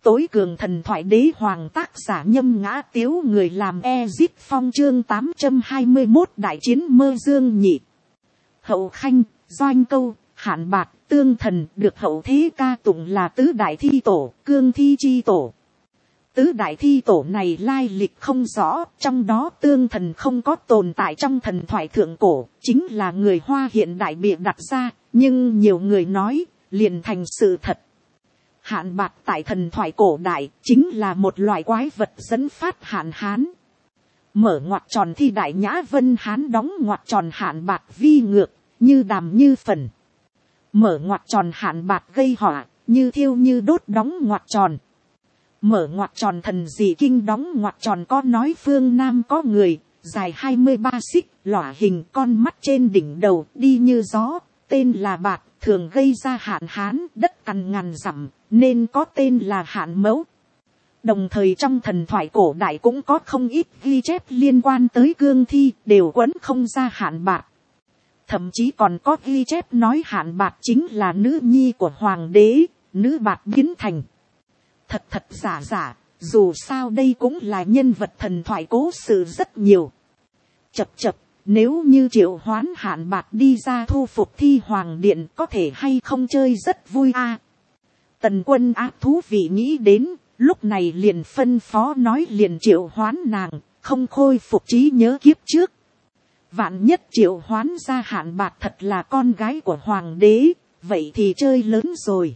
Tối cường thần thoại đế hoàng, tác giả Nhâm Ngã Tiếu, người làm Ezit Phong, chương 821 đại chiến Mơ Dương Nhị. Hậu Khanh, Doanh Câu, Hạn Bạc, Tương Thần được hậu thế ca tụng là tứ đại thi tổ, cương thi chi tổ. Tứ đại thi tổ này lai lịch không rõ, trong đó Tương Thần không có tồn tại trong thần thoại thượng cổ, chính là người Hoa hiện đại bịa đặt ra, nhưng nhiều người nói, liền thành sự thật. Hạn Bạc tại thần thoại cổ đại chính là một loại quái vật dẫn phát hạn hán. Mở ngoặc tròn thi đại nhã vân hán, đóng ngoặc tròn Hạn Bạc vi ngược, như đàm như phần. Mở ngoặc tròn Hạn Bạc gây họa, như thiêu như đốt, đóng ngoặc tròn. Mở ngoặc tròn thần dị kinh, đóng ngoặc tròn có nói phương Nam có người, dài 23 xích, lỏa hình, con mắt trên đỉnh đầu, đi như gió, tên là Bạc, thường gây ra hạn hán, đất cằn ngàn dặm, nên có tên là Hạn Mẫu. Đồng thời trong thần thoại cổ đại cũng có không ít ghi chép liên quan tới cương thi, đều quấn không ra Hạn Bạc. Thậm chí còn có ghi chép nói Hạn Bạc chính là nữ nhi của hoàng đế, nữ bạc biến thành. Thật thật giả giả, dù sao đây cũng là nhân vật thần thoại cố sự rất nhiều. Chập chập, nếu như triệu hoán Hạn Bạc đi ra thu phục thi hoàng điện, có thể hay không chơi rất vui a. Tần Quân ác thú vị nghĩ đến, lúc này liền phân phó nói liền triệu hoán nàng, không khôi phục trí nhớ kiếp trước. Vạn nhất triệu hoán ra Hạn Bạc thật là con gái của hoàng đế, vậy thì chơi lớn rồi.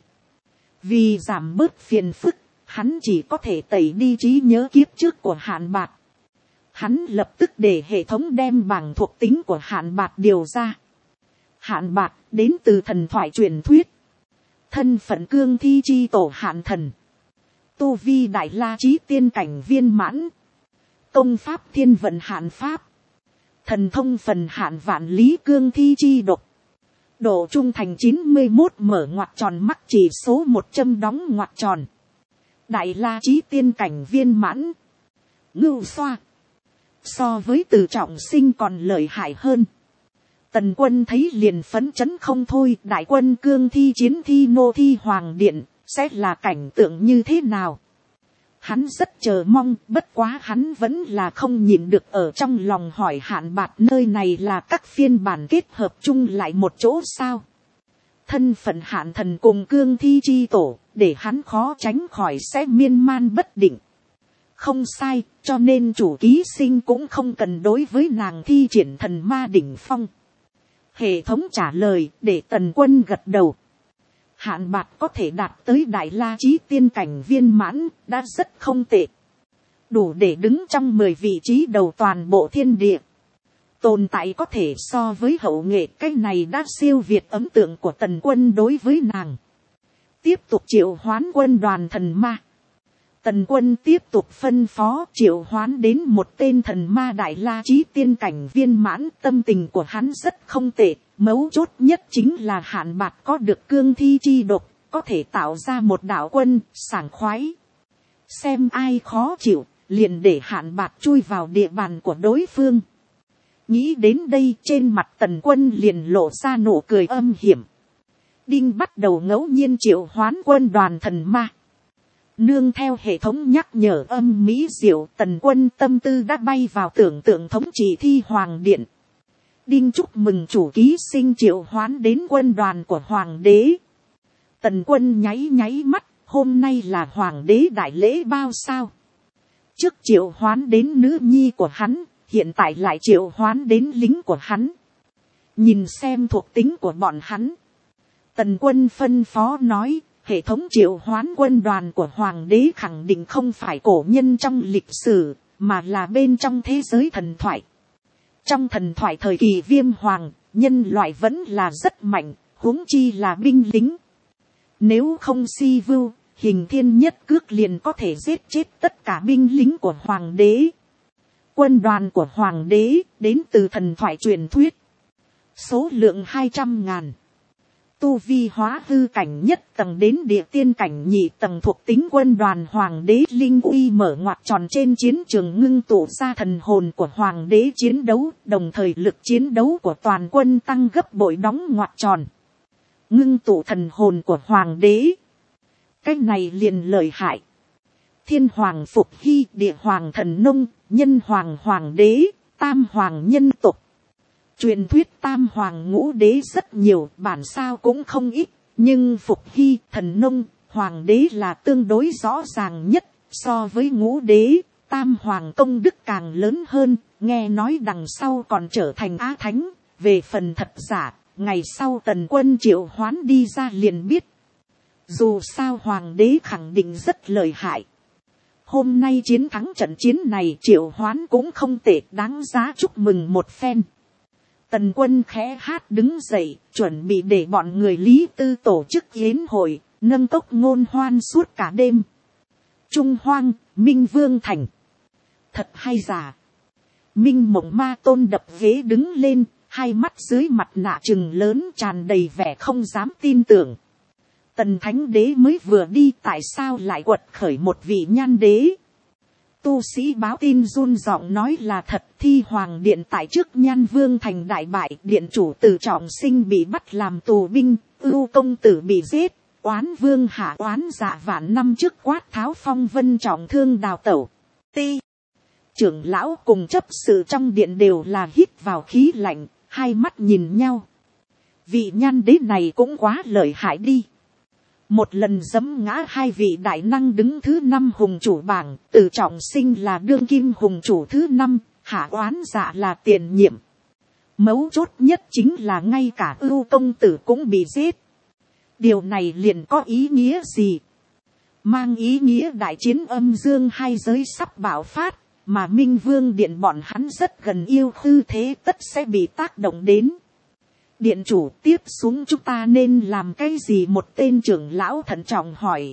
Vì giảm bớt phiền phức, hắn chỉ có thể tẩy đi trí nhớ kiếp trước của Hạn Bạc. Hắn lập tức để hệ thống đem bảng thuộc tính của Hạn Bạc điều ra. Hạn Bạc đến từ thần thoại truyền thuyết. Thân phận cương thi chi tổ Hạn Thần. Tu vi đại la chí tiên cảnh viên mãn. Công pháp thiên vận Hạn Pháp. Thần thông phần hạn vạn lý cương thi chi độc. Độ trung thành 91, mở ngoặc tròn mắc chỉ số 100, đóng ngoặc tròn. Đại la chí tiên cảnh viên mãn. Ngưu xoa. So với Từ Trọng Sinh còn lợi hại hơn. Tần Quân thấy liền phấn chấn không thôi. Đại quân cương thi chiến thi nô thi hoàng điện, sẽ là cảnh tượng như thế nào? Hắn rất chờ mong, bất quá hắn vẫn là không nhịn được ở trong lòng hỏi Hạn Bạc nơi này là các phiên bản kết hợp chung lại một chỗ sao? Thân phận Hạn Thần cùng cương thi chi tổ, để hắn khó tránh khỏi sẽ miên man bất định. Không sai, cho nên chủ ký sinh cũng không cần đối với nàng thi triển thần ma đỉnh phong. Hệ thống trả lời để Tần Quân gật đầu. Hạn Bạc có thể đạt tới đại la chí tiên cảnh viên mãn, đã rất không tệ. Đủ để đứng trong 10 vị trí đầu toàn bộ thiên địa. Tồn tại có thể so với hậu nghệ, cái này đã siêu việt ấn tượng của Tần Quân đối với nàng. Tiếp tục triệu hoán quân đoàn thần ma. Tần Quân tiếp tục phân phó triệu hoán đến một tên thần ma đại la chí tiên cảnh viên mãn. Tâm tình của hắn rất không tệ, mấu chốt nhất chính là Hạn Bạc có được cương thi chi độc, có thể tạo ra một đạo quân, sảng khoái. Xem ai khó chịu, liền để Hạn Bạc chui vào địa bàn của đối phương. Nghĩ đến đây, trên mặt Tần Quân liền lộ ra nụ cười âm hiểm. Đinh bắt đầu ngẫu nhiên triệu hoán quân đoàn thần ma. Nương theo hệ thống nhắc nhở âm mỹ diệu, Tần Quân tâm tư đã bay vào tưởng tượng thống trị thi hoàng điện. Đinh chúc mừng chủ ký sinh triệu hoán đến quân đoàn của hoàng đế. Tần Quân nháy nháy mắt, hôm nay là hoàng đế đại lễ bao sao? Trước triệu hoán đến nữ nhi của hắn, hiện tại lại triệu hoán đến lính của hắn. Nhìn xem thuộc tính của bọn hắn. Tần Quân phân phó nói, hệ thống triệu hoán quân đoàn của hoàng đế khẳng định không phải cổ nhân trong lịch sử, mà là bên trong thế giới thần thoại. Trong thần thoại thời kỳ Viêm Hoàng, nhân loại vẫn là rất mạnh, huống chi là binh lính. Nếu không si vưu, Hình Thiên nhất cước liền có thể giết chết tất cả binh lính của hoàng đế. Quân đoàn của hoàng đế đến từ thần thoại truyền thuyết. Số lượng 200.000. Tu vi hóa hư cảnh nhất tầng đến địa tiên cảnh nhị tầng, thuộc tính quân đoàn hoàng đế linh uy mở ngoặc tròn trên chiến trường ngưng tụ ra thần hồn của hoàng đế chiến đấu, đồng thời lực chiến đấu của toàn quân tăng gấp bội, đóng ngoặc tròn. Ngưng tụ thần hồn của hoàng đế. Cái này liền lợi hại. thiên hoàng Phục Hy, địa hoàng Thần Nông, nhân hoàng hoàng đế, tam hoàng nhân tộc. Truyền thuyết tam hoàng ngũ đế rất nhiều, bản sao cũng không ít, nhưng Phục Hy, Thần Nông, hoàng đế là tương đối rõ ràng nhất. So với ngũ đế, tam hoàng công đức càng lớn hơn, nghe nói đằng sau còn trở thành á thánh. Về phần thật giả, ngày sau Tần Quân triệu hoán đi ra liền biết. Dù sao hoàng đế khẳng định rất lợi hại. Hôm nay chiến thắng trận chiến này, triệu hoán cũng không tệ, đáng giá chúc mừng một phen. Tần Quân khẽ hát đứng dậy, chuẩn bị để bọn người Lý Tư tổ chức yến hội, nâng cốc ngôn hoan suốt cả đêm. Trung Hoang, Minh Vương Thành. Thật hay giả. Minh Mộng Ma Tôn đập ghế đứng lên, hai mắt dưới mặt nạ trừng lớn tràn đầy vẻ không dám tin tưởng. Tần Thánh Đế mới vừa đi, tại sao lại quật khởi một vị nhan đế? Tu sĩ báo tin run giọng nói là thật. Thi Hoàng Điện tại trước Nhan Vương Thành đại bại, điện chủ Từ Trọng Sinh bị bắt làm tù binh, Ưu công tử bị giết, Oán Vương hạ oán dạ vạn năm trước quát tháo phong vân trọng thương đào tẩu. Ti trưởng lão cùng chấp sự trong điện đều là hít vào khí lạnh, hai mắt nhìn nhau. Vị nhan đế này cũng quá lợi hại đi. Một lần giẫm ngã hai vị đại năng đứng thứ 5 hùng chủ bảng, Từ Trọng Sinh là đương kim hùng chủ thứ 5, hạ oán dạ là tiền nhiệm. Mấu chốt nhất chính là ngay cả Ưu công tử cũng bị giết. Điều này liền có ý nghĩa gì? Mang ý nghĩa đại chiến âm dương hai giới sắp bạo phát, mà Minh Vương Điện bọn hắn rất gần yêu hư thế tất sẽ bị tác động đến. Điện chủ, tiếp xuống chúng ta nên làm cái gì? Một tên trưởng lão thận trọng hỏi.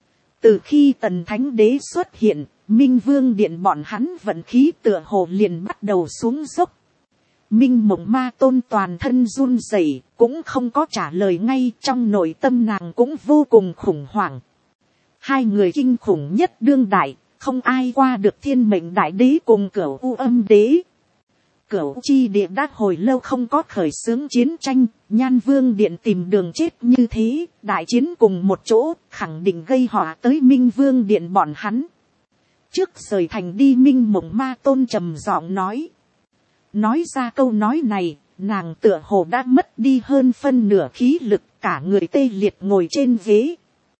Từ khi Tần Thánh Đế xuất hiện, Minh Vương Điện bọn hắn vận khí tựa hồ liền bắt đầu xuống dốc. Minh Mộng Ma Tôn toàn thân run rẩy, cũng không có trả lời ngay, trong nội tâm nàng cũng vô cùng khủng hoảng. Hai người kinh khủng nhất đương đại, không ai qua được Thiên Mệnh Đại Đế cùng Cửu U Âm Đế. Cửu Chi Địa đã hồi lâu không có khởi xướng chiến tranh, Nhan Vương Điện tìm đường chết như thế, đại chiến cùng một chỗ, khẳng định gây họa tới Minh Vương Điện bọn hắn. Trước rời thành đi, Minh Mộng Ma Tôn trầm giọng nói. Nói ra câu nói này, nàng tựa hồ đã mất đi hơn phân nửa khí lực, cả người tê liệt ngồi trên ghế.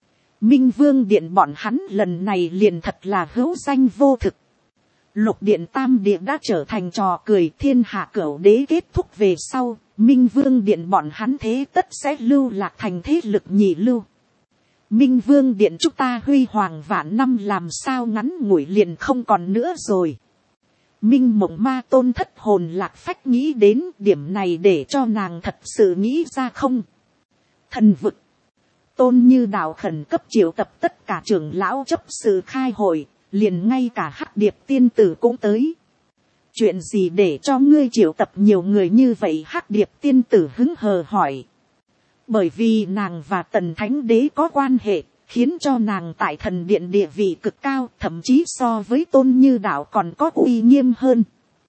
Minh Vương Điện bọn hắn lần này liền thật là hữu danh vô thực. Lục Điện Tam Điện đã trở thành trò cười, thiên hạ Cửu Đế kết thúc về sau, Minh Vương Điện bọn hắn thế tất sẽ lưu lạc thành thế lực nhị lưu. Minh Vương Điện chúng ta huy hoàng vạn năm làm sao ngắn ngủi liền không còn nữa rồi. Minh Mộng Ma Tôn thất hồn lạc phách nghĩ đến điểm này, để cho nàng thật sự nghĩ ra không. Thần vực. Tôn Như Đạo khẩn cấp triệu tập tất cả trưởng lão chấp sự khai hội, liền ngay cả Hắc Điệp tiên tử cũng tới. Chuyện gì để cho ngươi triệu tập nhiều người như vậy? Hắc Điệp tiên tử hứng hờ hỏi. Bởi vì nàng và Tần Thánh Đế có quan hệ, khiến cho nàng tại thần điện địa vị cực cao, thậm chí so với Tôn Như Đạo còn có uy nghiêm hơn.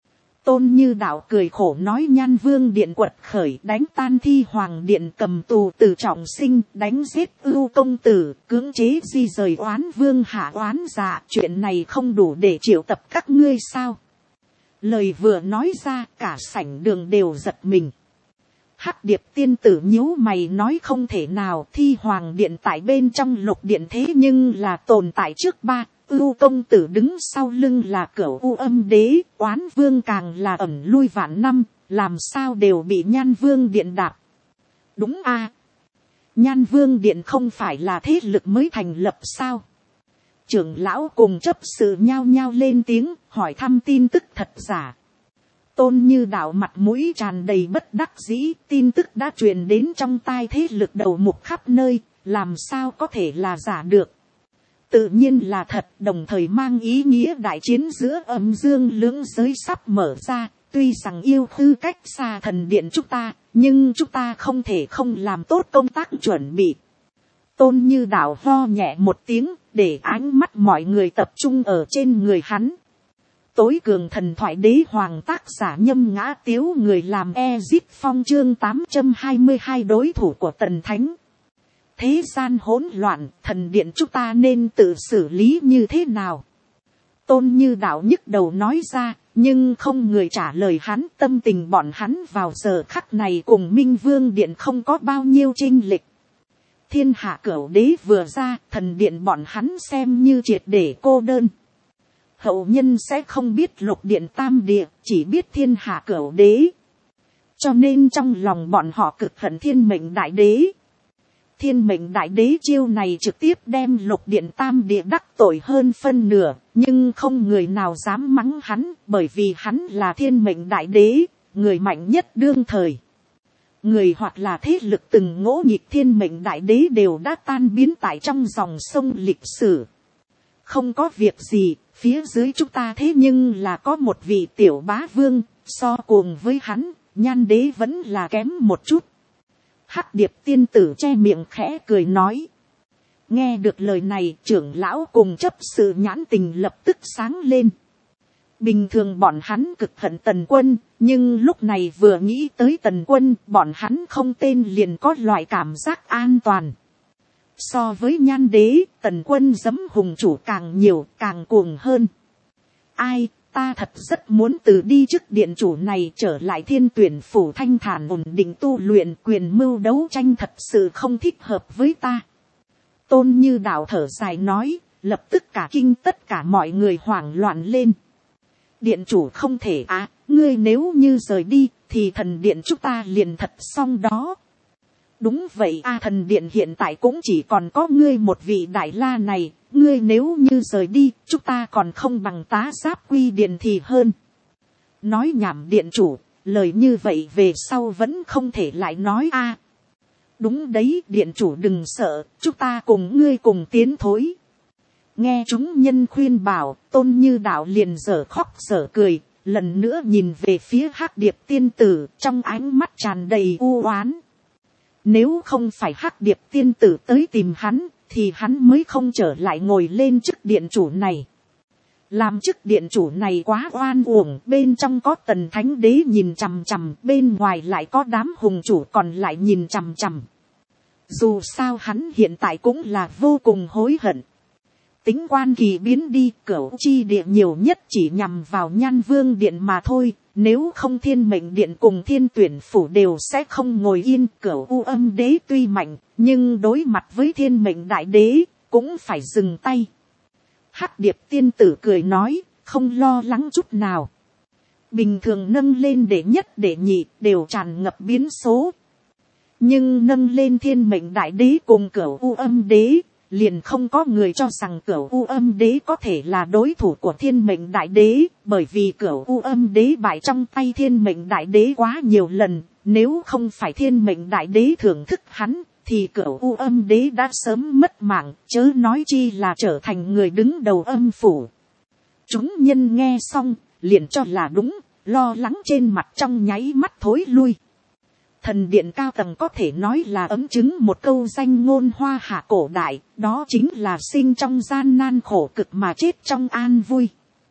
Tôn Như Đạo cười khổ nói, Nhan Vương Điện quật khởi, đánh tan Thi Hoàng Điện, cầm tù Từ Trọng Sinh, đánh giết Ưu công tử, cưỡng chế di rời Oán Vương hạ oán dạ, chuyện này không đủ để triệu tập các ngươi sao? Lời vừa nói ra, cả sảnh đường đều giật mình. Hắc Điệp tiên tử nhíu mày nói, không thể nào, Thi Hoàng Điện tại bên trong Lục Điện thế nhưng là tồn tại trước ba, Ưu công tử đứng sau lưng là Cửu U Âm Đế, Oán Vương càng là ẩn lui vạn năm, làm sao đều bị Nhan Vương Điện đạp. Đúng a, Nhan Vương Điện không phải là thế lực mới thành lập sao? Trưởng lão cùng chấp sự nhao nhao lên tiếng, hỏi thăm tin tức thật giả. Tôn Như Đạo mặt mũi tràn đầy bất đắc dĩ, tin tức đã truyền đến trong tai thế lực đầu mục khắp nơi, làm sao có thể là giả được. Tự nhiên là thật, đồng thời mang ý nghĩa đại chiến giữa âm dương lưỡng giới sắp mở ra. Tuy rằng yêu hư cách xa thần điện chúng ta, nhưng chúng ta không thể không làm tốt công tác chuẩn bị. Tôn Như Đạo ho nhẹ một tiếng, để ánh mắt mọi người tập trung ở trên người hắn. Tối cường thần thoại đế hoàng, tác giả Nhâm Ngã Tiếu, người làm Ezip Phong, chương 822 đối thủ của Tần Thánh. thế gian hỗn loạn, thần điện chúng ta nên tự xử lý như thế nào? Tôn Như Đạo nhức đầu nói ra, nhưng không người trả lời hắn. Tâm tình bọn hắn vào giờ khắc này cùng Minh Vương điện không có bao nhiêu chênh lệch. Thiên hạ cửu đế vừa ra, thần điện bọn hắn xem như triệt để cô đơn. Hậu nhân sẽ không biết lục điện tam địa, chỉ biết thiên hạ cửu đế. Cho nên trong lòng bọn họ cực hận thiên mệnh đại đế. Thiên mệnh đại đế chiêu này trực tiếp đem lục điện tam địa đắc tội hơn phân nửa, nhưng không người nào dám mắng hắn, bởi vì hắn là thiên mệnh đại đế, người mạnh nhất đương thời. Người hoặc là thế lực từng ngỗ nghịch thiên mệnh đại đế đều đã tan biến tại trong dòng sông lịch sử. Không có việc gì, phía dưới chúng ta thế nhưng là có một vị tiểu bá vương, so cùng với hắn, Nhan đế vẫn là kém một chút. Hắc Điệp tiên tử che miệng khẽ cười nói. Nghe được lời này, trưởng lão cùng chấp sự nhãn tình lập tức sáng lên. Bình thường bọn hắn cực hận Tần Quân, nhưng lúc này vừa nghĩ tới Tần Quân, bọn hắn không tên liền có loại cảm giác an toàn. So với Nhan đế, Tần Quân giẫm hùng chủ càng nhiều, càng cuồng hơn. Ai, ta thật rất muốn từ đi chức điện chủ này trở lại Thiên Tuyển phủ thanh thản ổn định tu luyện, quyền mưu đấu tranh thật sự không thích hợp với ta. Tôn Như Đạo thở dài nói, lập tức cả kinh tất cả mọi người hoảng loạn lên. Điện chủ không thể ngươi nếu như rời đi, thì thần điện chúng ta liền thật xong đó. Đúng vậy thần điện hiện tại cũng chỉ còn có ngươi một vị đại la này, ngươi nếu như rời đi, chúng ta còn không bằng tá giáp quy điện thì hơn. Nói nhảm điện chủ, lời như vậy về sau vẫn không thể lại nói Đúng đấy, điện chủ đừng sợ, chúng ta cùng ngươi cùng tiến thối. Nghe chúng nhân khuyên bảo, Tôn Như Đạo liền dở khóc dở cười, lần nữa nhìn về phía Hắc Điệp tiên tử, trong ánh mắt tràn đầy u oán. Nếu không phải Hắc Điệp tiên tử tới tìm hắn, thì hắn mới không trở lại ngồi lên chức điện chủ này. Làm chức điện chủ này quá oan uổng, bên trong có Tần Thánh Đế nhìn chằm chằm, bên ngoài lại có đám hùng chủ còn lại nhìn chằm chằm. Dù sao hắn hiện tại cũng là vô cùng hối hận. Tính quan kỳ biến đi, Cửu Chi Địa nhiều nhất chỉ nhằm vào Nhan Vương điện mà thôi, nếu không Thiên Mệnh điện cùng Thiên Tuyển phủ đều sẽ không ngồi yên. Cửu U Âm đế tuy mạnh, nhưng đối mặt với Thiên Mệnh đại đế, cũng phải dừng tay. Hắc Điệp tiên tử cười nói, không lo lắng chút nào. Bình thường nâng lên đệ nhất đệ nhị đều tràn ngập biến số. Nhưng nâng lên Thiên Mệnh đại đế cùng Cửu U Âm đế, liền không có người cho rằng Cửu U Âm đế có thể là đối thủ của Thiên Mệnh đại đế, bởi vì Cửu U Âm đế bại trong tay Thiên Mệnh đại đế quá nhiều lần, nếu không phải Thiên Mệnh đại đế thưởng thức hắn, thì Cửu U Âm đế đã sớm mất mạng, chớ nói chi là trở thành người đứng đầu âm phủ. Chúng nhân nghe xong, liền cho là đúng, lo lắng trên mặt trong nháy mắt thối lui. Thần điện cao tầng có thể nói là ấm chứng một câu danh ngôn hoa hạ cổ đại, đó chính là sinh trong gian nan khổ cực mà chết trong an vui.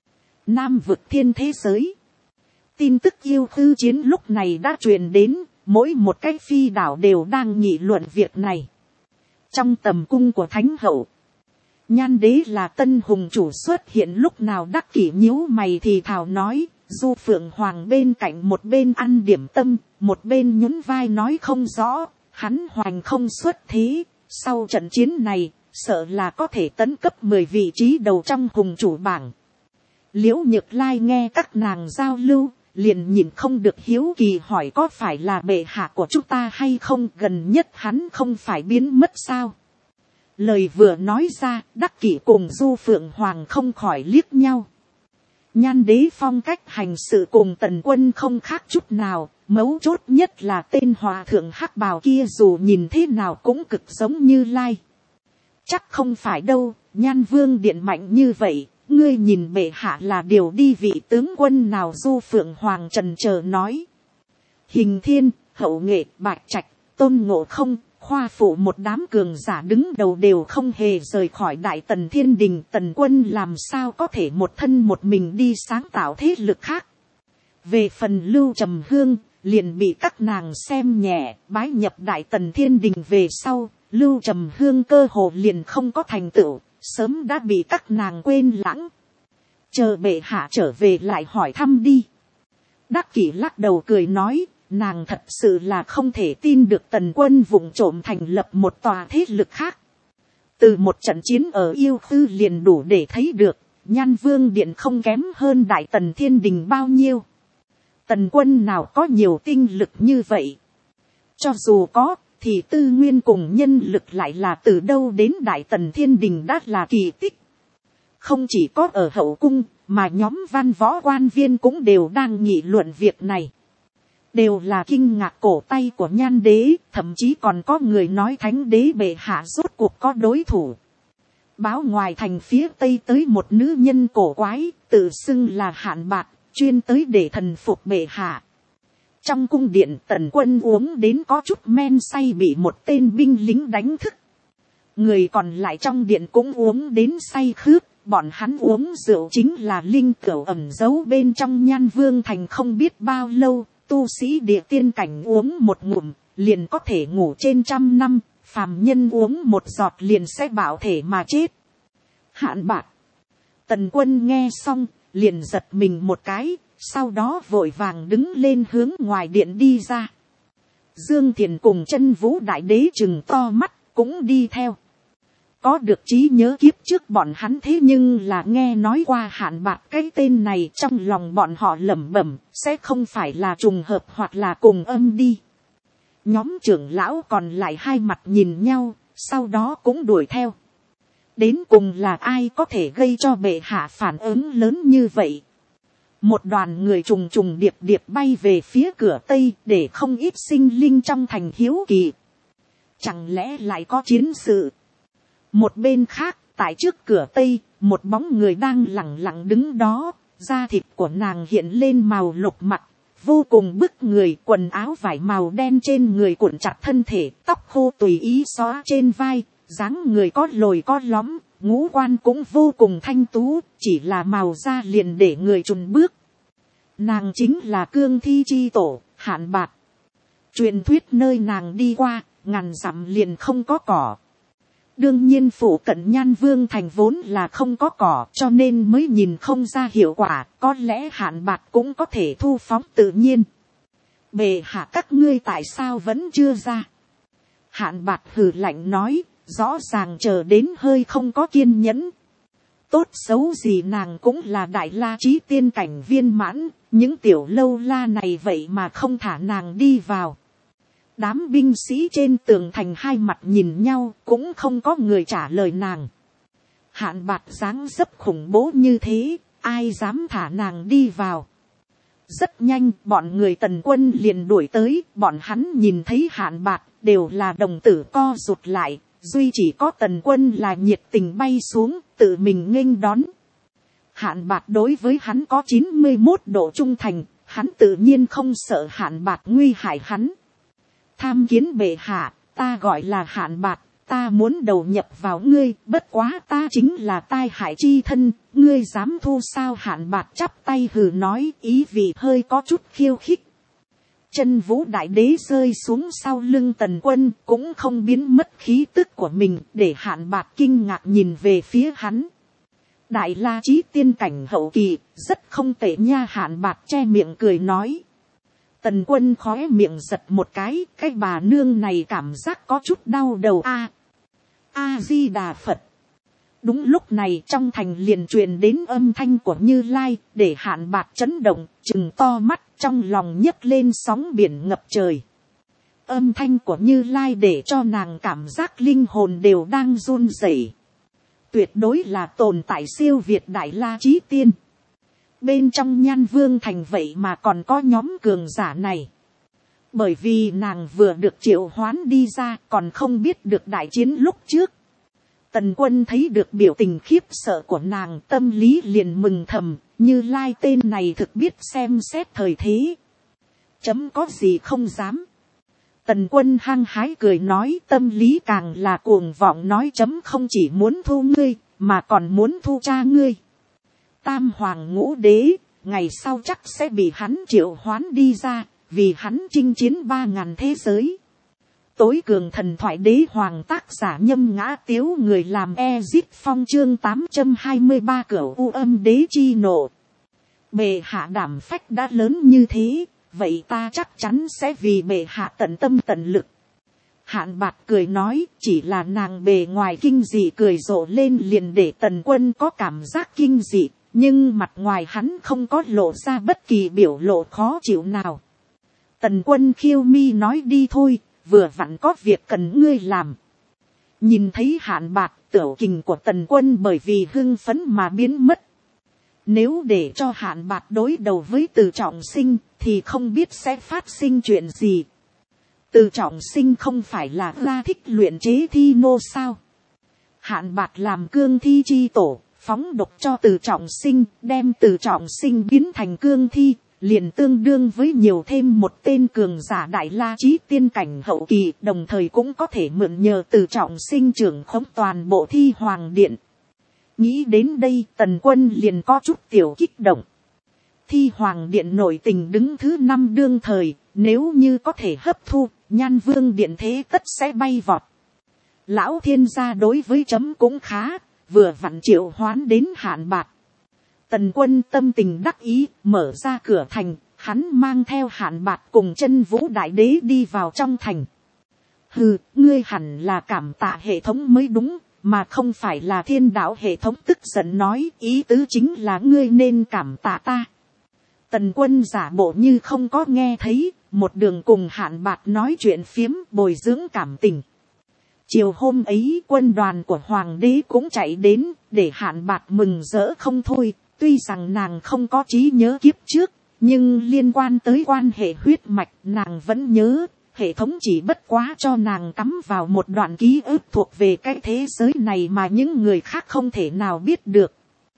Nam vực thiên thế giới. Tin tức yêu tư chiến lúc này đã truyền đến, mỗi một cái phi đảo đều đang nghị luận việc này. Trong tầm cung của Thánh hậu, Nhan đế là tân hùng chủ xuất hiện lúc nào đắc kỷ nhíu mày thì thào nói. Du Phượng Hoàng bên cạnh một bên ăn điểm tâm, một bên nhún vai nói không rõ, hắn hoành không xuất thế, sau trận chiến này, sợ là có thể tấn cấp 10 vị trí đầu trong hùng chủ bảng. Liễu Nhược Lai nghe các nàng giao lưu, liền nhìn không được hiếu kỳ hỏi có phải là bệ hạ của chúng ta hay không, gần nhất hắn không phải biến mất sao. Lời vừa nói ra, Đắc Kỷ cùng Du Phượng Hoàng không khỏi liếc nhau. Nhan đế phong cách hành sự cùng Tần Quân không khác chút nào, mấu chốt nhất là tên hòa thượng hắc bào kia dù nhìn thế nào cũng cực giống Như Lai. Chắc không phải đâu, Nhan Vương điện mạnh như vậy, ngươi nhìn bệ hạ là điều đi vị tướng quân nào. Du Phượng Hoàng trần chờ nói. Hình Thiên, Hậu Nghệ, Bạch Trạch, Tôn Ngộ Không, Khoa Phụ một đám cường giả đứng đầu đều không hề rời khỏi Đại Tần Thiên Đình. Tần Quân làm sao có thể một thân một mình đi sáng tạo thế lực khác. Về phần Lưu Trầm Hương, liền bị các nàng xem nhẹ, bái nhập Đại Tần Thiên Đình về sau, Lưu Trầm Hương cơ hồ liền không có thành tựu, sớm đã bị các nàng quên lãng. Chờ bệ hạ trở về lại hỏi thăm đi. Đắc Kỷ lắc đầu cười nói, nàng thật sự là không thể tin được Tần Quân vụng trộm thành lập một tòa thế lực khác. Từ một trận chiến ở Yêu Khư liền đủ để thấy được, Nhan Vương Điện không kém hơn Đại Tần Thiên Đình bao nhiêu. Tần Quân nào có nhiều tinh lực như vậy. Cho dù có, thì tư nguyên cùng nhân lực lại là từ đâu đến Đại Tần Thiên Đình đã là kỳ tích. Không chỉ có ở hậu cung, mà nhóm văn võ quan viên cũng đều đang nghị luận việc này. Đều là kinh ngạc cổ tay của Nhan Đế, thậm chí còn có người nói Thánh Đế bệ hạ rốt cuộc có đối thủ. Báo ngoài thành phía tây tới một nữ nhân cổ quái, tự xưng là Hạn Bạc, chuyên tới để thần phục bệ hạ. Trong cung điện Tần Quân uống đến có chút men say bị một tên binh lính đánh thức. Người còn lại trong điện cũng uống đến say khướt, bọn hắn uống rượu chính là linh cửu ẩn giấu bên trong Nhan Vương thành không biết bao lâu, tu sĩ địa tiên cảnh uống một ngụm, liền có thể ngủ trên 100 năm, phàm nhân uống một giọt liền sẽ bạo thể mà chết. Hạn Bạc. Tần Quân nghe xong, liền giật mình một cái, sau đó vội vàng đứng lên hướng ngoài điện đi ra. Dương Thiền cùng Chân Vũ Đại Đế trừng to mắt, cũng đi theo. Có được trí nhớ kiếp trước bọn hắn thế nhưng là nghe nói qua Hạn Bạc cái tên này, trong lòng bọn họ lẩm bẩm, sẽ không phải là trùng hợp hoặc là cùng âm đi. Nhóm trưởng lão còn lại hai mặt nhìn nhau, sau đó cũng đuổi theo. Đến cùng là ai có thể gây cho bệ hạ phản ứng lớn như vậy? Một đoàn người trùng trùng điệp điệp bay về phía cửa tây, để không ít sinh linh trong thành hiếu kỳ. Chẳng lẽ lại có chiến sự? Một bên khác, tại trước cửa tây, một bóng người đang lẳng lặng đứng đó, da thịt của nàng hiện lên màu lục mặc, vô cùng bức người, quần áo vải màu đen trên người cuộn chặt thân thể, tóc khô tùy ý xóa trên vai, dáng người có lồi có lõm, ngũ quan cũng vô cùng thanh tú, chỉ là màu da liền để người chùn bước. Nàng chính là Cương Thi chi tổ, Hạn Bạc. Truyền thuyết nơi nàng đi qua, ngàn dặm liền không có cỏ. Đương nhiên phủ cận Nhan Vương thành vốn là không có cỏ, cho nên mới nhìn không ra hiệu quả, có lẽ Hạn Bạc cũng có thể thu phóng tự nhiên. Bệ hạ các ngươi tại sao vẫn chưa ra? Hạn Bạc hừ lạnh nói, rõ ràng chờ đến hơi không có kiên nhẫn. Tốt xấu gì nàng cũng là đại la trí tiên cảnh viên mãn, những tiểu lâu la này vậy mà không thả nàng đi vào. Đám binh sĩ trên tường thành hai mặt nhìn nhau, cũng không có người trả lời nàng. Hạn Bạc dáng dấp khủng bố như thế, ai dám thả nàng đi vào. Rất nhanh, bọn người Tần Quân liền đuổi tới, bọn hắn nhìn thấy Hạn Bạc, đều là đồng tử co rụt lại, duy chỉ có Tần Quân là nhiệt tình bay xuống, tự mình nghênh đón. Hạn Bạc đối với hắn có 91 độ trung thành, hắn tự nhiên không sợ Hạn Bạc nguy hại hắn. Tham kiến bệ hạ, ta gọi là Hạn Bạc, ta muốn đầu nhập vào ngươi, bất quá ta chính là tai hại chi thân, ngươi dám thu sao? Hạn Bạc chắp tay hừ nói, ý vị hơi có chút khiêu khích. Chân Vũ Đại Đế rơi xuống sau lưng Tần Quân, cũng không biến mất khí tức của mình, để Hạn Bạc kinh ngạc nhìn về phía hắn. Đại la chí tiên cảnh hậu kỳ, rất không tệ nha. Hạn Bạc che miệng cười nói. Tần Quân khóe miệng giật một cái bà nương này cảm giác có chút đau đầu a di đà Phật. Đúng lúc này trong thành liền truyền đến âm thanh của Như Lai, để Hạn Bạc chấn động, trừng to mắt, trong lòng nhấc lên sóng biển ngập trời. Âm thanh của Như Lai để cho nàng cảm giác linh hồn đều đang run rẩy. Tuyệt đối là tồn tại siêu việt đại la chí tiên. Bên trong Nhan Vương thành vậy mà còn có nhóm cường giả này. Bởi vì nàng vừa được triệu hoán đi ra, còn không biết được đại chiến lúc trước. Tần Quân thấy được biểu tình khiếp sợ của nàng, tâm lý liền mừng thầm, Như Lai tên này thực biết xem xét thời thế. Chấm có gì không dám. Tần Quân hăng hái cười nói, tâm lý càng là cuồng vọng nói, chấm không chỉ muốn thu ngươi, mà còn muốn thu cha ngươi. Tam Hoàng Ngũ Đế, ngày sau chắc sẽ bị hắn triệu hoán đi ra, vì hắn chinh chiến 3000 thế giới. tối cường thần thoại đế hoàng, tác giả Nhâm Ngã Tiếu, người làm Ezit Phong, chương 823 Cửu U Âm Đế chi nộ. Bệ hạ đảm phách đã lớn như thế, vậy ta chắc chắn sẽ vì bệ hạ tận tâm tận lực. Hạn Bạt cười nói, chỉ là nàng bề ngoài kinh dị cười rộ lên liền để Tần Quân có cảm giác kinh dị, nhưng mặt ngoài hắn không có lộ ra bất kỳ biểu lộ khó chịu nào. Tần Quân khiêu mi nói, đi thôi, vừa vặn có việc cần ngươi làm. Nhìn thấy Hạn Bạt, tiểu kình của Tần Quân bởi vì hưng phấn mà biến mất. Nếu để cho Hạn Bạt đối đầu với Từ Trọng Sinh thì không biết sẽ phát sinh chuyện gì. Từ Trọng Sinh không phải là ra thích luyện chế thi nô sao? Hạn Bạt làm cương thi chi tổ, phóng độc cho Từ Trọng Sinh, đem Từ Trọng Sinh biến thành cương thi, liền tương đương với nhiều thêm một tên cường giả đại la chí tiên cảnh hậu kỳ, đồng thời cũng có thể mượn nhờ Từ Trọng Sinh trưởng khống toàn bộ Thi Hoàng Điện. Nghĩ đến đây, Tần Quân liền có chút tiểu kích động. Thi Hoàng Điện nội tình đứng thứ 5 đương thời, nếu như có thể hấp thu, Nhan Vương Điện thế tất sẽ bay vọt. Lão Thiên gia đối với chấm cũng khá, vừa vặn triệu hoán đến Hạn Bạt. Tần Quân tâm tình đắc ý, mở ra cửa thành, hắn mang theo Hạn Bạt cùng Chân Vũ Đại Đế đi vào trong thành. Hừ, ngươi hẳn là cảm tạ hệ thống mới đúng, mà không phải là Thiên Đạo hệ thống, tức giận nói, ý tứ chính là ngươi nên cảm tạ ta. Tần Quân giả bộ như không có nghe thấy, một đường cùng Hạn Bạt nói chuyện phiếm, bồi dưỡng cảm tình. Chiều hôm ấy, quân đoàn của Hoàng đế cũng chạy đến, để Hạn Bạt mừng rỡ không thôi. Tuy rằng nàng không có trí nhớ kiếp trước, nhưng liên quan tới quan hệ huyết mạch nàng vẫn nhớ. Hệ thống chỉ bất quá cho nàng cắm vào một đoạn ký ức thuộc về cái thế giới này mà những người khác không thể nào biết được.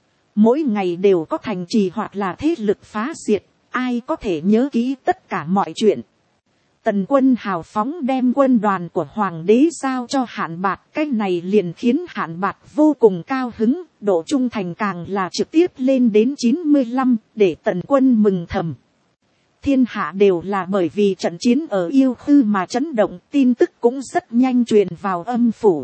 Mỗi ngày đều có thành trì hoặc là thế lực phá diệt, ai có thể nhớ kỹ tất cả mọi chuyện. Tần Quân hào phóng đem quân đoàn của Hoàng đế giao cho Hạn Bạt, cái này liền khiến Hạn Bạt vô cùng cao hứng, độ trung thành càng là trực tiếp lên đến 95, để Tần Quân mừng thầm. Thiên hạ đều là bởi vì trận chiến ở Yêu Khư mà chấn động, tin tức cũng rất nhanh truyền vào âm phủ.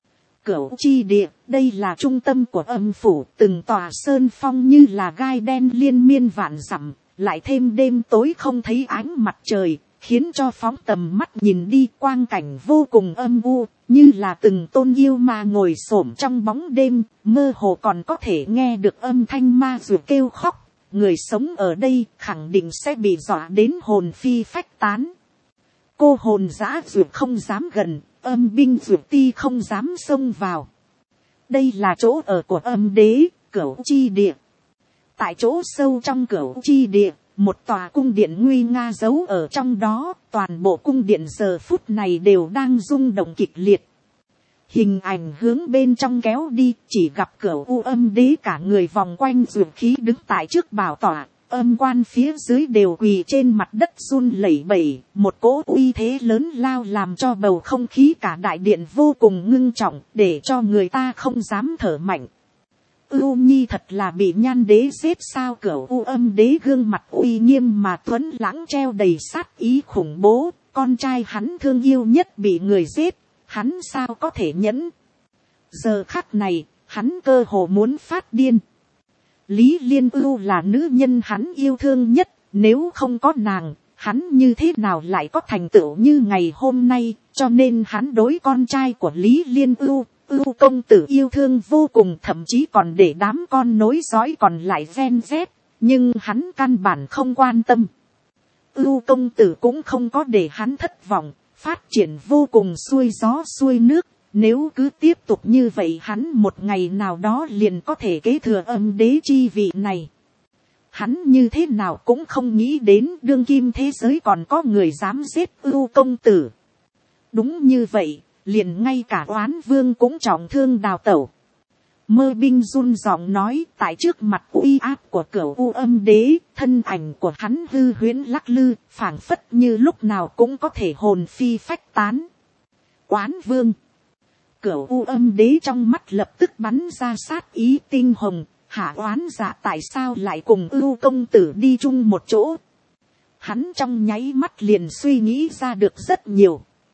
Cửu chi địa, đây là trung tâm của âm phủ, từng tòa sơn phong như là gai đen liên miên vạn dặm, lại thêm đêm tối không thấy ánh mặt trời, khiến cho phóng tầm mắt nhìn đi quang cảnh vô cùng âm u, như là từng tôn yêu ma ngồi xổm trong bóng đêm, mơ hồ còn có thể nghe được âm thanh ma dù kêu khóc. Người sống ở đây khẳng định sẽ bị dọa đến hồn phi phách tán. Cô hồn dã dược không dám gần, âm binh dược ti không dám xông vào. Đây là chỗ ở của âm đế, Cửu chi địa. Tại chỗ sâu trong Cửu chi địa, một tòa cung điện nguy nga giấu ở trong đó, toàn bộ cung điện giờ phút này đều đang rung động kịch liệt. Hình ảnh hướng bên trong kéo đi, chỉ gặp Cửu U Âm Đế cả người vòng quanh dược khí đứng tại trước bảo tọa, âm quan phía dưới đều quỳ trên mặt đất run lẩy bẩy, một cỗ uy thế lớn lao làm cho bầu không khí cả đại điện vô cùng ngưng trọng, để cho người ta không dám thở mạnh. Ưu Nhi thật là bị Nhan đế giết sao? Cửu U Âm Đế gương mặt uy nghiêm mà tuấn lãng treo đầy sát ý khủng bố, con trai hắn thương yêu nhất bị người giết, hắn sao có thể nhẫn. Giờ khắc này, hắn cơ hồ muốn phát điên. Lý Liên Ưu là nữ nhân hắn yêu thương nhất, nếu không có nàng, hắn như thế nào lại có thành tựu như ngày hôm nay, cho nên hắn đối con trai của Lý Liên Ưu, Ưu công tử yêu thương vô cùng, thậm chí còn để đám con nối dõi còn lại ven vét, nhưng hắn căn bản không quan tâm. Ưu công tử cũng không có để hắn thất vọng, phát triển vô cùng xuôi gió xuôi nước, nếu cứ tiếp tục như vậy hắn một ngày nào đó liền có thể kế thừa âm đế chi vị này. Hắn như thế nào cũng không nghĩ đến đương kim thế giới còn có người dám giết Ưu công tử. Đúng như vậy, liền ngay cả Oán Vương cũng trọng thương đào tẩu. Mơ Binh run giọng nói, tại trước mặt uy áp của Cửu U Âm Đế, thân ảnh của hắn hư huyễn lắc lư, phảng phất như lúc nào cũng có thể hồn phi phách tán. Oán Vương. Cửu U Âm Đế trong mắt lập tức bắn ra sát ý tinh hồng, hả oán dạ tại sao lại cùng Ưu công tử đi chung một chỗ. Hắn trong nháy mắt liền suy nghĩ ra được rất nhiều.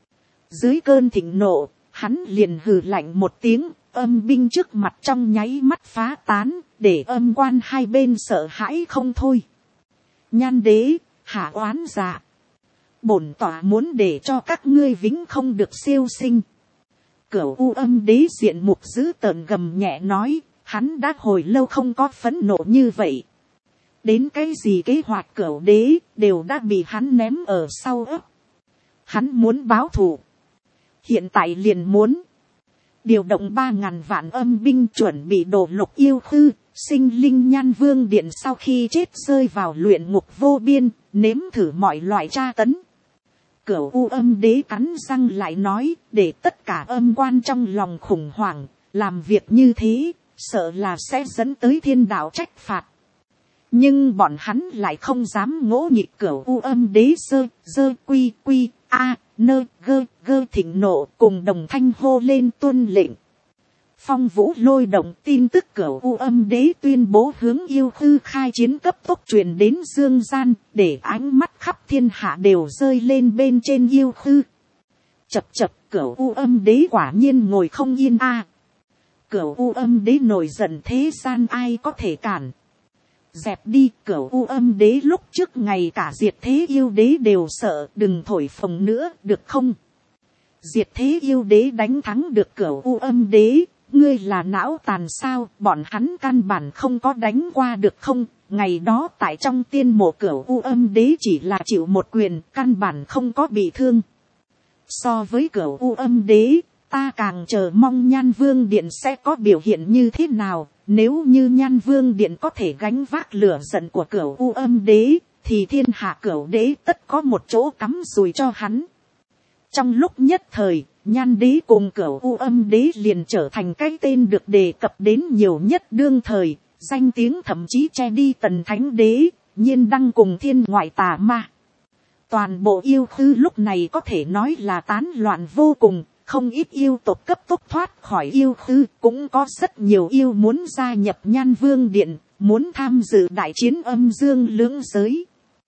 Dưới cơn thịnh nộ, hắn liền hừ lạnh một tiếng, âm binh trước mặt trong nháy mắt phá tán, để âm quan hai bên sợ hãi không thôi. Nhan đế, hạ oán dạ. Bổn tỏa muốn để cho các ngươi vĩnh không được siêu sinh. Cửu U Âm đế diện mục dữ tợn gầm nhẹ nói, hắn đã hồi lâu không có phẫn nộ như vậy. Đến cái gì kế hoạch cửu đế đều đã bị hắn ném ở sau ấp. Hắn muốn báo thù. Hiện tại liền muốn điều động 3.000 vạn âm binh chuẩn bị đổ lục yêu khư. Sinh linh Nhan Vương điện sau khi chết rơi vào luyện ngục vô biên, nếm thử mọi loại tra tấn. Cửu U Âm đế cắn răng lại nói, để tất cả âm quan trong lòng khủng hoảng, làm việc như thế, sợ là sẽ dẫn tới thiên đạo trách phạt. Nhưng bọn hắn lại không dám ngỗ nghịch Cửu U Âm đế dơ quy a nơ gơ thịnh nộ, cùng đồng thanh hô lên tuân lệnh. Phong vũ lôi động, tin tức Cửu U Âm đế tuyên bố hướng yêu khư khai chiến cấp tốc truyền đến dương gian, để ánh mắt khắp thiên hạ đều rơi lên bên trên yêu khư. Chập Cửu U Âm đế quả nhiên ngồi không yên a. Cửu U Âm đế nổi giận, thế gian ai có thể cản. Dẹp đi, Cửu U Âm đế lúc trước ngày cả diệt thế yêu đế đều sợ, đừng thổi phồng nữa, được không? Diệt thế yêu đế đánh thắng được Cửu U Âm đế, ngươi là não tàn sao, bọn hắn căn bản không có đánh qua được không? Ngày đó tại trong tiên mộ Cửu U Âm đế chỉ là chịu một quyền, căn bản không có bị thương. So với Cửu U Âm đế, ta càng chờ mong Nhan Vương điện sẽ có biểu hiện như thế nào. Nếu như Nhan Vương điện có thể gánh vác lửa giận của Cửu U Âm đế, thì thiên hạ Cửu đế tất có một chỗ cắm rùi cho hắn. Trong lúc nhất thời, Nhan đế cùng Cửu U Âm đế liền trở thành cái tên được đề cập đến nhiều nhất đương thời, danh tiếng thậm chí che đi Tần Thánh đế, Nhiên Đăng cùng Thiên Ngoại Tà Ma. Toàn bộ yêu khư lúc này có thể nói là tán loạn vô cùng, không ít yêu tộc cấp tốc thoát khỏi yêu khư, cũng có rất nhiều yêu muốn gia nhập Nhan Vương điện, muốn tham dự đại chiến âm dương lưỡng giới.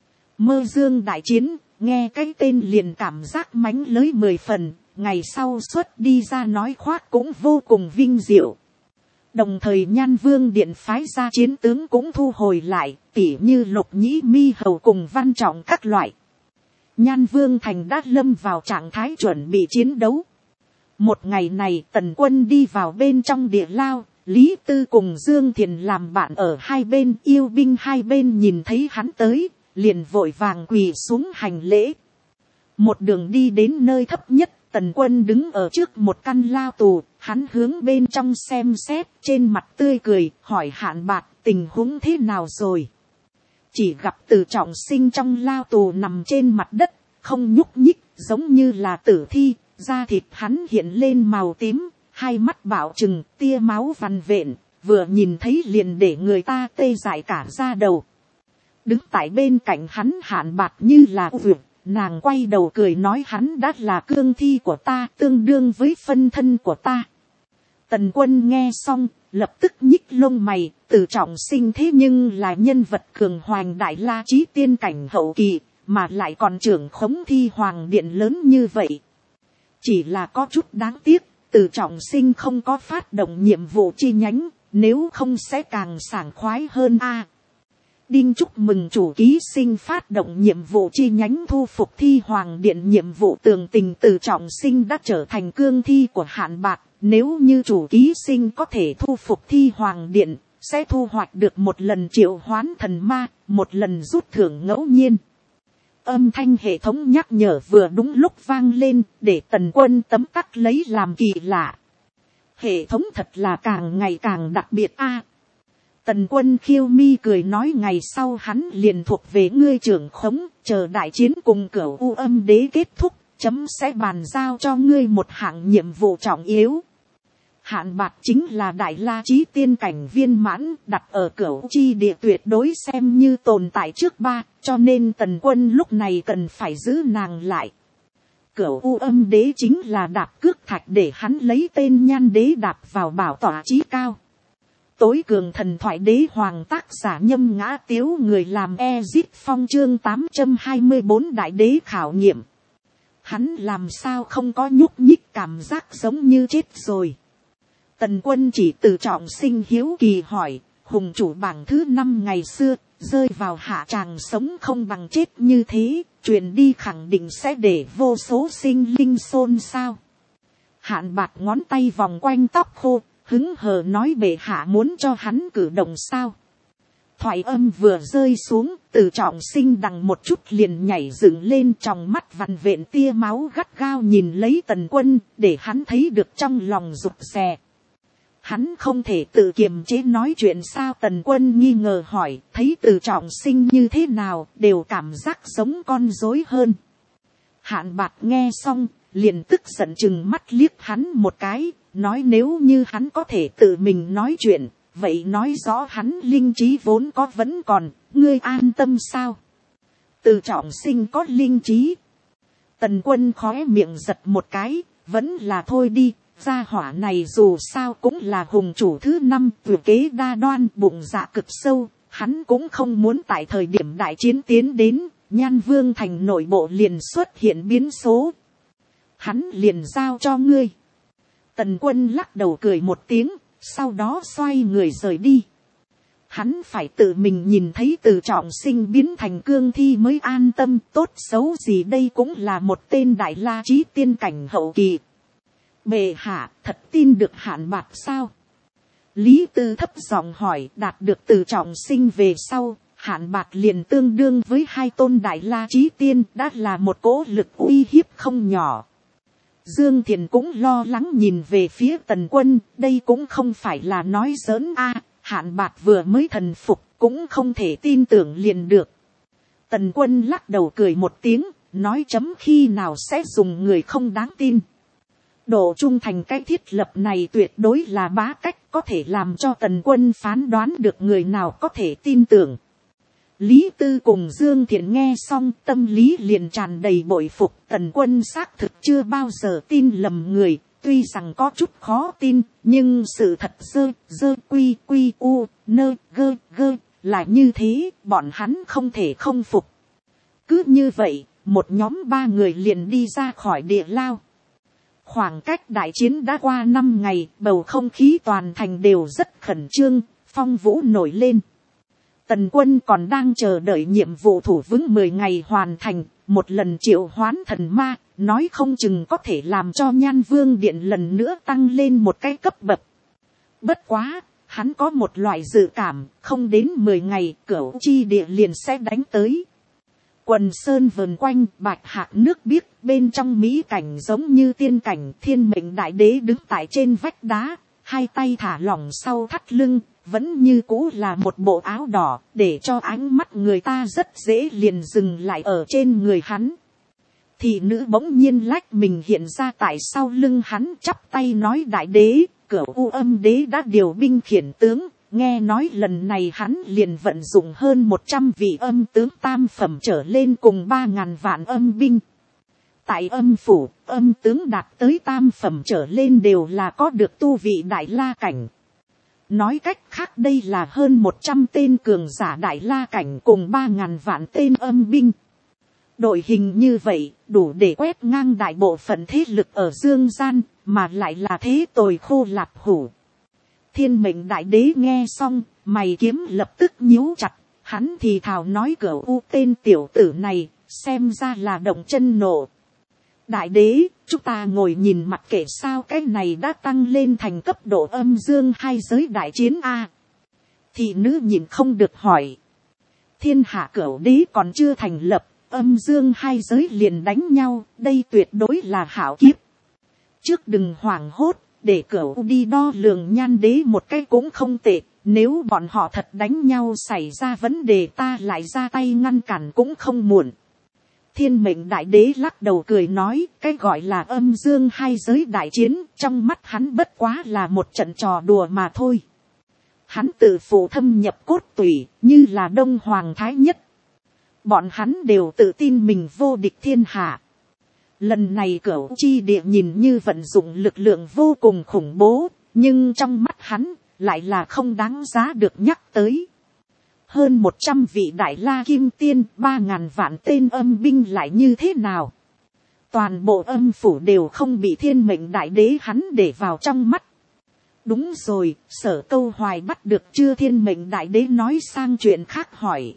Mơ dương đại chiến, nghe cái tên liền cảm giác mánh lới 10 phần, ngày sau xuất đi ra nói khoác cũng vô cùng vinh diệu. Đồng thời Nhan Vương điện phái ra chiến tướng cũng thu hồi lại, tỉ như Lục Nhĩ Mi Hầu cùng Văn Trọng các loại. Nhan Vương thành đã lâm vào trạng thái chuẩn bị chiến đấu. Một ngày này Tần Quân đi vào bên trong địa lao, Lý Tư cùng Dương Thiền làm bạn ở hai bên, yêu binh hai bên nhìn thấy hắn tới, liền vội vàng quỳ xuống hành lễ. Một đường đi đến nơi thấp nhất, Tần Quân đứng ở trước một căn lao tù, hắn hướng bên trong xem xét, trên mặt tươi cười, hỏi Hạn Bạc tình huống thế nào rồi. Chỉ gặp Từ Trọng Sinh trong lao tù nằm trên mặt đất, không nhúc nhích, giống như là tử thi, da thịt hắn hiện lên màu tím, hai mắt bảo trừng, tia máu vằn vện, vừa nhìn thấy liền để người ta tê dại cả da đầu. Đứng tại bên cạnh hắn Hạn Bạc như là vượt, nàng quay đầu cười nói hắn đã là cương thi của ta, tương đương với phân thân của ta. Tần Quân nghe xong, lập tức nhích lông mày, Từ Trọng Sinh thế nhưng là nhân vật cường hoành đại la chí tiên cảnh hậu kỳ, mà lại còn trưởng khống thi hoàng điện lớn như vậy. Chỉ là có chút đáng tiếc, Từ Trọng Sinh không có phát động nhiệm vụ chi nhánh, nếu không sẽ càng sảng khoái hơn a. Đinh chúc mừng chủ ký sinh phát động nhiệm vụ chi nhánh thu phục thi hoàng điện nhiệm vụ tường tình. Từ Trọng Sinh đã trở thành cương thi của Hạn Bạc, nếu như chủ ký sinh có thể thu phục thi hoàng điện, sẽ thu hoạch được một lần triệu hoán thần ma, một lần rút thưởng ngẫu nhiên. Âm thanh hệ thống nhắc nhở vừa đúng lúc vang lên, để Tần Quân tấm tắc lấy làm kỳ lạ. Hệ thống thật là càng ngày càng đặc biệt a. Tần Quân khiêu mi cười nói ngày sau hắn liền thuộc về ngươi trưởng khống, chờ đại chiến cùng Cửu U Âm đế kết thúc, chấm sẽ bàn giao cho ngươi một hạng nhiệm vụ trọng yếu. Hạn Bạc chính là đại la chí tiên cảnh viên mãn, đặt ở Cửu chi địa tuyệt đối xem như tồn tại trước ba, cho nên Tần Quân lúc này cần phải giữ nàng lại. Cửu U Âm đế chính là đạp cước thạch để hắn lấy tên Nhan đế đạp vào bảo tọa chí cao. Tối cường thần thoại đế hoàng, tác giả Nhâm Ngã Tiếu, người làm Ezit Phong, chương 824 đại đế khảo nghiệm. hắn làm sao không có nhúc nhích cảm giác giống như chết rồi. Tần Quân chỉ Từ Trọng Sinh hiếu kỳ hỏi, hùng chủ bảng thứ 5 ngày xưa, rơi vào hạ tràng sống không bằng chết như thế, truyền đi khẳng định sẽ để vô số sinh linh xôn xao. Hạn Bạc ngón tay vòng quanh tóc khô, hứng hờ nói bệ hạ muốn cho hắn cử động sao. Thoại âm vừa rơi xuống, Từ Trọng Sinh đằng một chút liền nhảy dựng lên, trong mắt vằn vện tia máu gắt gao nhìn lấy Tần Quân, để hắn thấy được trong lòng rụt rè. Hắn không thể tự kiềm chế nói chuyện sao? Tần Quân nghi ngờ hỏi, thấy Từ Trọng Sinh như thế nào đều cảm giác giống con rối hơn. Hạn Bạc nghe xong, liền tức giận chừng mắt liếc hắn một cái, nói nếu như hắn có thể tự mình nói chuyện, vậy nói rõ hắn linh trí vốn có vẫn còn, ngươi an tâm sao? Từ Trọng Sinh có linh trí. Tần Quân khóe miệng giật một cái, vẫn là thôi đi, gia hỏa này dù sao cũng là hùng chủ thứ 5, vừa kế đa đoan, bụng dạ cực sâu, hắn cũng không muốn tại thời điểm đại chiến tiến đến, Nhan Vương thành nội bộ liền xuất hiện biến số. Hắn liền giao cho ngươi. Tần Quân lắc đầu cười một tiếng, sau đó xoay người rời đi. Hắn phải tự mình nhìn thấy Từ Trọng Sinh biến thành cương thi mới an tâm, tốt xấu gì đây cũng là một tên đại la chí tiên cảnh hậu kỳ. Bệ hạ, thật tin được Hạn Bạc sao? Lý Tư thấp giọng hỏi. Đạt được Từ Trọng Sinh về sau, Hạn Bạc liền tương đương với 2 tôn đại la chí tiên, đã là một cỗ lực uy hiếp không nhỏ. Dương Thiền cũng lo lắng nhìn về phía Tần Quân, đây cũng không phải là nói giỡn a, Hạn Bạc vừa mới thần phục, cũng không thể tin tưởng liền được. Tần Quân lắc đầu cười một tiếng, nói chấm khi nào sẽ dùng người không đáng tin. Độ trung thành cái thiết lập này tuyệt đối là bá cách, có thể làm cho Tần Quân phán đoán được người nào có thể tin tưởng. Lý Tư cùng Dương Thiện nghe xong, tâm lý liền tràn đầy bội phục. Tần Quân xác thực chưa bao giờ tin lầm người, tuy rằng có chút khó tin, nhưng sự thật dơ quy quy u nơ gơ gơ là như thế, bọn hắn không thể không phục. Cứ như vậy, một nhóm 3 người liền đi ra khỏi địa lao. Khoảng cách đại chiến đã qua 5 ngày, bầu không khí toàn thành đều rất khẩn trương, phong vũ nổi lên. Tần Quân còn đang chờ đợi nhiệm vụ thủ vững 10 ngày hoàn thành, một lần triệu hoán thần ma, nói không chừng có thể làm cho Nhan Vương Điện lần nữa tăng lên một cái cấp bậc. Bất quá, hắn có một loại dự cảm, không đến 10 ngày, Cửu Chi Địa liền sẽ đánh tới. Quần sơn vờn quanh, bạch hạc nước biếc, bên trong mỹ cảnh giống như tiên cảnh. Thiên Mệnh Đại Đế đứng tại trên vách đá, 2 tay thả lỏng sau thắt lưng, vẫn như cũ là một bộ áo đỏ, để cho ánh mắt người ta rất dễ liền dừng lại ở trên người hắn. Thị nữ bỗng nhiên lách mình hiện ra tại sau lưng hắn, chắp tay nói: Đại Đế, Cửu U Âm Đế đã điều binh khiển tướng, nghe nói lần này hắn liền vận dụng hơn 100 vị âm tướng tam phẩm trở lên cùng 3.000 vạn âm binh. Tại âm phủ, âm tướng đạt tới tam phẩm trở lên đều là có được tu vị đại la cảnh. Nói cách khác đây là hơn 100 tên cường giả đại la cảnh cùng 3.000 vạn tên âm binh. Đội hình như vậy đủ để quét ngang đại bộ phận thế lực ở dương gian, mà lại là thế tồi khô lạp hủ. Thiên Mệnh Đại Đế nghe xong, mày kiếm lập tức nhíu chặt, hắn thì thào nói: Cửu U tên tiểu tử này, xem ra là động chân nộ. Đại Đế, chúng ta ngồi nhìn mặt kệ sao, cái này đã tăng lên thành cấp độ âm dương 2 giới đại chiến a. Thị nữ nhìn không được hỏi. Thiên hạ Cửu Đế còn chưa thành lập, âm dương 2 giới liền đánh nhau, đây tuyệt đối là hảo kiếp. Trước đừng hoảng hốt, để Cửu đi đo lường Nhan Đế một cái cũng không tệ, nếu bọn họ thật đánh nhau xảy ra vấn đề ta lại ra tay ngăn cản cũng không muộn. Thiên Mệnh Đại Đế lắc đầu cười nói: cái gọi là âm dương 2 giới đại chiến, trong mắt hắn bất quá là một trận trò đùa mà thôi. Hắn tự phụ thâm nhập cốt tủy, như là Đông Hoàng Thái Nhất. Bọn hắn đều tự tin mình vô địch thiên hạ. Lần này Cửu Chi Địa nhìn như vận dụng lực lượng vô cùng khủng bố, nhưng trong mắt hắn lại là không đáng giá được nhắc tới. Hơn 100 vị đại la kim tiên, 3.000 vạn tên âm binh lại như thế nào? toàn bộ âm phủ đều không bị thiên mệnh đại đế hắn để vào trong mắt. Đúng rồi, Sở Câu Hoài bắt được chưa? Thiên mệnh đại đế nói sang chuyện khác hỏi.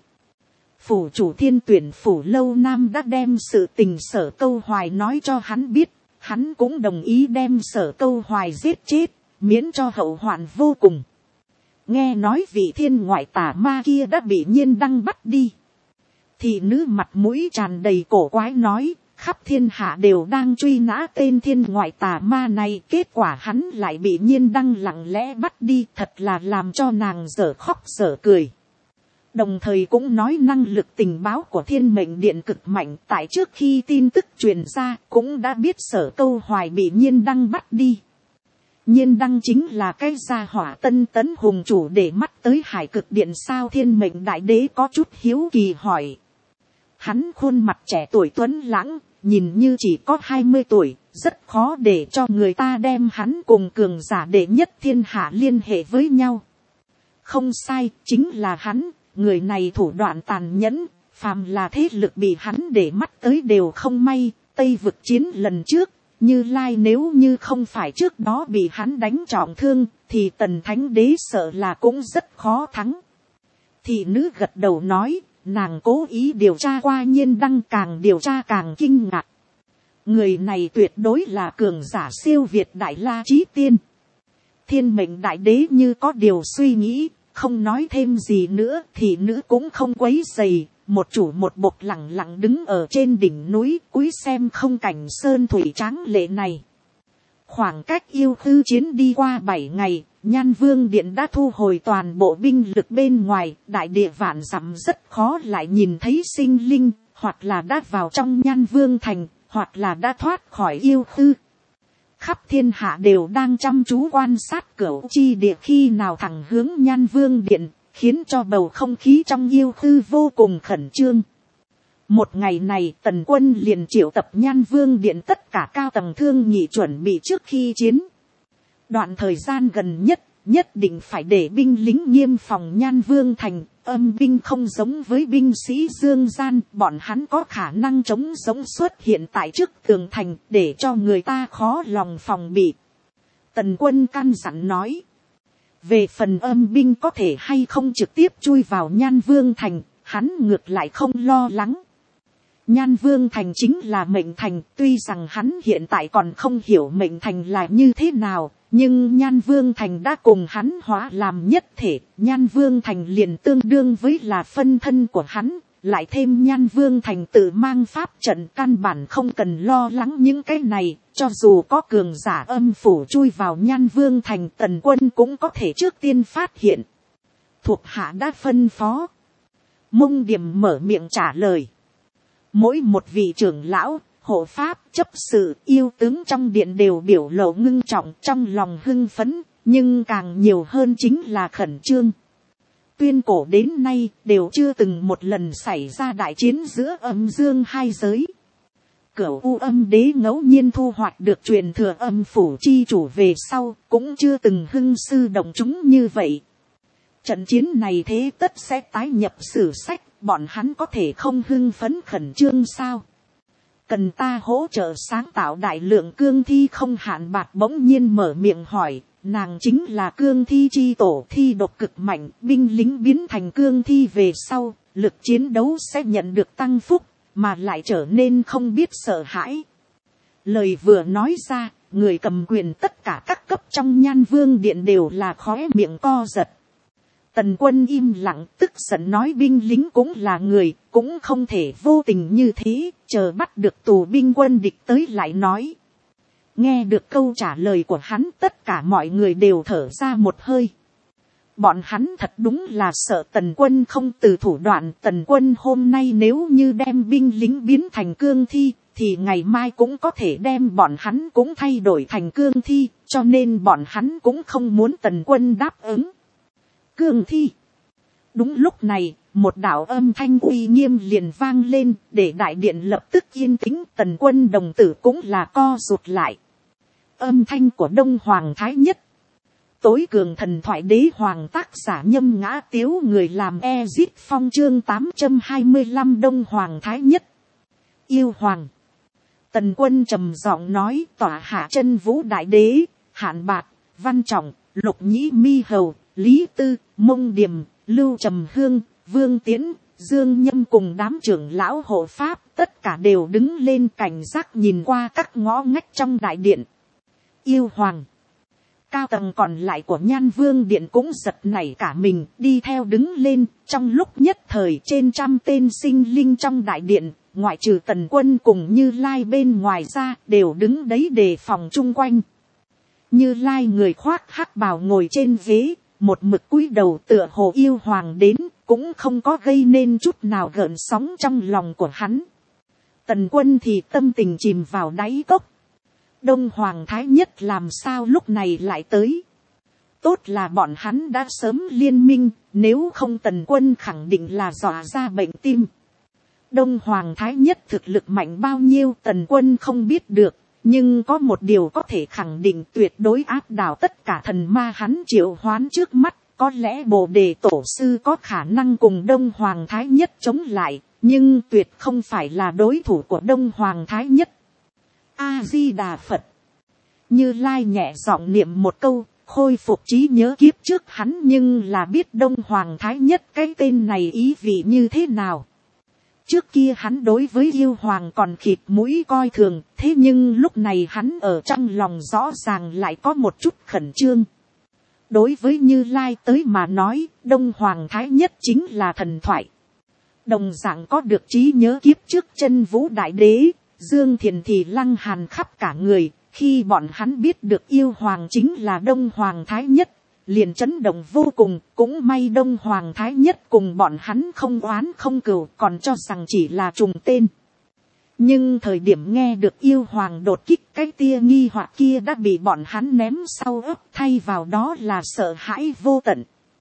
Phủ chủ Thiên Tuyển phủ Lâu Nam đã đem sự tình Sở Câu Hoài nói cho hắn biết, hắn cũng đồng ý đem Sở Câu Hoài giết chết, miễn cho hậu hoạn vô cùng. Nghe nói vị thiên ngoại tà ma kia đã bị Nhiên Đăng bắt đi. Thị nữ mặt mũi tràn đầy cổ quái nói, khắp thiên hạ đều đang truy nã tên thiên ngoại tà ma này, kết quả hắn lại bị Nhiên Đăng lặng lẽ bắt đi, thật là làm cho nàng dở khóc dở cười. Đồng thời cũng nói năng lực tình báo của Thiên Mệnh Điện cực mạnh, tại trước khi tin tức truyền ra cũng đã biết Sở Câu Hoài bị Nhiên Đăng bắt đi. Nhiên Đăng chính là cái gia hỏa Tân Tấn hùng chủ để mắt tới Hải Cực Điện sao? Thiên Mệnh đại đế có chút hiếu kỳ hỏi. Hắn khuôn mặt trẻ tuổi tuấn lãng, nhìn như chỉ có 20 tuổi, rất khó để cho người ta đem hắn cùng cường giả đệ nhất thiên hạ liên hệ với nhau. Không sai, chính là hắn. Người này thủ đoạn tàn nhẫn, phàm là thế lực bị hắn để mắt tới đều không may. Tây vực chiến lần trước, Như Lai nếu như không phải trước đó bị hắn đánh trọng thương, thì Tần Thánh Đế sợ là cũng rất khó thắng. Thị nữ gật đầu nói, nàng cố ý điều tra qua Nhiên Đăng, càng điều tra càng kinh ngạc. Người này tuyệt đối là cường giả siêu việt Đại La Chí Tiên. Thiên Mệnh đại đế như có điều suy nghĩ, không nói thêm gì nữa, thì nữ cũng không quấy rầy, một chủ một bộc lặng lặng đứng ở trên đỉnh núi cúi xem không cảnh sơn thủy tráng lệ này. Khoảng cách yêu khư chiến đi qua 7 ngày, Nhan Vương Điện đã thu hồi toàn bộ binh lực bên ngoài, đại địa vạn dặm rất khó lại nhìn thấy sinh linh, hoặc là đã vào trong Nhan Vương thành, hoặc là đã thoát khỏi yêu khư. Khắp thiên hạ đều đang chăm chú quan sát Cửu Chi Địa khi nào thẳng hướng Nhan Vương Điện, khiến cho bầu không khí trong yêu khư vô cùng khẩn trương. Một ngày này Tần Quân liền triệu tập Nhan Vương Điện tất cả cao tầng thương nghị chuẩn bị trước khi chiến. Đoạn thời gian gần nhất định phải để binh lính nghiêm phòng Nhan Vương thành. Âm binh không giống với binh sĩ dương gian, bọn hắn có khả năng chống giống xuất hiện tại trước tường thành để cho người ta khó lòng phòng bị. Tần Quân căn dặn nói. Về phần âm binh có thể hay không trực tiếp chui vào Nhan Vương thành, hắn ngược lại không lo lắng. Nhan Vương thành chính là mệnh thành, tuy rằng hắn hiện tại còn không hiểu mệnh thành là như thế nào, nhưng Nhan Vương thành đã cùng hắn hóa làm nhất thể, Nhan Vương thành liền tương đương với là phân thân của hắn, lại thêm Nhan Vương thành tự mang pháp trận, căn bản không cần lo lắng những cái này, cho dù có cường giả âm phủ chui vào Nhan Vương thành, Tần Quân cũng có thể trước tiên phát hiện. Thuộc hạ đã phân phó. Mông Điểm mở miệng trả lời. Mỗi một vị trưởng lão, hộ pháp, chấp sự, yêu tướng trong điện đều biểu lộ ngưng trọng, trong lòng hưng phấn, nhưng càng nhiều hơn chính là khẩn trương. Tuyên cổ đến nay đều chưa từng một lần xảy ra đại chiến giữa âm dương hai giới. Cửu U Âm Đế ngẫu nhiên thu hoạch được truyền thừa âm phủ chi chủ về sau, cũng chưa từng hưng sư động chúng như vậy. Trận chiến này thế tất sẽ tái nhập sử sách, bọn hắn có thể không hưng phấn khẩn trương sao? Cần ta hỗ trợ sáng tạo đại lượng cương thi không? Hạn Bạc bỗng nhiên mở miệng hỏi, nàng chính là cương thi chi tổ, thi độc cực mạnh, binh lính biến thành cương thi về sau, lực chiến đấu sẽ nhận được tăng phúc, mà lại trở nên không biết sợ hãi. Lời vừa nói ra, người cầm quyền tất cả các cấp trong Nhan Vương Điện đều là khóe miệng co giật. Tần Quân im lặng, tức giận nói binh lính cũng là người, cũng không thể vô tình như thế, chờ bắt được tù binh quân địch tới lại nói. Nghe được câu trả lời của hắn, tất cả mọi người đều thở ra một hơi. Bọn hắn thật đúng là sợ Tần Quân không từ thủ đoạn. Tần Quân hôm nay nếu như đem binh lính biến thành cương thi, thì ngày mai cũng có thể đem bọn hắn cũng thay đổi thành cương thi, cho nên bọn hắn cũng không muốn Tần Quân đáp ứng. Cương thi. Đúng lúc này, một đạo âm thanh uy nghiêm liền vang lên, để đại điện lập tức yên tĩnh. Tần Quân đồng tử cũng là co rụt lại. Âm thanh của Đông Hoàng Thái Nhất. Tối cường thần thoại đế hoàng, tác giả Nhâm Ngã Tiếu, người làm Ezit Phong, chương 825. Đông Hoàng Thái Nhất. Yêu Hoàng. Tần Quân trầm giọng nói, tỏa hạ chân vũ đại đế, Hạn Bạc, Văn Trọng, Lục Nhĩ Mi Hầu, Lý Tư, Mông Điềm, Lưu Trầm Hương, Vương Tiễn, Dương Nhâm cùng đám trưởng lão hộ pháp, tất cả đều đứng lên cảnh giác nhìn qua các ngõ ngách trong đại điện. Yêu Hoàng. Cao tầng còn lại của Nhan Vương điện cũng giật nảy cả mình, đi theo đứng lên. Trong lúc nhất thời trên trăm tên sinh linh trong đại điện, ngoại trừ Tần Quân cùng Như Lai bên ngoài ra, đều đứng đấy đề phòng chung quanh. Như Lai người khoác hắc bào ngồi trên ghế, một mực cúi đầu tựa hồ yêu hoàng đến, cũng không có gây nên chút nào gợn sóng trong lòng của hắn. Tần Quân thì tâm tình chìm vào đáy cốc. Đông Hoàng Thái Nhất làm sao lúc này lại tới? Tốt là bọn hắn đã sớm liên minh, nếu không Tần Quân khẳng định là dọa ra bệnh tim. Đông Hoàng Thái Nhất thực lực mạnh bao nhiêu Tần Quân không biết được, nhưng có một điều có thể khẳng định tuyệt đối áp đảo tất cả thần ma hắn triệu hoán trước mắt. Có lẽ Bồ Đề Tổ Sư có khả năng cùng Đông Hoàng Thái Nhất chống lại, nhưng tuyệt không phải là đối thủ của Đông Hoàng Thái Nhất. A-di-đà Phật. Như Lai nhẹ giọng niệm một câu, khôi phục trí nhớ kiếp trước hắn, nhưng là biết Đông Hoàng Thái Nhất cái tên này ý vị như thế nào. Trước kia hắn đối với yêu hoàng còn khịt mũi coi thường, thế nhưng lúc này hắn ở trong lòng rõ ràng lại có một chút khẩn trương. Đối với Như Lai tới mà nói, Đông Hoàng Thái Nhất chính là thần thoại. Đồng dạng có được trí nhớ kiếp trước chân vũ đại đế, Dương Thiền thì lăng hàn khắp cả người, khi bọn hắn biết được yêu hoàng chính là Đông Hoàng Thái Nhất, liền chấn động vô cùng, cũng may Đông Hoàng Thái Nhất cùng bọn hắn không oán không cừu, còn cho rằng chỉ là trùng tên. Nhưng thời điểm nghe được yêu hoàng đột kích, cái tia nghi hoặc kia đã bị bọn hắn ném sau ấp, thay vào đó là sợ hãi vô tận.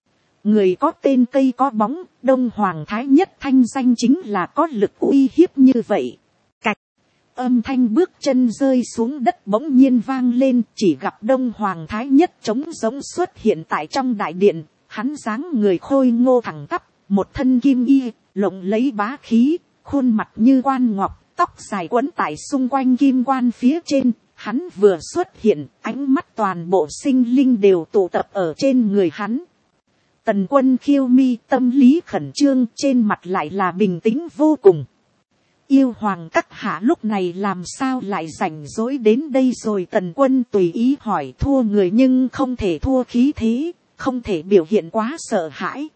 Người có tên cây có bóng, Đông Hoàng Thái Nhất thanh danh chính là có lực uy hiếp như vậy. Cạch, âm thanh bước chân rơi xuống đất bỗng nhiên vang lên, chỉ gặp Đông Hoàng Thái Nhất trống giống xuất hiện tại trong đại điện. Hắn dáng người khôi ngô thẳng tắp, một thân kim y, lộng lấy bá khí, khuôn mặt như quan ngọc, tóc dài quấn tại xung quanh kim quan phía trên. Hắn vừa xuất hiện, ánh mắt toàn bộ sinh linh đều tụ tập ở trên người hắn. Tần Quân khiêu mi, tâm lý khẩn trương, trên mặt lại là bình tĩnh vô cùng. Yêu hoàng các hạ lúc này làm sao lại rảnh rỗi đến đây rồi? Tần Quân tùy ý hỏi. Thua người nhưng không thể thua khí thế, không thể biểu hiện quá sợ hãi.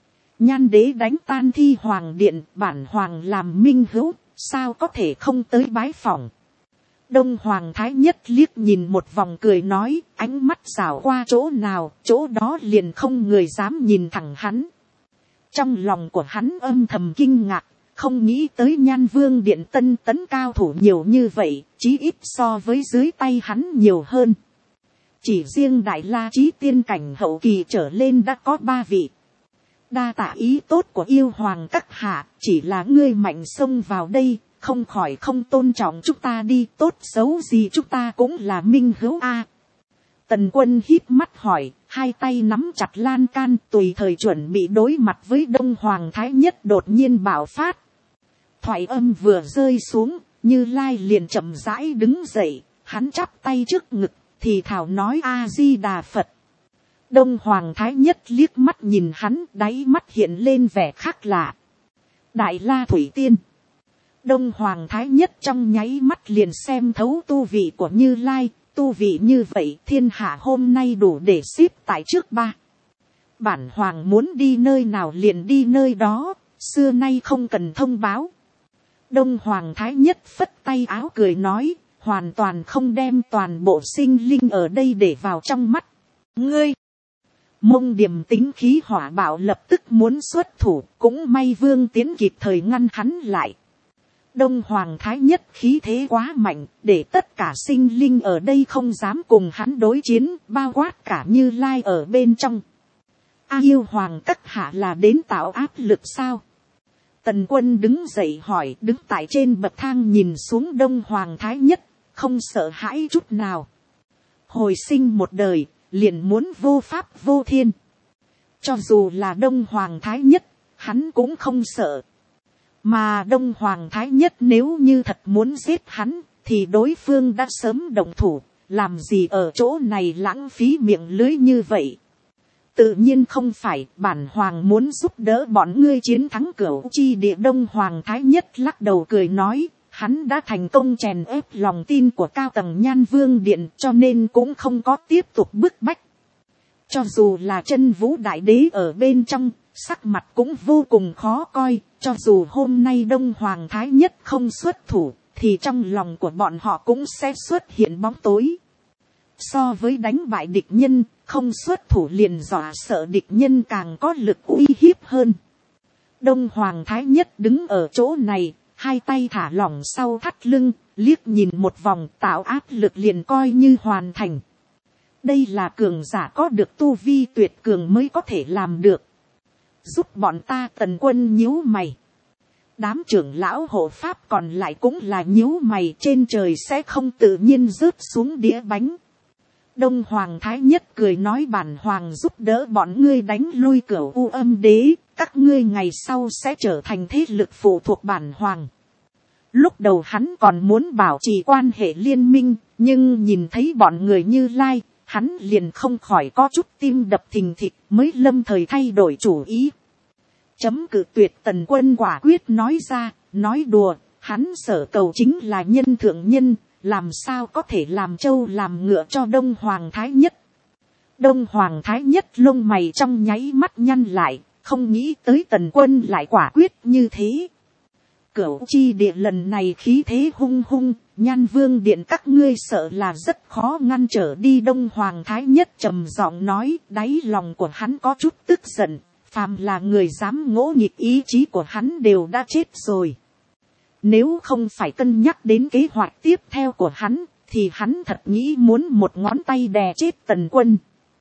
Nhan đế đánh tan Thi Hoàng điện, bản hoàng làm minh hữu, sao có thể không tới bái phỏng. Đông Hoàng Thái Nhất liếc nhìn một vòng cười nói, ánh mắt rảo qua chỗ nào, chỗ đó liền không người dám nhìn thẳng hắn. Trong lòng của hắn âm thầm kinh ngạc, không nghĩ tới Nhan Vương điện tân tấn cao thủ nhiều như vậy, chí ít so với dưới tay hắn nhiều hơn. Chỉ riêng Đại La Chí tiên cảnh hậu kỳ trở lên đã có 3 vị. Đa tạ ý tốt của yêu hoàng các hạ, chỉ là ngươi mạnh xông vào đây, không khỏi không tôn trọng chúng ta đi, tốt xấu gì chúng ta cũng là minh hữu a. Tần Quân híp mắt hỏi, hai tay nắm chặt lan can, tùy thời chuẩn bị đối mặt với Đông Hoàng Thái Nhất đột nhiên bạo phát. Thoại âm vừa rơi xuống, Như Lai liền chậm rãi đứng dậy, hắn chắp tay trước ngực, thì thảo nói A-di-đà Phật. Đông Hoàng Thái Nhất liếc mắt nhìn hắn, đáy mắt hiện lên vẻ khác lạ. Đại La Thủy Tiên. Đông Hoàng Thái Nhất trong nháy mắt liền xem thấu tu vị của Như Lai, tu vị như vậy thiên hạ hôm nay đủ để xếp tại trước 3. Bản hoàng muốn đi nơi nào liền đi nơi đó, xưa nay không cần thông báo. Đông Hoàng Thái Nhất phất tay áo cười nói, hoàn toàn không đem toàn bộ sinh linh ở đây để vào trong mắt. Ngươi! Mông Điềm tính khí hỏa bạo lập tức muốn xuất thủ, cũng may Vương Tiễn kịp thời ngăn hắn lại. Đông Hoàng Thái Nhất khí thế quá mạnh, để tất cả sinh linh ở đây không dám cùng hắn đối chiến, bao quát cả Như Lai ở bên trong. Yêu hoàng các hạ là đến tạo áp lực sao? Tần Quân đứng dậy hỏi, đứng tại trên bậc thang nhìn xuống Đông Hoàng Thái Nhất, không sợ hãi chút nào. Hồi sinh một đời, liền muốn vô pháp vô thiên. Cho dù là Đông Hoàng Thái Nhất, hắn cũng không sợ. Mà Đông Hoàng Thái Nhất nếu như thật muốn giết hắn, thì đối phương đã sớm động thủ, làm gì ở chỗ này lãng phí miệng lưới như vậy. Tự nhiên không phải, bản hoàng muốn giúp đỡ bọn ngươi chiến thắng Cửu Chi Địa. Đông Hoàng Thái Nhất lắc đầu cười nói, hắn đã thành công chèn ép lòng tin của cao tầng Nhan Vương Điện, cho nên cũng không có tiếp tục bức bách. Cho dù là Chân Vũ Đại Đế ở bên trong, sắc mặt cũng vô cùng khó coi, cho dù hôm nay Đông Hoàng Thái Nhất không xuất thủ, thì trong lòng của bọn họ cũng sẽ xuất hiện bóng tối. So với đánh bại địch nhân, không xuất thủ liền dọa sợ địch nhân càng có lực uy hiếp hơn. Đông Hoàng Thái Nhất đứng ở chỗ này, hai tay thả lỏng sau thắt lưng, liếc nhìn một vòng, tạo áp lực liền coi như hoàn thành. Đây là cường giả có được tu vi tuyệt cường mới có thể làm được. Giúp bọn ta. Tần Quân nhíu mày. Đám trưởng lão hộ pháp còn lại cũng là nhíu mày, trên trời sẽ không tự nhiên rớt xuống đĩa bánh. Đông Hoàng Thái Nhất cười nói, bản hoàng giúp đỡ bọn ngươi đánh lui Cửu U Âm Đế, các ngươi ngày sau sẽ trở thành thế lực phụ thuộc bản hoàng. Lúc đầu hắn còn muốn bảo trì quan hệ liên minh, nhưng nhìn thấy bọn người Như Lai, hắn liền không khỏi có chút tim đập thình thịch, mới lâm thời thay đổi chủ ý. Chấm cự tuyệt. Tần Quân quả quyết nói ra, nói đùa, hắn sở cầu chính là nhân thượng nhân, làm sao có thể làm trâu làm ngựa cho Đông Hoàng Thái Nhất. Đông Hoàng Thái Nhất lông mày trong nháy mắt nhăn lại, không nghĩ tới Tần Quân lại quả quyết như thế. Cửu Chi Địa lần này khí thế hung hung, Nhan Vương Điện các ngươi sợ là rất khó ngăn trở đi. Đông Hoàng Thái Nhất trầm giọng nói, đáy lòng của hắn có chút tức giận, phàm là người dám ngỗ nghịch ý chí của hắn đều đã chết rồi. Nếu không phải cân nhắc đến kế hoạch tiếp theo của hắn, thì hắn thật nghĩ muốn một ngón tay đè chết Tần Quân.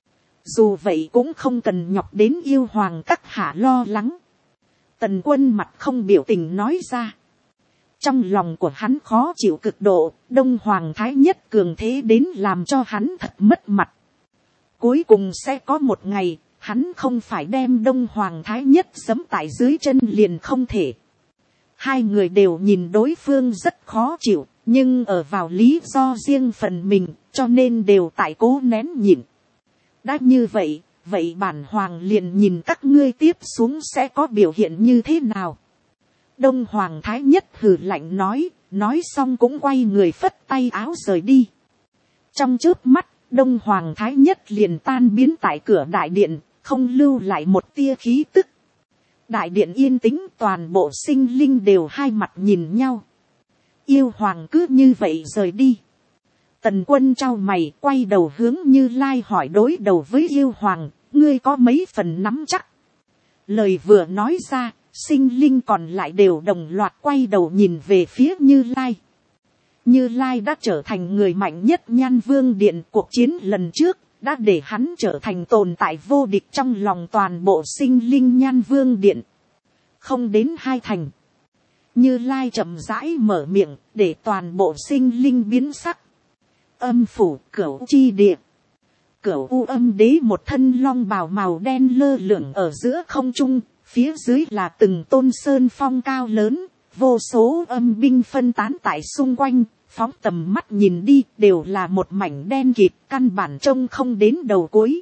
Dù vậy cũng không cần nhọc đến yêu hoàng các hạ lo lắng. Tần Quân mặt không biểu tình nói ra. Trong lòng của hắn khó chịu cực độ, Đông Hoàng Thái Nhất cường thế đến làm cho hắn thật mất mặt. Cuối cùng sẽ có một ngày, hắn không phải đem Đông Hoàng Thái Nhất giẫm tại dưới chân liền không thể. Hai người đều nhìn đối phương rất khó chịu, nhưng ở vào lý do riêng phần mình, cho nên đều tại cố nén nhịn. Đã như vậy, vậy bản hoàng liền nhìn các ngươi tiếp xuống sẽ có biểu hiện như thế nào. Đông Hoàng Thái Nhất hừ lạnh nói xong cũng quay người phất tay áo rời đi. Trong chớp mắt, Đông Hoàng Thái Nhất liền tan biến tại cửa đại điện, không lưu lại một tia khí tức. Đại điện yên tĩnh, toàn bộ sinh linh đều hai mặt nhìn nhau. Yêu hoàng cứ như vậy rời đi. Tần Quân trao mày, quay đầu hướng Như Lai hỏi, đối đầu với yêu hoàng, ngươi có mấy phần nắm chắc. Lời vừa nói ra, sinh linh còn lại đều đồng loạt quay đầu nhìn về phía Như Lai. Như Lai đã trở thành người mạnh nhất Nhan Vương Điện. Cuộc chiến lần trước đã để hắn trở thành tồn tại vô địch trong lòng toàn bộ sinh linh Nhan Vương Điện. Không đến hai thành, Như Lai chậm rãi mở miệng, để toàn bộ sinh linh biến sắc. Âm phủ Cửu Chi Địa. Cửu U Âm Đế một thân long bào màu đen lơ lửng ở giữa không trung, phía dưới là từng tôn sơn phong cao lớn, vô số âm binh phân tán tại xung quanh, phóng tầm mắt nhìn đi đều là một mảnh đen kịt, căn bản trông không đến đầu cuối.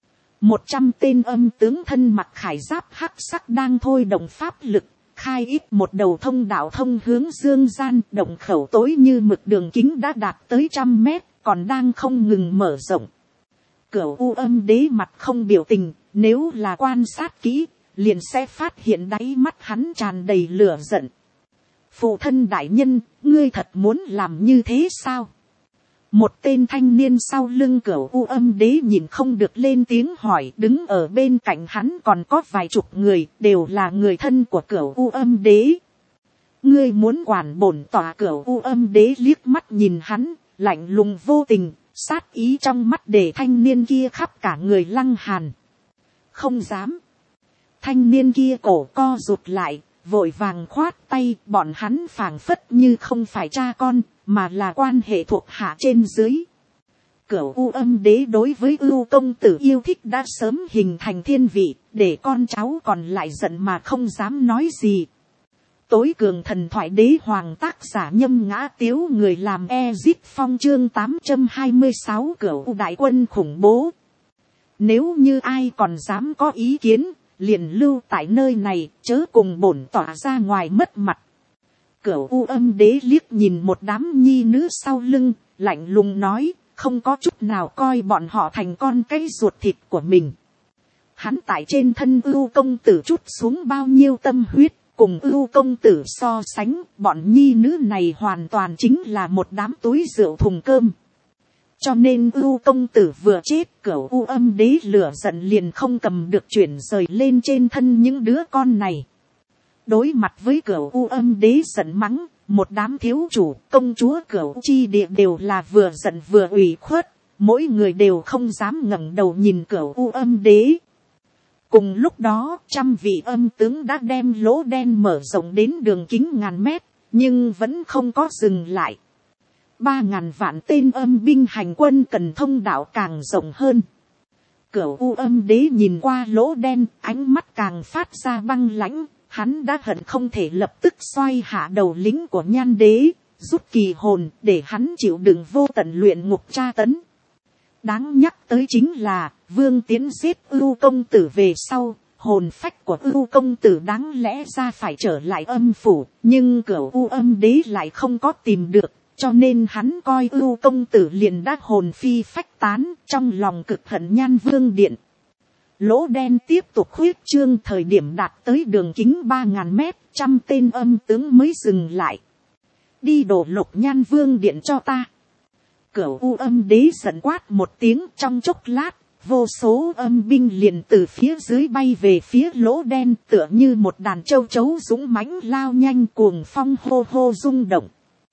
100 tên âm tướng thân mặc khải giáp hắc sắc đang thôi động pháp lực, khai ít một đầu thông đạo thông hướng dương gian. Động khẩu tối như mực, đường kính đã đạt tới 100 mét, còn đang không ngừng mở rộng. Cửu U Âm Đế mặt không biểu tình, nếu là quan sát kỹ, liền sẽ phát hiện đáy mắt hắn tràn đầy lửa giận. Phụ thân đại nhân, ngươi thật muốn làm như thế sao? Một tên thanh niên sau lưng Cửu U Âm Đế nhìn không được lên tiếng hỏi. Đứng ở bên cạnh hắn còn có vài chục người, đều là người thân của Cửu U Âm Đế. Ngươi muốn quản bổn tòa? Cửu U Âm Đế liếc mắt nhìn hắn, lạnh lùng vô tình, sát ý trong mắt để thanh niên kia khắp cả người lăng hàn. Không dám. Thanh niên kia cổ co rụt lại, vội vàng khoát tay. Bọn hắn phảng phất như không phải cha con, mà là quan hệ thuộc hạ trên dưới. Cửu U Âm Đế đối với Ưu công tử yêu thích đã sớm hình thành thiên vị, để con cháu còn lại giận mà không dám nói gì. Tối cường thần thoại đế hoàng tác giả Nhâm Ngã Tiếu, người làm Ezip Phong chương 826 Cửu đại quân khủng bố. Nếu như ai còn dám có ý kiến, liền lưu tại nơi này, chớ cùng bổn tỏa ra ngoài mất mặt. Cửu Âm đế liếc nhìn một đám nhi nữ sau lưng, lạnh lùng nói, không có chút nào coi bọn họ thành con cái ruột thịt của mình. Hắn tại trên thân Ưu công tử chút xuống bao nhiêu tâm huyết, cùng Ưu công tử so sánh, bọn nhi nữ này hoàn toàn chính là một đám túi rượu thùng cơm. Cho nên Ưu công tử vừa chết, Cửu Âm đế lửa giận liền không cầm được chuyển rời lên trên thân những đứa con này. Đối mặt với Cửu Âm đế giận mắng, một đám thiếu chủ, công chúa Cửu chi địa đều là vừa giận vừa ủy khuất, mỗi người đều không dám ngẩng đầu nhìn Cửu Âm đế. Cùng lúc đó, 100 vị âm tướng đã đem lỗ đen mở rộng đến đường kính ngàn mét, nhưng vẫn không có dừng lại. 3.000 vạn tên âm binh hành quân cần thông đạo càng rộng hơn. Cửu Âm đế nhìn qua lỗ đen, ánh mắt càng phát ra băng lãnh, hắn đã hận không thể lập tức xoay hạ đầu lính của Nhan đế, rút kỳ hồn để hắn chịu đựng vô tận luyện ngục tra tấn. Đáng nhắc tới chính là, Vương Tiến giết Ưu công tử về sau, hồn phách của Ưu công tử đáng lẽ ra phải trở lại âm phủ, nhưng Cửu Âm đế lại không có tìm được, cho nên hắn coi Ưu công tử liền đã hồn phi phách tán, trong lòng cực hận Nhan Vương điện. Lỗ đen tiếp tục khuyết trương, thời điểm đạt tới đường kính 3.000 mét, 100 tên âm tướng mới dừng lại. Đi đổ Lục Nhan Vương điện cho ta. Cửu Âm đế giận quát một tiếng, trong chốc lát, vô số âm binh liền từ phía dưới bay về phía lỗ đen, tựa như một đàn châu chấu dũng mãnh lao nhanh, cuồng phong hô hô rung động.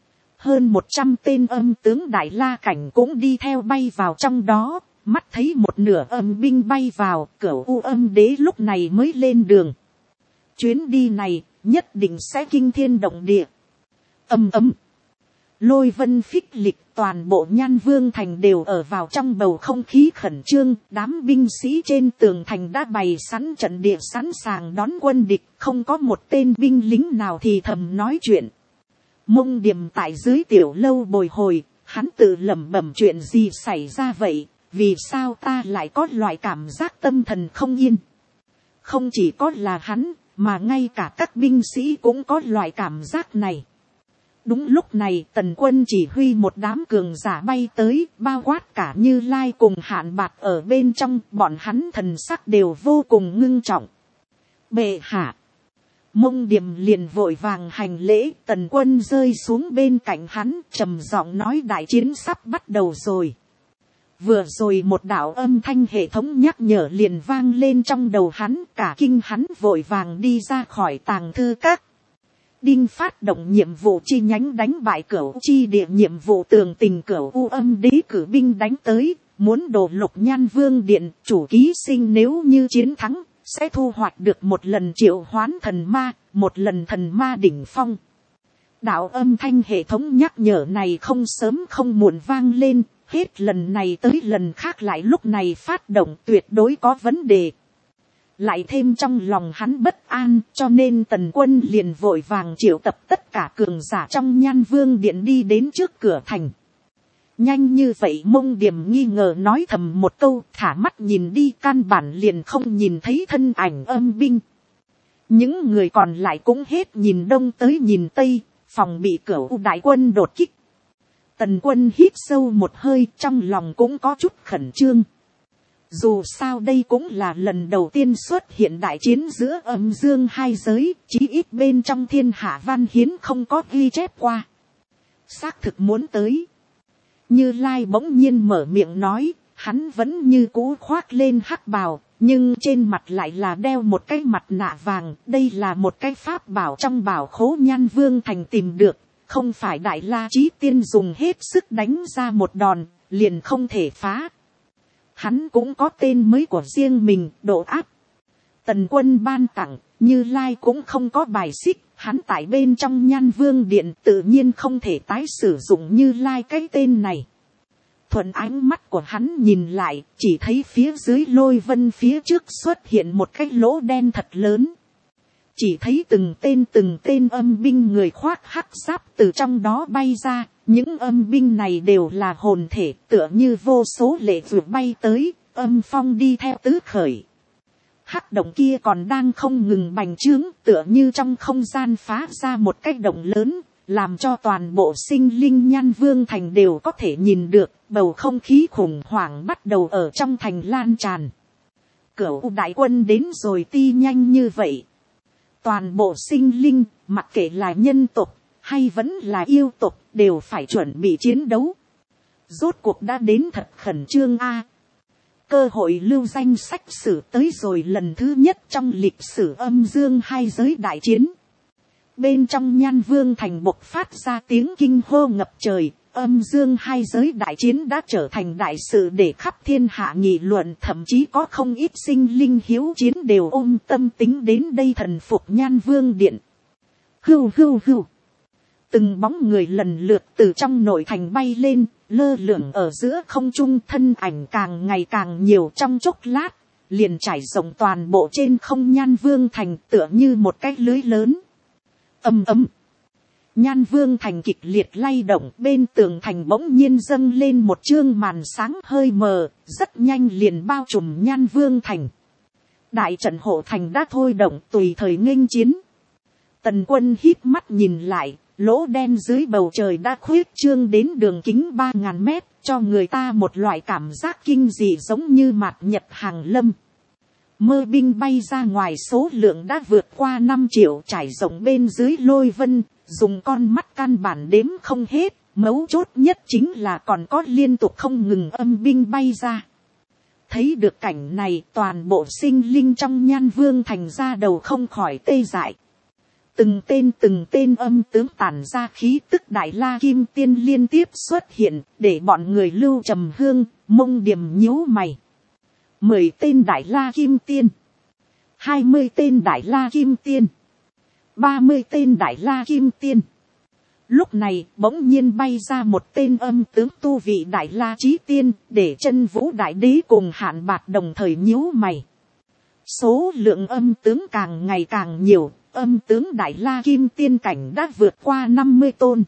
Hơn 100 tên âm tướng Đại La Cảnh cũng đi theo bay vào trong đó, mắt thấy một nửa âm binh bay vào, Cửu Âm đế lúc này mới lên đường. Chuyến đi này nhất định sẽ kinh thiên động địa. Ầm ầm. Lôi vân phích lịch, toàn bộ Nhan Vương thành đều ở vào trong bầu không khí khẩn trương, đám binh sĩ trên tường thành đã bày sẵn trận địa sẵn sàng đón quân địch, không có một tên binh lính nào thì thầm nói chuyện. Mông Điềm tại dưới tiểu lâu bồi hồi, hắn tự lẩm bẩm chuyện gì xảy ra vậy, vì sao ta lại có loại cảm giác tâm thần không yên. Không chỉ có là hắn, mà ngay cả các binh sĩ cũng có loại cảm giác này. Đúng lúc này Tần Quân chỉ huy một đám cường giả bay tới, bao quát cả Như Lai cùng Hạn Bạc ở bên trong, bọn hắn thần sắc đều vô cùng ngưng trọng. Bệ hạ. Mông Điềm liền vội vàng hành lễ, Tần Quân rơi xuống bên cạnh hắn, trầm giọng nói đại chiến sắp bắt đầu rồi. Vừa rồi một đạo âm thanh hệ thống nhắc nhở liền vang lên trong đầu hắn, cả kinh hắn vội vàng đi ra khỏi tàng thư các. Đinh phát động nhiệm vụ chi nhánh đánh bại Cửu chi địa, nhiệm vụ tường tình Cửu Âm đế cử binh đánh tới, muốn đổ Lục Nhan Vương điện, chủ ký sinh nếu như chiến thắng, sẽ thu hoạch được một lần triệu hoán thần ma, một lần thần ma đỉnh phong. Đạo âm thanh hệ thống nhắc nhở này không sớm không muộn vang lên, hết lần này tới lần khác lại lúc này phát động, tuyệt đối có vấn đề. Lại thêm trong lòng hắn bất an, cho nên Tần Quân liền vội vàng triệu tập tất cả cường giả trong Nhan Vương điện đi đến trước cửa thành. Nhanh như vậy? Mông Điềm nghi ngờ nói thầm một câu, thả mắt nhìn đi, căn bản liền không nhìn thấy thân ảnh âm binh. Những người còn lại cũng hết nhìn đông tới nhìn tây, phòng bị Cửu đại quân đột kích. Tần Quân hít sâu một hơi, trong lòng cũng có chút khẩn trương. Dù sao đây cũng là lần đầu tiên xuất hiện đại chiến giữa âm dương hai giới, chí ít bên trong thiên hạ văn hiến không có ghi chép qua. Xác thực muốn tới. Như Lai bỗng nhiên mở miệng nói, hắn vẫn như cũ khoác lên hắc bào, nhưng trên mặt lại là đeo một cái mặt nạ vàng. Đây là một cái pháp bảo trong bảo khố Nhan Vương thành tìm được, không phải Đại La Chí Tiên dùng hết sức đánh ra một đòn, liền không thể phá. Hắn cũng có tên mới của riêng mình, Độ Áp. Tần Quân ban tặng, Như Lai cũng không có bài xích, hắn tại bên trong Nhan Vương điện tự nhiên không thể tái sử dụng Như Lai cái tên này. Thuận ánh mắt của hắn nhìn lại, chỉ thấy phía dưới lôi vân phía trước xuất hiện một cái lỗ đen thật lớn. chỉ thấy từng tên âm binh người khoác hắc giáp từ trong đó bay ra. Những âm binh này đều là hồn thể, tựa như vô số lệ vượt bay tới, âm phong đi theo tứ khởi. Hắc động kia còn đang không ngừng bành trướng, tựa như trong không gian phá ra một cái động lớn, làm cho toàn bộ sinh linh Nhan Vương thành đều có thể nhìn được, bầu không khí khủng hoảng bắt đầu ở trong thành lan tràn. Cửu đại quân đến rồi ti nhanh như vậy. Toàn bộ sinh linh, mặc kệ là nhân tộc hay vẫn là yêu tộc, đều phải chuẩn bị chiến đấu. Rốt cuộc đã đến thật khẩn trương a. Cơ hội lưu danh sách sử tới rồi lần thứ nhất trong lịch sử âm dương hai giới đại chiến. Bên trong Nhan Vương thành bộc phát ra tiếng kinh hô ngập trời. Âm dương hai giới đại chiến đã trở thành đại sự để khắp thiên hạ nghị luận, thậm chí có không ít sinh linh hiếu chiến đều ôm tâm tính đến đây thần phục Nhan Vương điện. Hưu hưu hưu. Từng bóng người lần lượt từ trong nội thành bay lên, lơ lửng ở giữa không trung, thân ảnh càng ngày càng nhiều, trong chốc lát liền trải rộng toàn bộ trên không Nhan Vương thành, tựa như một cái lưới lớn. Ầm ầm. Nhan Vương thành kịch liệt lay động, bên tường thành bỗng nhiên dâng lên một chương màn sáng hơi mờ, rất nhanh liền bao trùm Nhan Vương thành. Đại trận hộ thành đã thôi động, tùy thời nghênh chiến. Tần Quân híp mắt nhìn lại, lỗ đen dưới bầu trời đã khuyết trương đến đường kính 3.000 mét, cho người ta một loại cảm giác kinh dị giống như mạt nhập hàng lâm. Mơ binh bay ra ngoài số lượng đã vượt qua 5 triệu, trải rộng bên dưới lôi vân, dùng con mắt căn bản đếm không hết. Mấu chốt nhất chính là còn có liên tục không ngừng âm binh bay ra. Thấy được cảnh này, toàn bộ sinh linh trong Nhan Vương thành ra đầu không khỏi tê dại. Từng tên âm tướng tản ra khí tức Đại La Kim Tiên liên tiếp xuất hiện, để bọn người Lưu Trầm Hương, Mông Điềm nhíu mày. 10 tên Đại La Kim Tiên, 20 tên Đại La Kim Tiên, 30 tên Đại La Kim Tiên. Lúc này bỗng nhiên bay ra một tên âm tướng tu vị Đại La Chí Tiên, để Chân Vũ Đại Đế cùng Hạn Bạc đồng thời nhíu mày. Số lượng âm tướng càng ngày càng nhiều, âm tướng Đại La Kim Tiên cảnh đã vượt qua 50 tôn.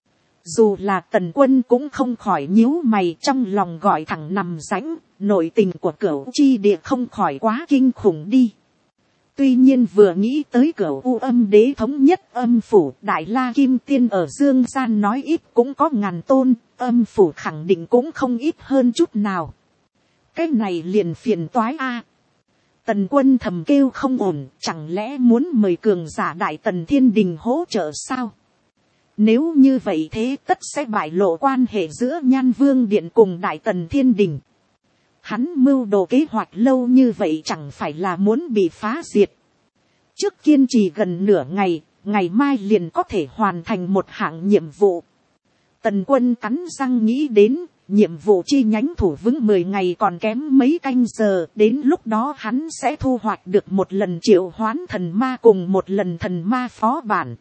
Dù là Tần Quân cũng không khỏi nhíu mày, trong lòng gọi thẳng nằm rãnh, nội tình của Cửu Chi Địa không khỏi quá kinh khủng đi. Tuy nhiên vừa nghĩ tới Cửu U Âm Đế thống nhất âm phủ, Đại La Kim Tiên ở dương gian nói ít cũng có ngàn tôn, âm phủ khẳng định cũng không ít hơn chút nào. Cái này liền phiền toái a. Tần Quân thầm kêu không ổn, chẳng lẽ muốn mời cường giả Đại Tần Thiên Đình hỗ trợ sao? Nếu như vậy thế tất sẽ bại lộ quan hệ giữa Nhan Vương điện cùng Đại Tần Thiên Đình. Hắn mưu đồ kế hoạch lâu như vậy chẳng phải là muốn bị phá diệt. Trước kiên trì gần nửa ngày, ngày mai liền có thể hoàn thành một hạng nhiệm vụ. Tần Quân cắn răng nghĩ đến, nhiệm vụ chi nhánh thủ vững 10 ngày còn kém mấy canh giờ, đến lúc đó hắn sẽ thu hoạch được một lần triệu hoán thần ma cùng một lần thần ma phó bản.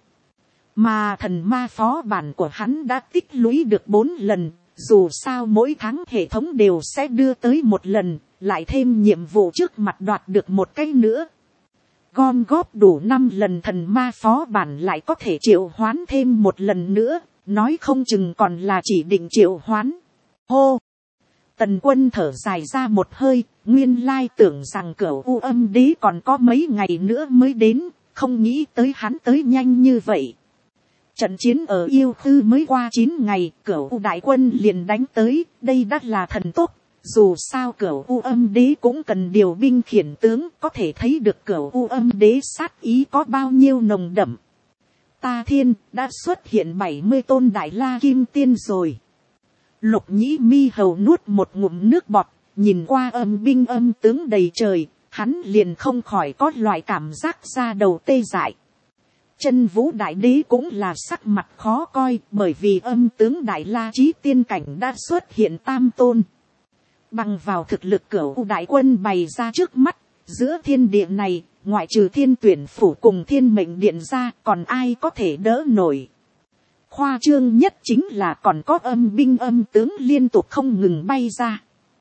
Mà thần ma phó bản của hắn đã tích lũy được 4 lần, dù sao mỗi tháng hệ thống đều sẽ đưa tới một lần, lại thêm nhiệm vụ trước mặt đoạt được một cái nữa. Gom góp đủ 5 lần thần ma phó bản lại có thể triệu hoán thêm một lần nữa, nói không chừng còn là chỉ định triệu hoán. Hô! Tần Quân thở dài ra một hơi, nguyên lai tưởng rằng Cửu U Âm Đế còn có mấy ngày nữa mới đến, không nghĩ tới hắn tới nhanh như vậy. Trận chiến ở Yêu Khư mới qua 9 ngày, Cửu U đại quân liền đánh tới, đây đã là thần tốc. Dù sao Cửu U Âm Đế cũng cần điều binh khiển tướng, có thể thấy được Cửu U Âm Đế sát ý có bao nhiêu nồng đậm. Ta thiên, đã xuất hiện 70 tôn Đại La Kim Tiên rồi. Lục Nhĩ Mi hầu nuốt một ngụm nước bọt, nhìn qua âm binh âm tướng đầy trời, hắn liền không khỏi có loại cảm giác da đầu tê dại. Chân Vũ Đại Đế cũng là sắc mặt khó coi, bởi vì âm tướng Đại La Chí Tiên cảnh đã xuất hiện tam tôn. Bằng vào thực lực Cửu đại quân bày ra trước mắt, giữa thiên địa này, ngoại trừ Thiên Tuyển phủ cùng Thiên Mệnh điện ra, còn ai có thể đỡ nổi. Khoa trương nhất chính là còn có âm binh âm tướng liên tục không ngừng bay ra.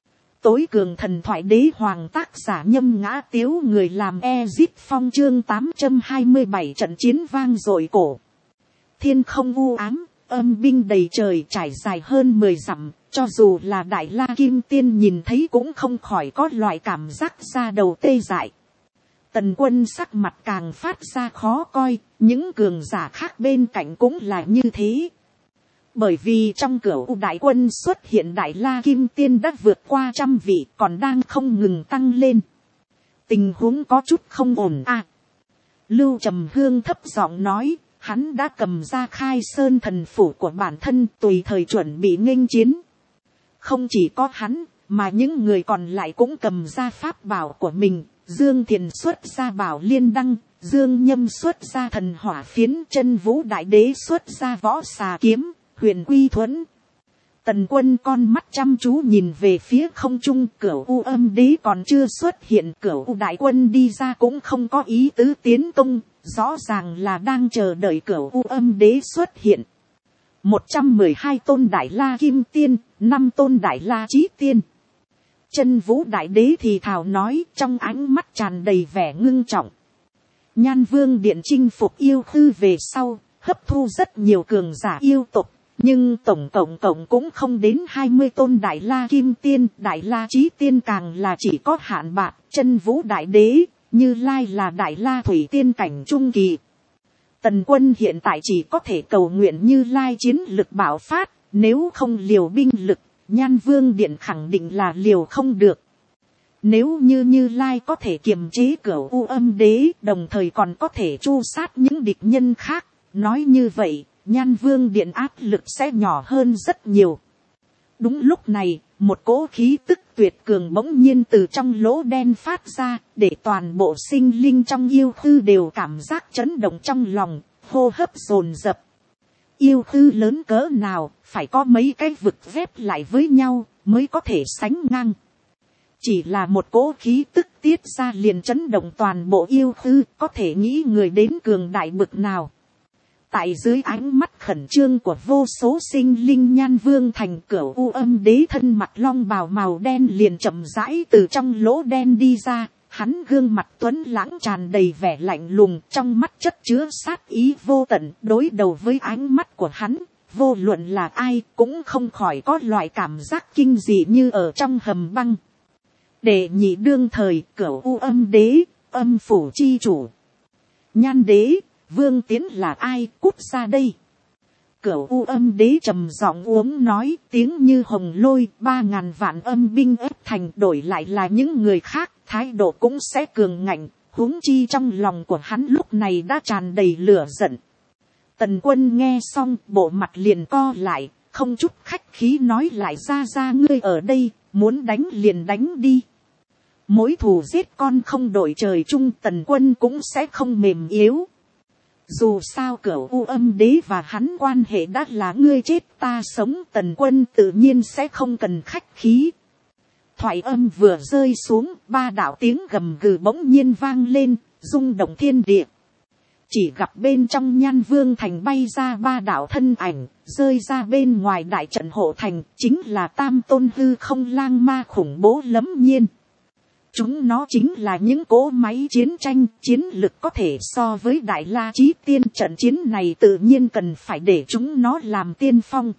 tối cường thần thoại đế hoàng, tác giả Nhâm Ngã Tiếu, người làm Ezip Phong, chương 827, trận chiến vang dội cổ. Thiên không u ám, âm binh đầy trời, trải dài hơn 10 dặm, cho dù là Đại La Kim Tiên nhìn thấy cũng không khỏi có loại cảm giác da đầu tê dại. Tần Quân sắc mặt càng phát ra khó coi, những cường giả khác bên cạnh cũng là như thế. Bởi vì trong Cửu Đại Quân xuất hiện Đại La Kim Tiên đã vượt qua 100 vị, còn đang không ngừng tăng lên. Tình huống có chút không ổn à. Lưu Trầm Hương thấp giọng nói, hắn đã cầm ra Khai Sơn thần phủ của bản thân, tùy thời chuẩn bị nghênh chiến. Không chỉ có hắn, mà những người còn lại cũng cầm ra pháp bảo của mình. Dương Thiền xuất ra Bảo Liên Đăng, Dương Nhâm xuất ra Thần Hỏa Phiến, Chân Vũ Đại Đế xuất ra Võ Xà Kiếm, Huyền Quy Thuẫn. Tần Quân con mắt chăm chú nhìn về phía không trung, Cửu U Âm Đế còn chưa xuất hiện, Cửu U Đại Quân đi ra cũng không có ý tứ tiến công, rõ ràng là đang chờ đợi Cửu U Âm Đế xuất hiện. 112 tôn Đại La Kim Tiên, 5 tôn Đại La Chí Tiên. Chân Vũ Đại Đế thì thào nói, trong ánh mắt tràn đầy vẻ ngưng trọng. Nhan Vương Điện chinh phục yêu khư về sau, hấp thu rất nhiều cường giả yêu tộc, nhưng tổng cộng cũng không đến 20 tôn Đại La Kim Tiên, Đại La Chí Tiên càng là chỉ có hạn bạc. Chân Vũ Đại Đế, Như Lai là Đại La Thủy Tiên cảnh trung kỳ. Tần Quân hiện tại chỉ có thể cầu nguyện Như Lai chiến lực bạo phát, nếu không liều binh lực, Nhan Vương Điện khẳng định là liều không được. Nếu Như Lai có thể kiềm chế Cửu U Âm Đế, đồng thời còn có thể tru sát những địch nhân khác, nói như vậy, Nhan Vương Điện áp lực sẽ nhỏ hơn rất nhiều. Đúng lúc này, một cỗ khí tức tuyệt cường bỗng nhiên từ trong lỗ đen phát ra, để toàn bộ sinh linh trong yêu khư đều cảm giác chấn động trong lòng, hô hấp dồn dập. Yêu khư lớn cỡ nào, phải có mấy cái vực ghép lại với nhau, mới có thể sánh ngang. Chỉ là một cỗ khí tức tiết ra liền chấn động toàn bộ yêu khư, có thể nghĩ người đến cường đại bực nào. Tại dưới ánh mắt khẩn trương của vô số sinh linh, Nhan Vương thành Cửu U Âm Đế thân mặc long bào màu đen liền chậm rãi từ trong lỗ đen đi ra. Hắn gương mặt tuấn lãng tràn đầy vẻ lạnh lùng, trong mắt chất chứa sát ý vô tận. Đối đầu với ánh mắt của hắn, vô luận là ai cũng không khỏi có loại cảm giác kinh dị như ở trong hầm băng. Đệ nhị đương thời Cửu U Âm Đế, âm phủ chi chủ. Nhan Đế, Vương Tiến là ai, cút ra đây. Cửu U Âm Đế trầm giọng uống nói, tiếng như hồng lôi, 3000 vạn âm binh ép thành, đổi lại là những người khác, thái độ cũng sẽ cường ngạnh, huống chi trong lòng của hắn lúc này đã tràn đầy lửa giận. Tần Quân nghe xong, bộ mặt liền co lại, không chút khách khí nói lại, ra ngươi ở đây, muốn đánh liền đánh đi. Mỗi thù giết con không đổi trời chung, Tần Quân cũng sẽ không mềm yếu. Dù sao Cửu U Âm Đế và hắn quan hệ đã là ngươi chết ta sống, Tần Quân tự nhiên sẽ không cần khách khí. Thoại âm vừa rơi xuống, 3 đạo tiếng gầm gừ bỗng nhiên vang lên, rung động thiên địa. Chỉ gặp bên trong Nhan Vương thành bay ra 3 đạo thân ảnh, rơi ra bên ngoài đại trận hộ thành, chính là Tam Tôn Hư Không Lang Ma khủng bố lẫm nhiên. Chúng nó chính là những cỗ máy chiến tranh, chiến lực có thể so với Đại La Chí Tiên. Trận chiến này tự nhiên cần phải để chúng nó làm tiên phong.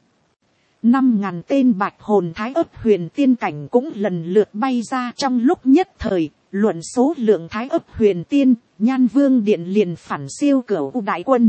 5.000 tên bạch hồn thái ấp huyền tiên cảnh cũng lần lượt bay ra. Trong lúc nhất thời, luận số lượng thái ấp huyền tiên, Nhan Vương Điện liền phản siêu Cửu U Đại Quân.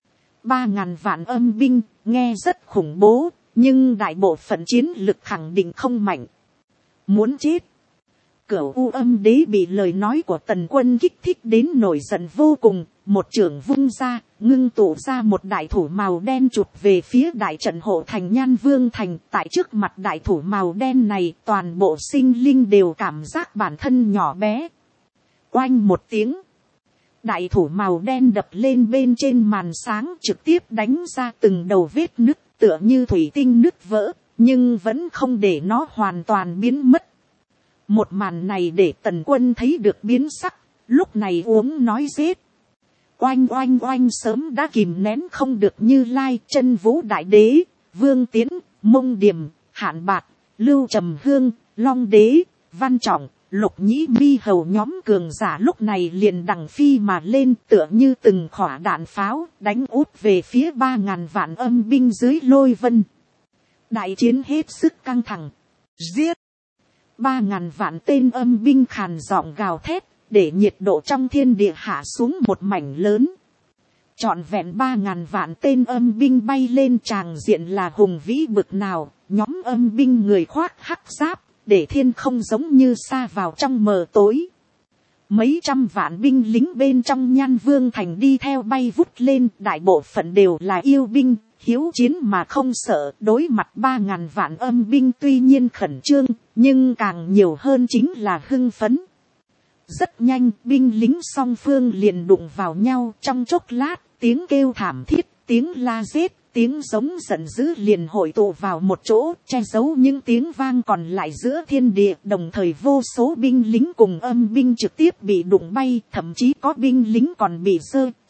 3.000 vạn âm binh, nghe rất khủng bố, nhưng đại bộ phận chiến lực khẳng định không mạnh. Muốn chết. Cửu U Âm Đế bị lời nói của Tần Quân kích thích đến nổi giận vô cùng, một chưởng vung ra, ngưng tụ ra một đại thủ màu đen chụp về phía đại trận hộ thành Nhan Vương thành. Tại trước mặt đại thủ màu đen này, toàn bộ sinh linh đều cảm giác bản thân nhỏ bé. Oanh một tiếng, đại thủ màu đen đập lên bên trên màn sáng, trực tiếp đánh ra từng đầu vết nứt, tựa như thủy tinh nứt vỡ, nhưng vẫn không để nó hoàn toàn biến mất. Một màn này để Tần Quân thấy được biến sắc, lúc này uống nói giết. Oanh oanh oanh, sớm đã kìm nén không được Như Lai, Chân Vũ Đại Đế, Vương Tiến, Mông Điềm, Hạn Bạc, Lưu Trầm Hương, Long đế, Văn Trọng, Lục Nhĩ Mi hầu nhóm cường giả lúc này liền đằng phi mà lên, tựa như từng khỏa đạn pháo đánh út về phía 3.000 vạn âm binh dưới lôi vân. Đại chiến hết sức căng thẳng. Giết! 3.000 vạn tên âm binh khàn giọng gào thét, để nhiệt độ trong thiên địa hạ xuống một mảnh lớn. Trọn vẹn 3.000 vạn tên âm binh bay lên, tràng diện là hùng vĩ bực nào. Nhóm âm binh người khoác hắc giáp, để thiên không giống như sa vào trong mờ tối. Mấy trăm vạn binh lính bên trong Nhan Vương thành đi theo bay vút lên, đại bộ phận đều là yêu binh, hiếu chiến mà không sợ. Đối mặt 3.000 vạn âm binh tuy nhiên khẩn trương, nhưng càng nhiều hơn chính là hưng phấn. Rất nhanh, binh lính song phương liền đụng vào nhau, trong chốc lát, tiếng kêu thảm thiết, tiếng la giết, tiếng giống giận dữ liền hội tụ vào một chỗ, che giấu những tiếng vang còn lại giữa thiên địa. Đồng thời vô số binh lính cùng âm binh trực tiếp bị đụng bay, thậm chí có binh lính còn bị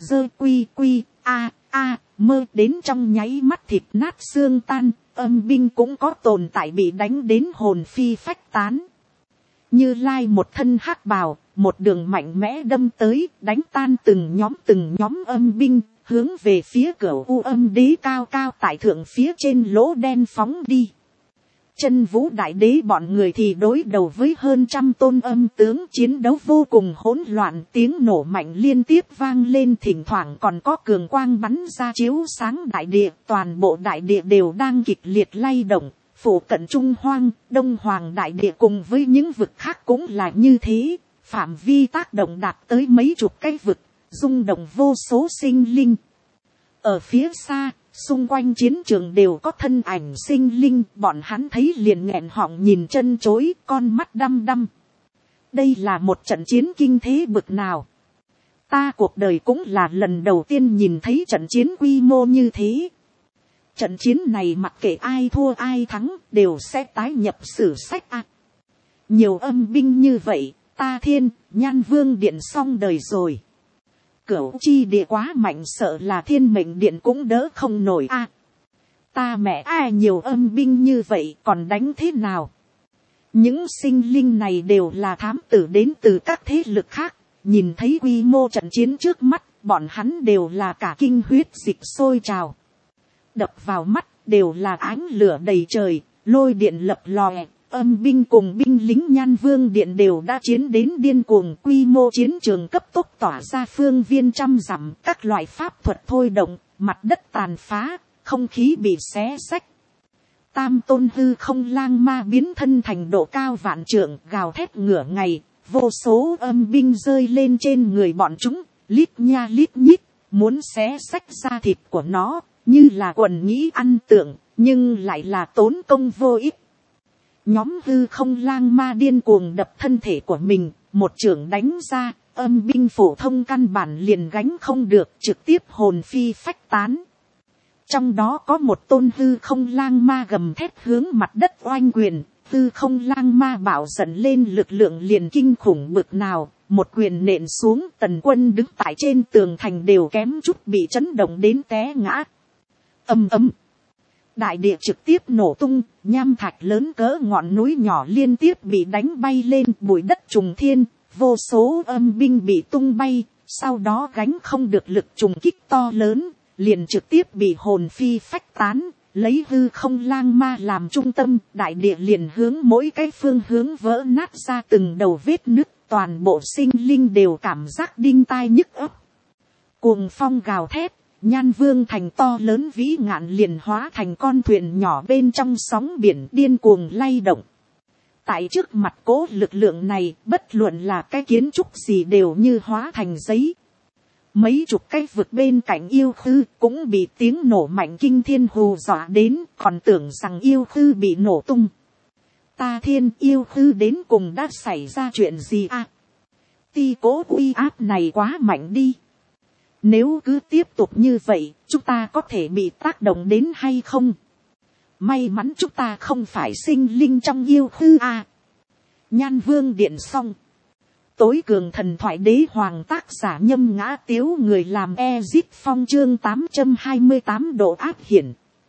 mơ đến trong nháy mắt thịt nát xương tan. Âm binh cũng có tồn tại bị đánh đến hồn phi phách tán. Như Lai một thân hắc bào, một đường mạnh mẽ đâm tới, đánh tan từng nhóm âm binh, hướng về phía Cửu U Âm Đế cao cao tại thượng phía trên lỗ đen phóng đi. Chân Vũ Đại Đế bọn người thì đối đầu với hơn 100 tôn âm tướng, chiến đấu vô cùng hỗn loạn, tiếng nổ mạnh liên tiếp vang lên, thỉnh thoảng còn có cường quang bắn ra chiếu sáng đại địa. Toàn bộ đại địa đều đang kịch liệt lay động, phủ cận Trung Hoang, Đông Hoàng đại địa cùng với những vực khác cũng là như thế, phạm vi tác động đạt tới mấy chục cái vực, rung động vô số sinh linh. Ở phía xa, xung quanh chiến trường đều có thân ảnh sinh linh, bọn hắn thấy liền nghẹn họng nhìn chân chối, con mắt đăm đăm. Đây là một trận chiến kinh thế bực nào. Ta cuộc đời cũng là lần đầu tiên nhìn thấy trận chiến quy mô như thế. Trận chiến này mặc kệ ai thua ai thắng, đều sẽ tái nhập sử sách a. Nhiều âm binh như vậy, ta Thiên, Nhan Vương điện xong đời rồi. Cửu chi địa quá mạnh, sợ là Thiên Mệnh điện cũng đỡ không nổi a. Ta mẹ ai nhiều âm binh như vậy còn đánh thế nào? Những sinh linh này đều là thám tử đến từ các thế lực khác, nhìn thấy quy mô trận chiến trước mắt, bọn hắn đều là cả kinh huyết dịch sôi trào. Đập vào mắt đều là ánh lửa đầy trời, lôi điện lập lòe. Âm binh cùng binh lính Nhan Vương điện đều đã chiến đến điên cuồng, quy mô chiến trường cấp tốc tỏa ra phương viên trăm dặm, các loại pháp thuật thôi động, mặt đất tàn phá, không khí bị xé xách. Tam tôn hư không lang ma biến thân thành độ cao vạn trượng, gào thét ngửa ngày, vô số âm binh rơi lên trên người bọn chúng, lít nha lít nhít, muốn xé xách da thịt của nó, như là quần nhĩ ăn tượng, nhưng lại là tốn công vô ích. Nhóm hư không lang ma điên cuồng đập thân thể của mình, một chưởng đánh ra, âm binh phổ thông căn bản liền gánh không được, trực tiếp hồn phi phách tán. Trong đó có một tôn hư không lang ma gầm thét hướng mặt đất oanh quyền, hư không lang ma bảo giận lên lực lượng liền kinh khủng bực nào, một quyền nện xuống, Tần Quân đứng tại trên tường thành đều kém chút bị chấn động đến té ngã. Ầm ầm. Đại địa trực tiếp nổ tung, nham thạch lớn cỡ ngọn núi nhỏ liên tiếp bị đánh bay lên, bụi đất trùng thiên, vô số âm binh bị tung bay, sau đó gánh không được lực trùng kích to lớn, liền trực tiếp bị hồn phi phách tán. Lấy hư không lang ma làm trung tâm, đại địa liền hướng mỗi cái phương hướng vỡ nát ra từng đầu vết nứt, toàn bộ sinh linh đều cảm giác đinh tai nhức óc. Cuồng phong gào thét, Nhan Vương thành to lớn vĩ ngạn liền hóa thành con thuyền nhỏ bên trong sóng biển điên cuồng lay động. Tại trước mặt cố lực lượng này, bất luận là cái kiến trúc gì đều như hóa thành giấy. Mấy chục cái vực bên cạnh yêu khư cũng bị tiếng nổ mạnh kinh thiên hù dọa đến, còn tưởng rằng yêu khư bị nổ tung. Ta Thiên, yêu khư đến cùng đã xảy ra chuyện gì à? Ti cố uy áp này quá mạnh đi. Nếu cứ tiếp tục như vậy, chúng ta có thể bị tác động đến hay không? May mắn chúng ta không phải sinh linh trong yêu khư à. Nhan Vương điện xong. Tối cường thần thoại đế hoàng tác giả Nhâm Ngã Tiếu, người làm Ezit Phong, chương 828 độ áp hiển.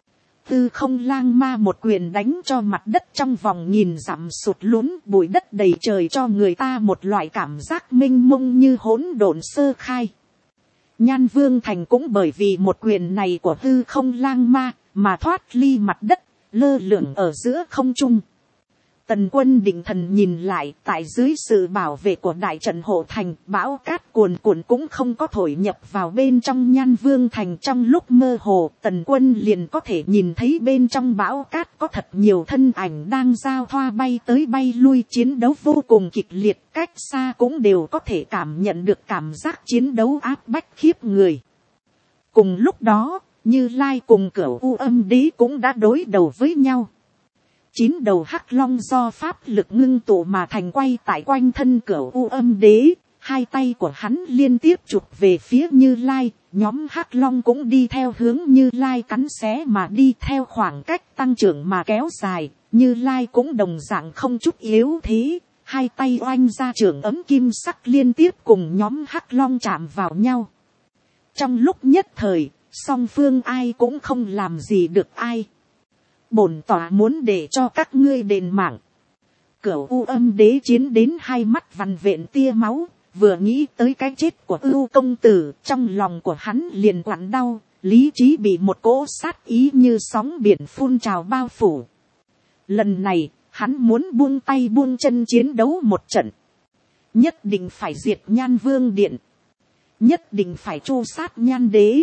Tư không lang ma một quyền đánh cho mặt đất trong vòng nghìn dặm sụt lún, bụi đất đầy trời, cho người ta một loại cảm giác mênh mông như hỗn độn sơ khai. Nhan Vương Thành cũng bởi vì một quyền này của Tư không lang ma mà thoát ly mặt đất, lơ lửng ở giữa không trung. Tần Quân định thần nhìn lại, tại dưới sự bảo vệ của đại trận hộ thành, bão cát cuồn cuộn cũng không có thổi nhập vào bên trong Nhan Vương Thành. Trong lúc mơ hồ, Tần Quân liền có thể nhìn thấy bên trong bão cát có thật nhiều thân ảnh đang giao thoa bay tới bay lui, chiến đấu vô cùng kịch liệt, cách xa cũng đều có thể cảm nhận được cảm giác chiến đấu áp bách khiếp người. Cùng lúc đó, Như Lai cùng Cửu U Âm Đế cũng đã đối đầu với nhau. 9 đầu hắc long do pháp lực ngưng tụ mà thành quay tại quanh thân Cửu U Âm Đế, hai tay của hắn liên tiếp chụp về phía Như Lai, nhóm hắc long cũng đi theo hướng Như Lai cắn xé mà đi, theo khoảng cách tăng trưởng mà kéo dài. Như Lai cũng đồng dạng không chút yếu thế, hai tay oanh ra trường ấm kim sắc liên tiếp cùng nhóm hắc long chạm vào nhau. Trong lúc nhất thời, song phương ai cũng không làm gì được ai. Bổn tọa muốn để cho các ngươi đền mạng. Cửu U Âm Đế chiến đến hai mắt vằn vện tia máu, vừa nghĩ tới cái chết của Ưu công tử, trong lòng của hắn liền quặn đau, lý trí bị một cỗ sát ý như sóng biển phun trào bao phủ. Lần này, hắn muốn buông tay buông chân chiến đấu một trận. Nhất định phải diệt Nhan Vương Điện. Nhất định phải tru sát Nhan Đế.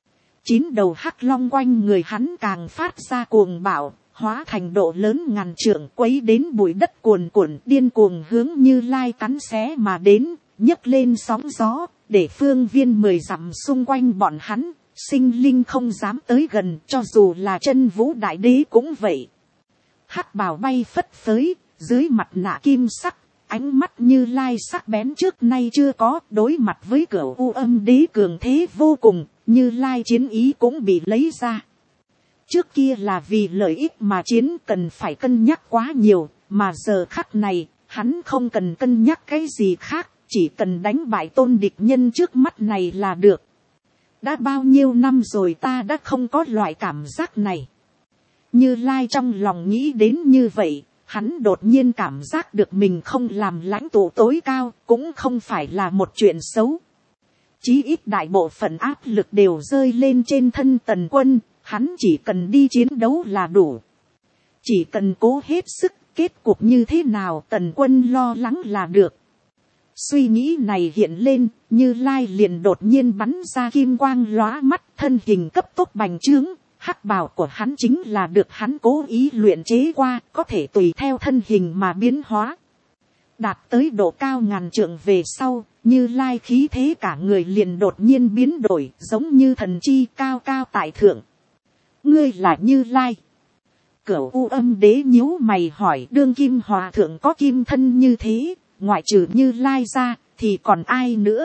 9 đầu hắc long quanh người hắn càng phát ra cuồng bạo, hóa thành độ lớn ngàn trượng, quấy đến bụi đất cuồn cuộn, điên cuồng hướng Như Lai cắn xé mà đến, nhấc lên sóng gió, để phương viên 10 dặm xung quanh bọn hắn, sinh linh không dám tới gần, cho dù là Chân Vũ Đại Đế cũng vậy. Hắc bào bay phất phới, dưới mặt nạ kim sắc, ánh mắt Như Lai sắc bén trước nay chưa có, đối mặt với Cửu U Âm Đế cường thế vô cùng, Như Lai chiến ý cũng bị lấy ra. Trước kia là vì lợi ích mà chiến, cần phải cân nhắc quá nhiều, mà giờ khắc này, hắn không cần cân nhắc cái gì khác, chỉ cần đánh bại tôn địch nhân trước mắt này là được. Đã bao nhiêu năm rồi ta đã không có loại cảm giác này. Như Lai trong lòng nghĩ đến như vậy, hắn đột nhiên cảm giác được mình không làm lãnh tụ tối cao, cũng không phải là một chuyện xấu. Chí ít đại bộ phận áp lực đều rơi lên trên thân Tần Quân, hắn chỉ cần đi chiến đấu là đủ. Chỉ cần cố hết sức, kết cục như thế nào Tần Quân lo lắng là được. Suy nghĩ này hiện lên, Như Lai liền đột nhiên bắn ra kim quang lóa mắt, thân hình cấp tốc bành trướng. Hắc bào của hắn chính là được hắn cố ý luyện chế qua, có thể tùy theo thân hình mà biến hóa. Đạt tới độ cao ngàn trượng về sau, Như Lai khí thế cả người liền đột nhiên biến đổi, giống như thần chi cao cao tại thượng. Ngươi là Như Lai. Cửu U Âm Đế nhíu mày hỏi, đương kim hòa thượng có kim thân như thế, ngoại trừ Như Lai ra, thì còn ai nữa?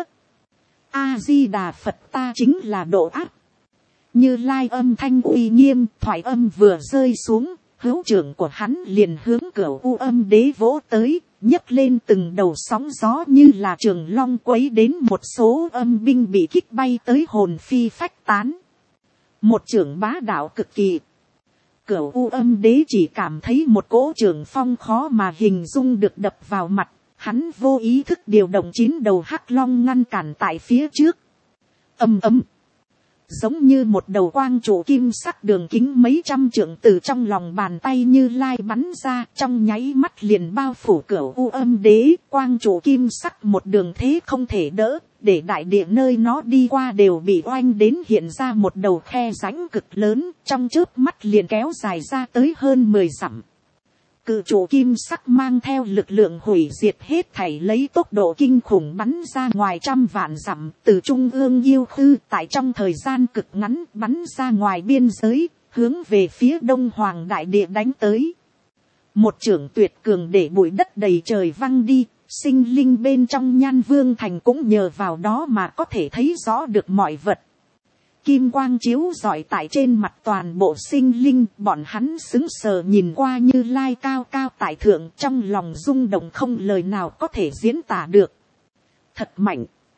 A-di-đà Phật, ta chính là Độ Áp. Như Lai âm thanh uy nghiêm, thoại âm vừa rơi xuống, hữu trưởng của hắn liền hướng Cửu U Âm Đế vỗ tới, nhấc lên từng đầu sóng gió như là trường long, quấy đến một số âm binh bị kích bay tới hồn phi phách tán. Một trưởng bá đạo cực kỳ. Cửu U Âm Đế chỉ cảm thấy một cỗ trường phong khó mà hình dung được đập vào mặt, hắn vô ý thức điều động 9 đầu hắc long ngăn cản tại phía trước. Ầm ầm. Giống như một đầu quang trụ kim sắc đường kính mấy trăm trượng từ trong lòng bàn tay Như Lai bắn ra, trong nháy mắt liền bao phủ Cửu U Âm Đế. Quang trụ kim sắc một đường thế không thể đỡ, để đại địa nơi nó đi qua đều bị oanh đến hiện ra một đầu khe rãnh cực lớn, trong chớp mắt liền kéo dài ra tới hơn 10 dặm. Cự trụ kim sắc mang theo lực lượng hủy diệt hết thảy, lấy tốc độ kinh khủng bắn ra ngoài trăm vạn dặm, từ trung ương yêu khư tại trong thời gian cực ngắn bắn ra ngoài biên giới, hướng về phía đông hoàng đại địa đánh tới. Một chưởng tuyệt cường để bụi đất đầy trời văng đi, sinh linh bên trong Nhan Vương Thành cũng nhờ vào đó mà có thể thấy rõ được mọi vật. Kim quang chiếu rọi tại trên mặt toàn bộ sinh linh, bọn hắn sững sờ nhìn qua Như Lai cao cao tại thượng, trong lòng rung động không lời nào có thể diễn tả được. Thật mạnh.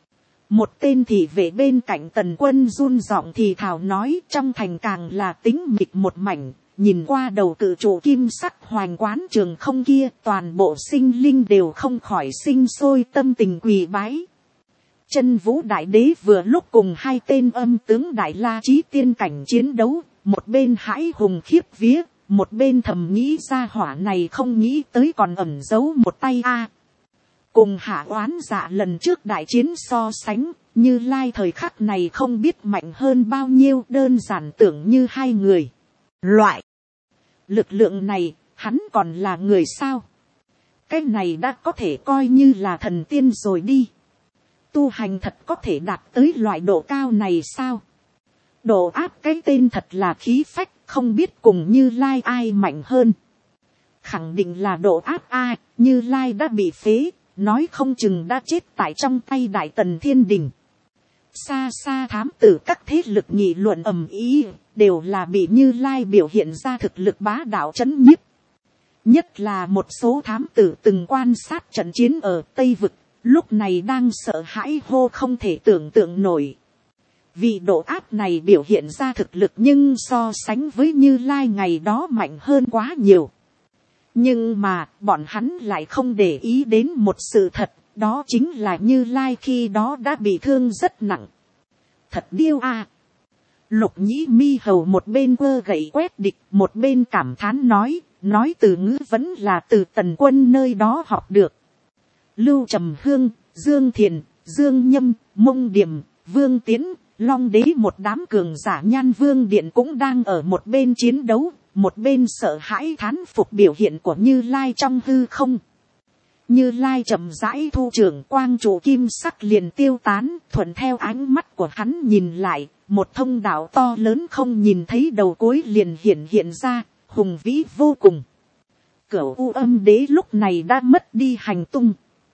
Một tên thị vệ bên cạnh Tần Quân run giọng thì thào nói, trong thành càng là tính mịt một mảnh, nhìn qua đầu cự trụ kim sắc hoành quán trường không kia, toàn bộ sinh linh đều không khỏi sinh sôi tâm tình quỳ bái. Chân Vũ Đại Đế vừa lúc cùng hai tên âm tướng Đại La Chí Tiên cảnh chiến đấu, một bên hãi hùng khiếp vía, một bên thầm nghĩ ra hỏa này không nghĩ tới còn ẩn giấu một tay a. Cùng Hạ Oán Dạ lần trước đại chiến so sánh, Như Lai thời khắc này không biết mạnh hơn bao nhiêu, đơn giản tưởng như hai người. Loại lực lượng này, hắn còn là người sao? Cái này đã có thể coi như là thần tiên rồi đi. Tu hành thật có thể đạt tới loại độ cao này sao? Độ áp cái tên thật là khí phách, không biết cùng Như Lai ai mạnh hơn. Khẳng định là độ áp a, Như Lai đã bị phế, nói không chừng đã chết tại trong tay Đại Tần Thiên Đình. Xa xa thám tử các thế lực nghị luận ầm ĩ, đều là bị Như Lai biểu hiện ra thực lực bá đạo chấn nhiếp. Nhất là một số thám tử từng quan sát trận chiến ở Tây Vực, lúc này đang sợ hãi hô không thể tưởng tượng nổi. Vì độ áp này biểu hiện ra thực lực nhưng so sánh với Như Lai ngày đó mạnh hơn quá nhiều. Nhưng mà bọn hắn lại không để ý đến một sự thật, đó chính là Như Lai khi đó đã bị thương rất nặng. Thật điêu a. Lục Nhĩ Mi Hầu một bên quơ gậy quét địch, một bên cảm thán nói từ ngữ vẫn là từ Tần Quân nơi đó học được. Lưu Trầm Hương, Dương Thiền, Dương Nhâm, Mông Điểm, Vương Tiến, Long Đế một đám cường giả Nhan Vương Điện cũng đang ở một bên chiến đấu, một bên sợ hãi thán phục biểu hiện của Như Lai trong hư không. Như Lai chậm rãi thu trưởng, quang trụ kim sắc liền tiêu tán, thuận theo ánh mắt của hắn nhìn lại, một thông đạo to lớn không nhìn thấy đầu cuối liền hiện ra, hùng vĩ vô cùng. Cửu U Âm Đế lúc này đã mất đi hành tung.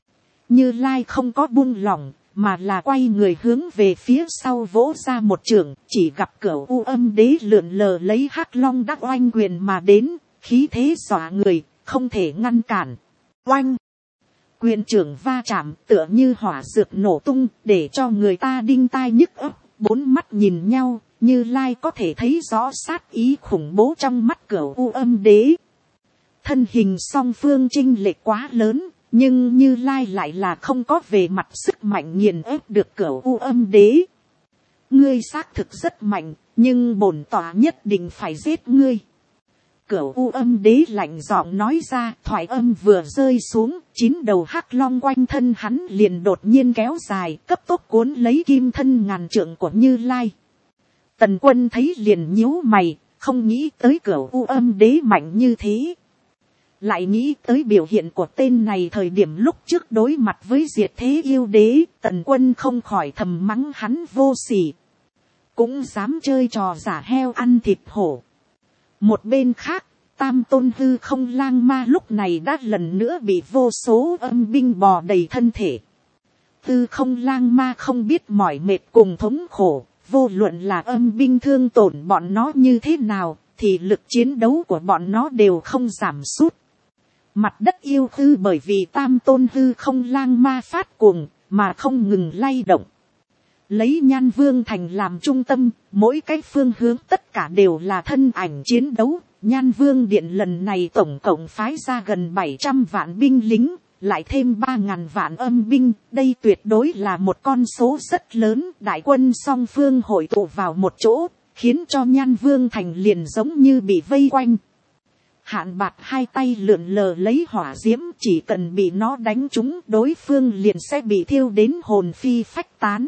Như Lai không có buông lỏng, mà là quay người hướng về phía sau vỗ ra một chưởng, chỉ gặp Cửu U Âm Đế lượn lờ lấy Hắc Long đắc oanh quyền mà đến, khí thế dọa người, không thể ngăn cản. Oanh! Quyền trưởng va chạm tựa như hỏa dược nổ tung, để cho người ta đinh tai nhức óc, bốn mắt nhìn nhau, Như Lai có thể thấy rõ sát ý khủng bố trong mắt Cửu U Âm Đế. Thân hình song phương chênh lệch quá lớn, nhưng Như Lai lại là không có về mặt sức mạnh nghiền ép được Cửu U Âm Đế. Ngươi xác thực rất mạnh, nhưng bổn tọa nhất định phải giết ngươi. Cửu U Âm Đế lạnh giọng nói ra, thoại âm vừa rơi xuống, 9 đầu hắc long quanh thân hắn liền đột nhiên kéo dài, cấp tốc cuốn lấy kim thân ngàn trượng của Như Lai. Tần Quân thấy liền nhíu mày, không nghĩ tới Cửu U Âm Đế mạnh như thế. Lại nghĩ tới biểu hiện của tên này thời điểm lúc trước đối mặt với Diệt Thế Yêu Đế, Tần Quân không khỏi thầm mắng hắn vô sỉ. Cũng dám chơi trò giả heo ăn thịt hổ. Một bên khác, Tam Tôn Hư Không Lang Ma lúc này đã lần nữa bị vô số âm binh bò đầy thân thể. Hư Không Lang Ma không biết mỏi mệt cùng thống khổ, vô luận là âm binh thương tổn bọn nó như thế nào, thì lực chiến đấu của bọn nó đều không giảm sút. Mặt đất yêu hư bởi vì Tam Tôn Hư Không Lang Ma phát cuồng, mà không ngừng lay động. Lấy Nhan Vương Thành làm trung tâm, mỗi cái phương hướng tất cả đều là thân ảnh chiến đấu. Nhan Vương Điện lần này tổng cộng phái ra gần 700 vạn binh lính, lại thêm 3.000 vạn âm binh. Đây tuyệt đối là một con số rất lớn. Đại quân song phương hội tụ vào một chỗ, khiến cho Nhan Vương Thành liền giống như bị vây quanh. Hạn Bạc hai tay lượn lờ lấy hỏa diễm, chỉ cần bị nó đánh trúng đối phương liền sẽ bị thiêu đến hồn phi phách tán.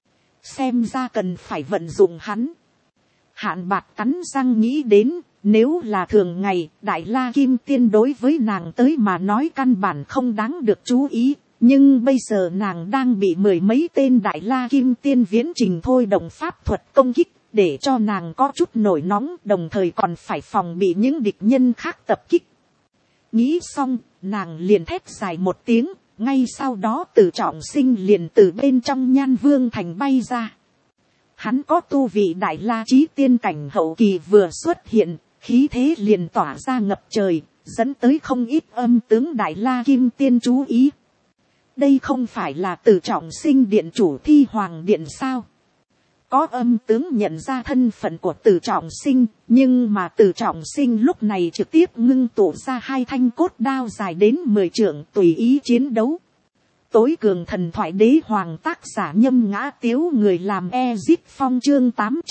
Xem ra cần phải vận dụng hắn. Hạn Bạc cắn răng nghĩ đến, nếu là thường ngày, Đại La Kim Tiên đối với nàng tới mà nói căn bản không đáng được chú ý. Nhưng bây giờ nàng đang bị 10 mấy tên Đại La Kim Tiên viễn trình thôi động pháp thuật công kích, để cho nàng có chút nổi nóng, đồng thời còn phải phòng bị những địch nhân khác tập kích. Nghĩ xong, nàng liền thét dài một tiếng. Ngay sau đó Từ Trọng Sinh liền từ bên trong Nhan Vương Thành bay ra. Hắn có tu vị Đại La Chí Tiên cảnh hậu kỳ vừa xuất hiện, khí thế liền tỏa ra ngập trời, dẫn tới không ít âm tướng Đại La Kim Tiên chú ý. Đây không phải là Từ Trọng Sinh điện chủ Thi Hoàng điện sao? Có âm tướng nhận ra thân phận của Từ Trọng Sinh, nhưng mà Từ Trọng Sinh lúc này trực tiếp ngưng tụ ra 2 thanh cốt đao dài đến 10 trượng tùy ý chiến đấu. Tối cường thần thoại đế hoàng, tác giả Nhâm Ngã Tiếu, người làm Ezip Phong, chương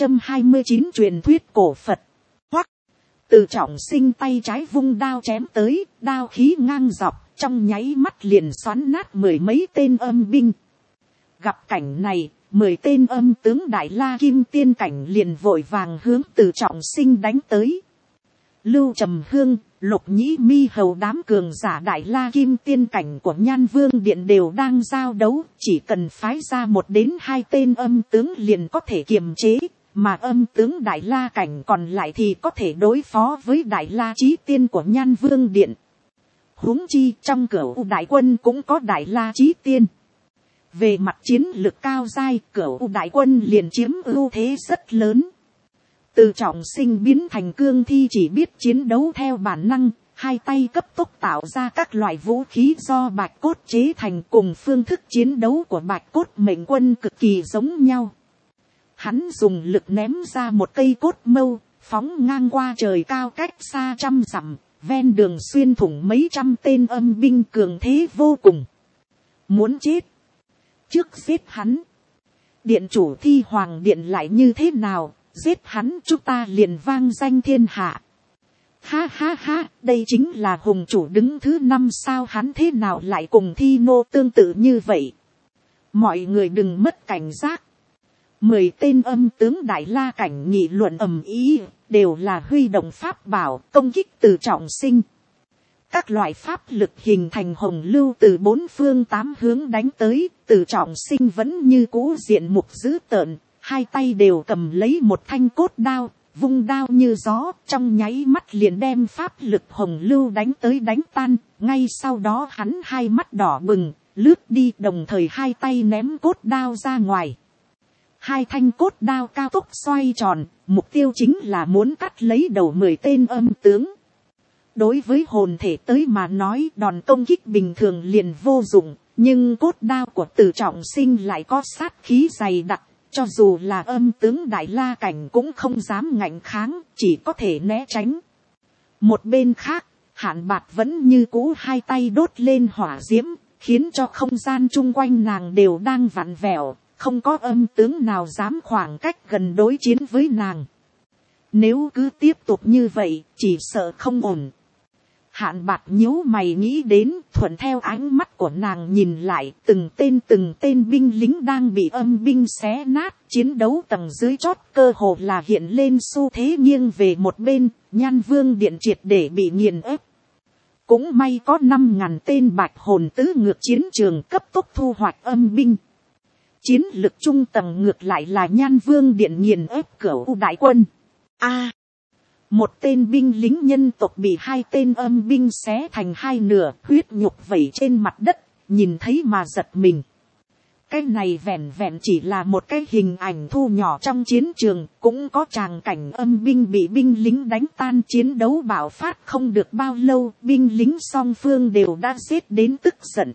829 truyền thuyết cổ Phật. Hoắc, Từ Trọng Sinh tay trái vung đao chém tới, đao khí ngang dọc, trong nháy mắt liền xoắn nát 10 mấy tên âm binh. Gặp cảnh này, 10 tên âm tướng Đại La Kim Tiên cảnh liền vội vàng hướng Từ Trọng Sinh đánh tới. Lưu Trầm Hương, Lục Nhĩ Mi hầu đám cường giả Đại La Kim Tiên cảnh của Nhan Vương điện đều đang giao đấu, chỉ cần phái ra 1 đến 2 tên âm tướng liền có thể kiềm chế, mà âm tướng Đại La cảnh còn lại thì có thể đối phó với Đại La Chí Tiên của Nhan Vương điện. Huống chi trong Cửu Đại quân cũng có Đại La Chí Tiên. Về mặt chiến lực cao giai, Cửu Đại quân liền chiếm ưu thế rất lớn. Từ Trọng Sinh biến thành cương thi chỉ biết chiến đấu theo bản năng, 2 tay cấp tốc tạo ra các loại vũ khí do bạch cốt chế thành, cùng phương thức chiến đấu của bạch cốt mệnh quân cực kỳ giống nhau. Hắn dùng lực ném ra một cây cốt mâu, phóng ngang qua trời cao cách xa trăm dặm, ven đường xuyên thủng mấy trăm tên âm binh cường thế vô cùng. Muốn chết, trước giết hắn. Điện chủ Thi Hoàng điện lại như thế nào, giết hắn chúng ta liền vang danh thiên hạ. Ha ha ha, đây chính là hùng chủ đứng thứ 5 sao, hắn thế nào lại cùng Thi Nô tương tự như vậy. Mọi người đừng mất cảnh giác. 10 tên âm tướng Đại La cảnh nghị luận ầm ĩ, đều là huy động pháp bảo công kích Từ Trọng Sinh. Các loại pháp lực hình thành hồng lưu từ 4 phương 8 hướng đánh tới, Từ Trọng Sinh vẫn như cũ diện mục dữ tợn, 2 tay đều cầm lấy một thanh cốt đao, vung đao như gió, trong nháy mắt liền đem pháp lực hồng lưu đánh tới đánh tan. Ngay sau đó hắn 2 mắt đỏ bừng, lướt đi, đồng thời 2 tay ném cốt đao ra ngoài. 2 thanh cốt đao cao tốc xoay tròn, mục tiêu chính là muốn cắt lấy đầu 10 tên âm tướng. Đối với hồn thể tới mà nói, đòn công kích bình thường liền vô dụng, nhưng cốt đao của Từ Trọng Sinh lại có sát khí dày đặc, cho dù là âm tướng Đại La cảnh cũng không dám ngạnh kháng, chỉ có thể né tránh. Một bên khác, Hạn Bạt vẫn như cũ 2 tay đốt lên hỏa diễm, khiến cho không gian chung quanh nàng đều đang vặn vẹo, không có âm tướng nào dám khoảng cách gần đối chiến với nàng. Nếu cứ tiếp tục như vậy, chỉ sợ không ổn. Hạn Bạt nhíu mày nghĩ đến, thuận theo ánh mắt của nàng nhìn lại, từng tên binh lính đang bị âm binh xé nát, chiến đấu tầng dưới chót cơ hồ là hiện lên xu thế nghiêng về một bên, Nhan Vương điện triệt để bị nghiền ép. Cũng may có 5.000 tên bạch hồn tứ ngược chiến trường cấp tốc thu hoạch âm binh. Chiến lực trung tầng ngược lại là Nhan Vương điện nghiền ép Cửu Đại quân. Một tên binh lính nhân tộc bị 2 tên âm binh xé thành 2 nửa, huyết nhục vẩy trên mặt đất, nhìn thấy mà giật mình. Cái này vẹn vẹn chỉ là một cái hình ảnh thu nhỏ trong chiến trường, cũng có tràng cảnh âm binh bị binh lính đánh tan. Chiến đấu bạo phát không được bao lâu, binh lính song phương đều đã giết đến tức giận.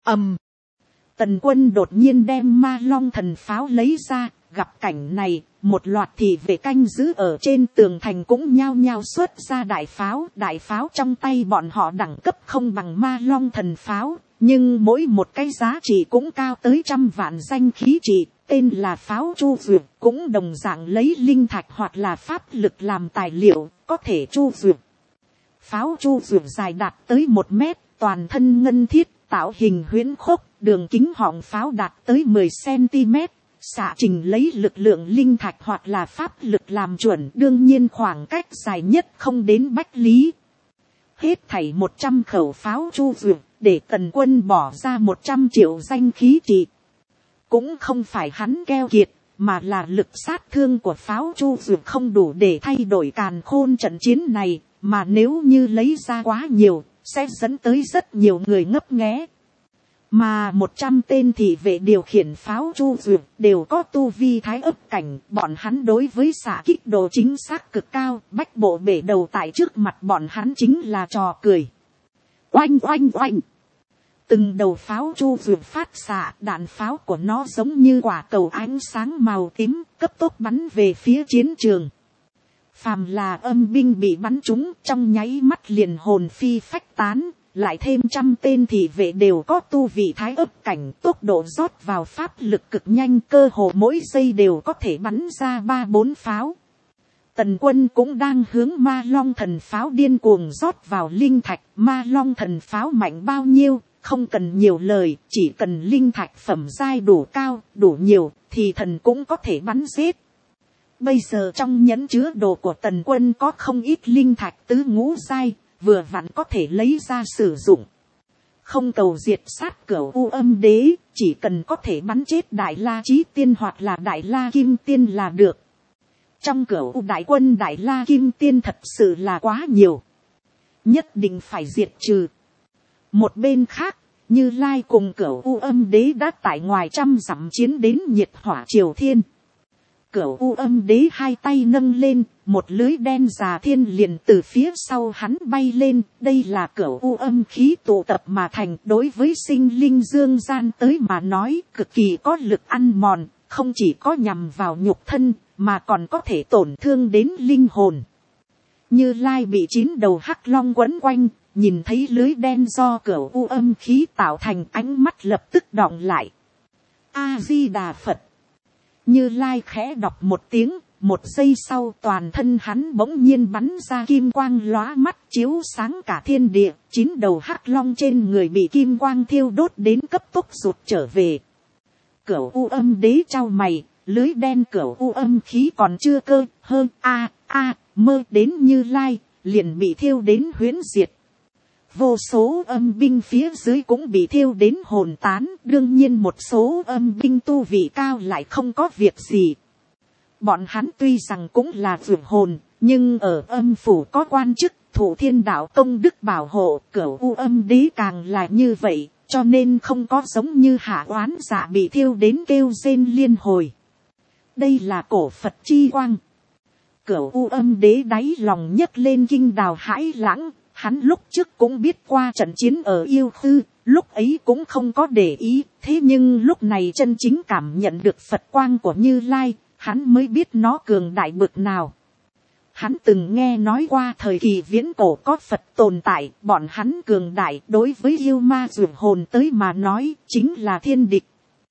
Tần Quân đột nhiên đem Ma Long thần pháo lấy ra, gặp cảnh này, một loạt thị vệ canh giữ ở trên tường thành cũng nhao nhao xuất ra đại pháo trong tay bọn họ đẳng cấp không bằng Ma Long thần pháo, nhưng mỗi một cái giá trị cũng cao tới 100 vạn danh khí trị, tên là pháo chu duyệt, cũng đồng dạng lấy linh thạch hoặc là pháp lực làm tài liệu, có thể chu duyệt. Pháo chu duyệt dài đạt tới 1 mét, toàn thân ngân thiết, tạo hình huyễn khốc, đường kính họng pháo đạt tới 10 cm. Xạ trình lấy lực lượng linh thạch hoặc là pháp lực làm chuẩn, đương nhiên khoảng cách dài nhất không đến bách lý. Hết thảy 100 khẩu pháo chu duyệt, để Tần Quân bỏ ra 100 triệu danh khí trị. Cũng không phải hắn keo kiệt, mà là lực sát thương của pháo chu duyệt không đủ để thay đổi càn khôn trận chiến này, mà nếu như lấy ra quá nhiều, sẽ dẫn tới rất nhiều người ngấp nghé. Mà 100 tên thị vệ điều khiển pháo chu duyệt đều có tu vi thái ấp cảnh, bọn hắn đối với xạ kích độ chính xác cực cao, bách bộ bể đầu tại trước mặt bọn hắn chính là trò cười. Oanh oanh oanh. Từng đầu pháo chu vượt phát xạ, đạn pháo của nó giống như quả cầu ánh sáng màu tím, cấp tốc bắn về phía chiến trường. Phàm là âm binh bị bắn trúng, trong nháy mắt liền hồn phi phách tán, lại thêm 100 tên thị vệ đều có tu vị thái ấp cảnh, tốc độ rót vào pháp lực cực nhanh, cơ hồ mỗi giây đều có thể bắn ra 3-4 pháo. Tần quân cũng đang hướng ma long thần pháo điên cuồng rót vào linh thạch. Ma long thần pháo mạnh bao nhiêu, không cần nhiều lời, chỉ cần linh thạch phẩm giai đủ cao, đủ nhiều, thì thần cũng có thể bắn giết. Bây giờ trong nhẫn chứa đồ của tần quân có không ít linh thạch tứ ngũ giai, vừa vặn có thể lấy ra sử dụng. Không cầu diệt sát cửu u âm đế, chỉ cần có thể bắn chết đại la chí tiên hoặc là đại la kim tiên là được. Trong cửu u đại quân đại la kim tiên thật sự là quá nhiều, nhất định phải diệt trừ. Một bên khác, Như Lai cùng cửu u âm đế đã tại ngoài 100 dặm chiến đến nhiệt hỏa triều thiên. Cửu u âm đế hai tay nâng lên, một lưới đen già thiên liền từ phía sau hắn bay lên. Đây là cửu u âm khí tụ tập mà thành, đối với sinh linh dương gian tới mà nói cực kỳ có lực ăn mòn, không chỉ có nhằm vào nhục thân, mà còn có thể tổn thương đến linh hồn. Như Lai bị 9 đầu hắc long quấn quanh, nhìn thấy lưới đen do cửu u âm khí tạo thành, ánh mắt lập tức đọng lại. A Di Đà Phật. Như Lai khẽ đọc một tiếng, một giây sau toàn thân hắn bỗng nhiên bắn ra kim quang lóa mắt chiếu sáng cả thiên địa. 9 đầu hắc long trên người bị kim quang thiêu đốt đến cấp tốc rụt trở về. Cửu u âm đế chau mày, lưới đen cửu u âm khí còn chưa cơ hơn mơ đến Như Lai, liền bị thiêu đến huyễn diệt. Vô số âm binh phía dưới cũng bị thiêu đến hồn tán, đương nhiên một số âm binh tu vị cao lại không có việc gì. Bọn hắn tuy rằng cũng là vượt hồn, nhưng ở âm phủ có quan chức, thụ thiên đạo công đức bảo hộ, cửu u âm đế càng là như vậy, cho nên không có giống như Hạ Oán Dạ bị thiêu đến kêu rên liên hồi. Đây là cổ Phật chi quang. Cửu u âm đế đáy lòng nhấc lên kinh đào hãi lãng. Hắn lúc trước cũng biết qua trận chiến ở Yêu Khư, lúc ấy cũng không có để ý, thế nhưng lúc này chân chính cảm nhận được Phật quang của Như Lai, hắn mới biết nó cường đại bực nào. Hắn từng nghe nói qua thời kỳ viễn cổ có Phật tồn tại, bọn hắn cường đại đối với yêu ma dược hồn tới mà nói chính là thiên địch.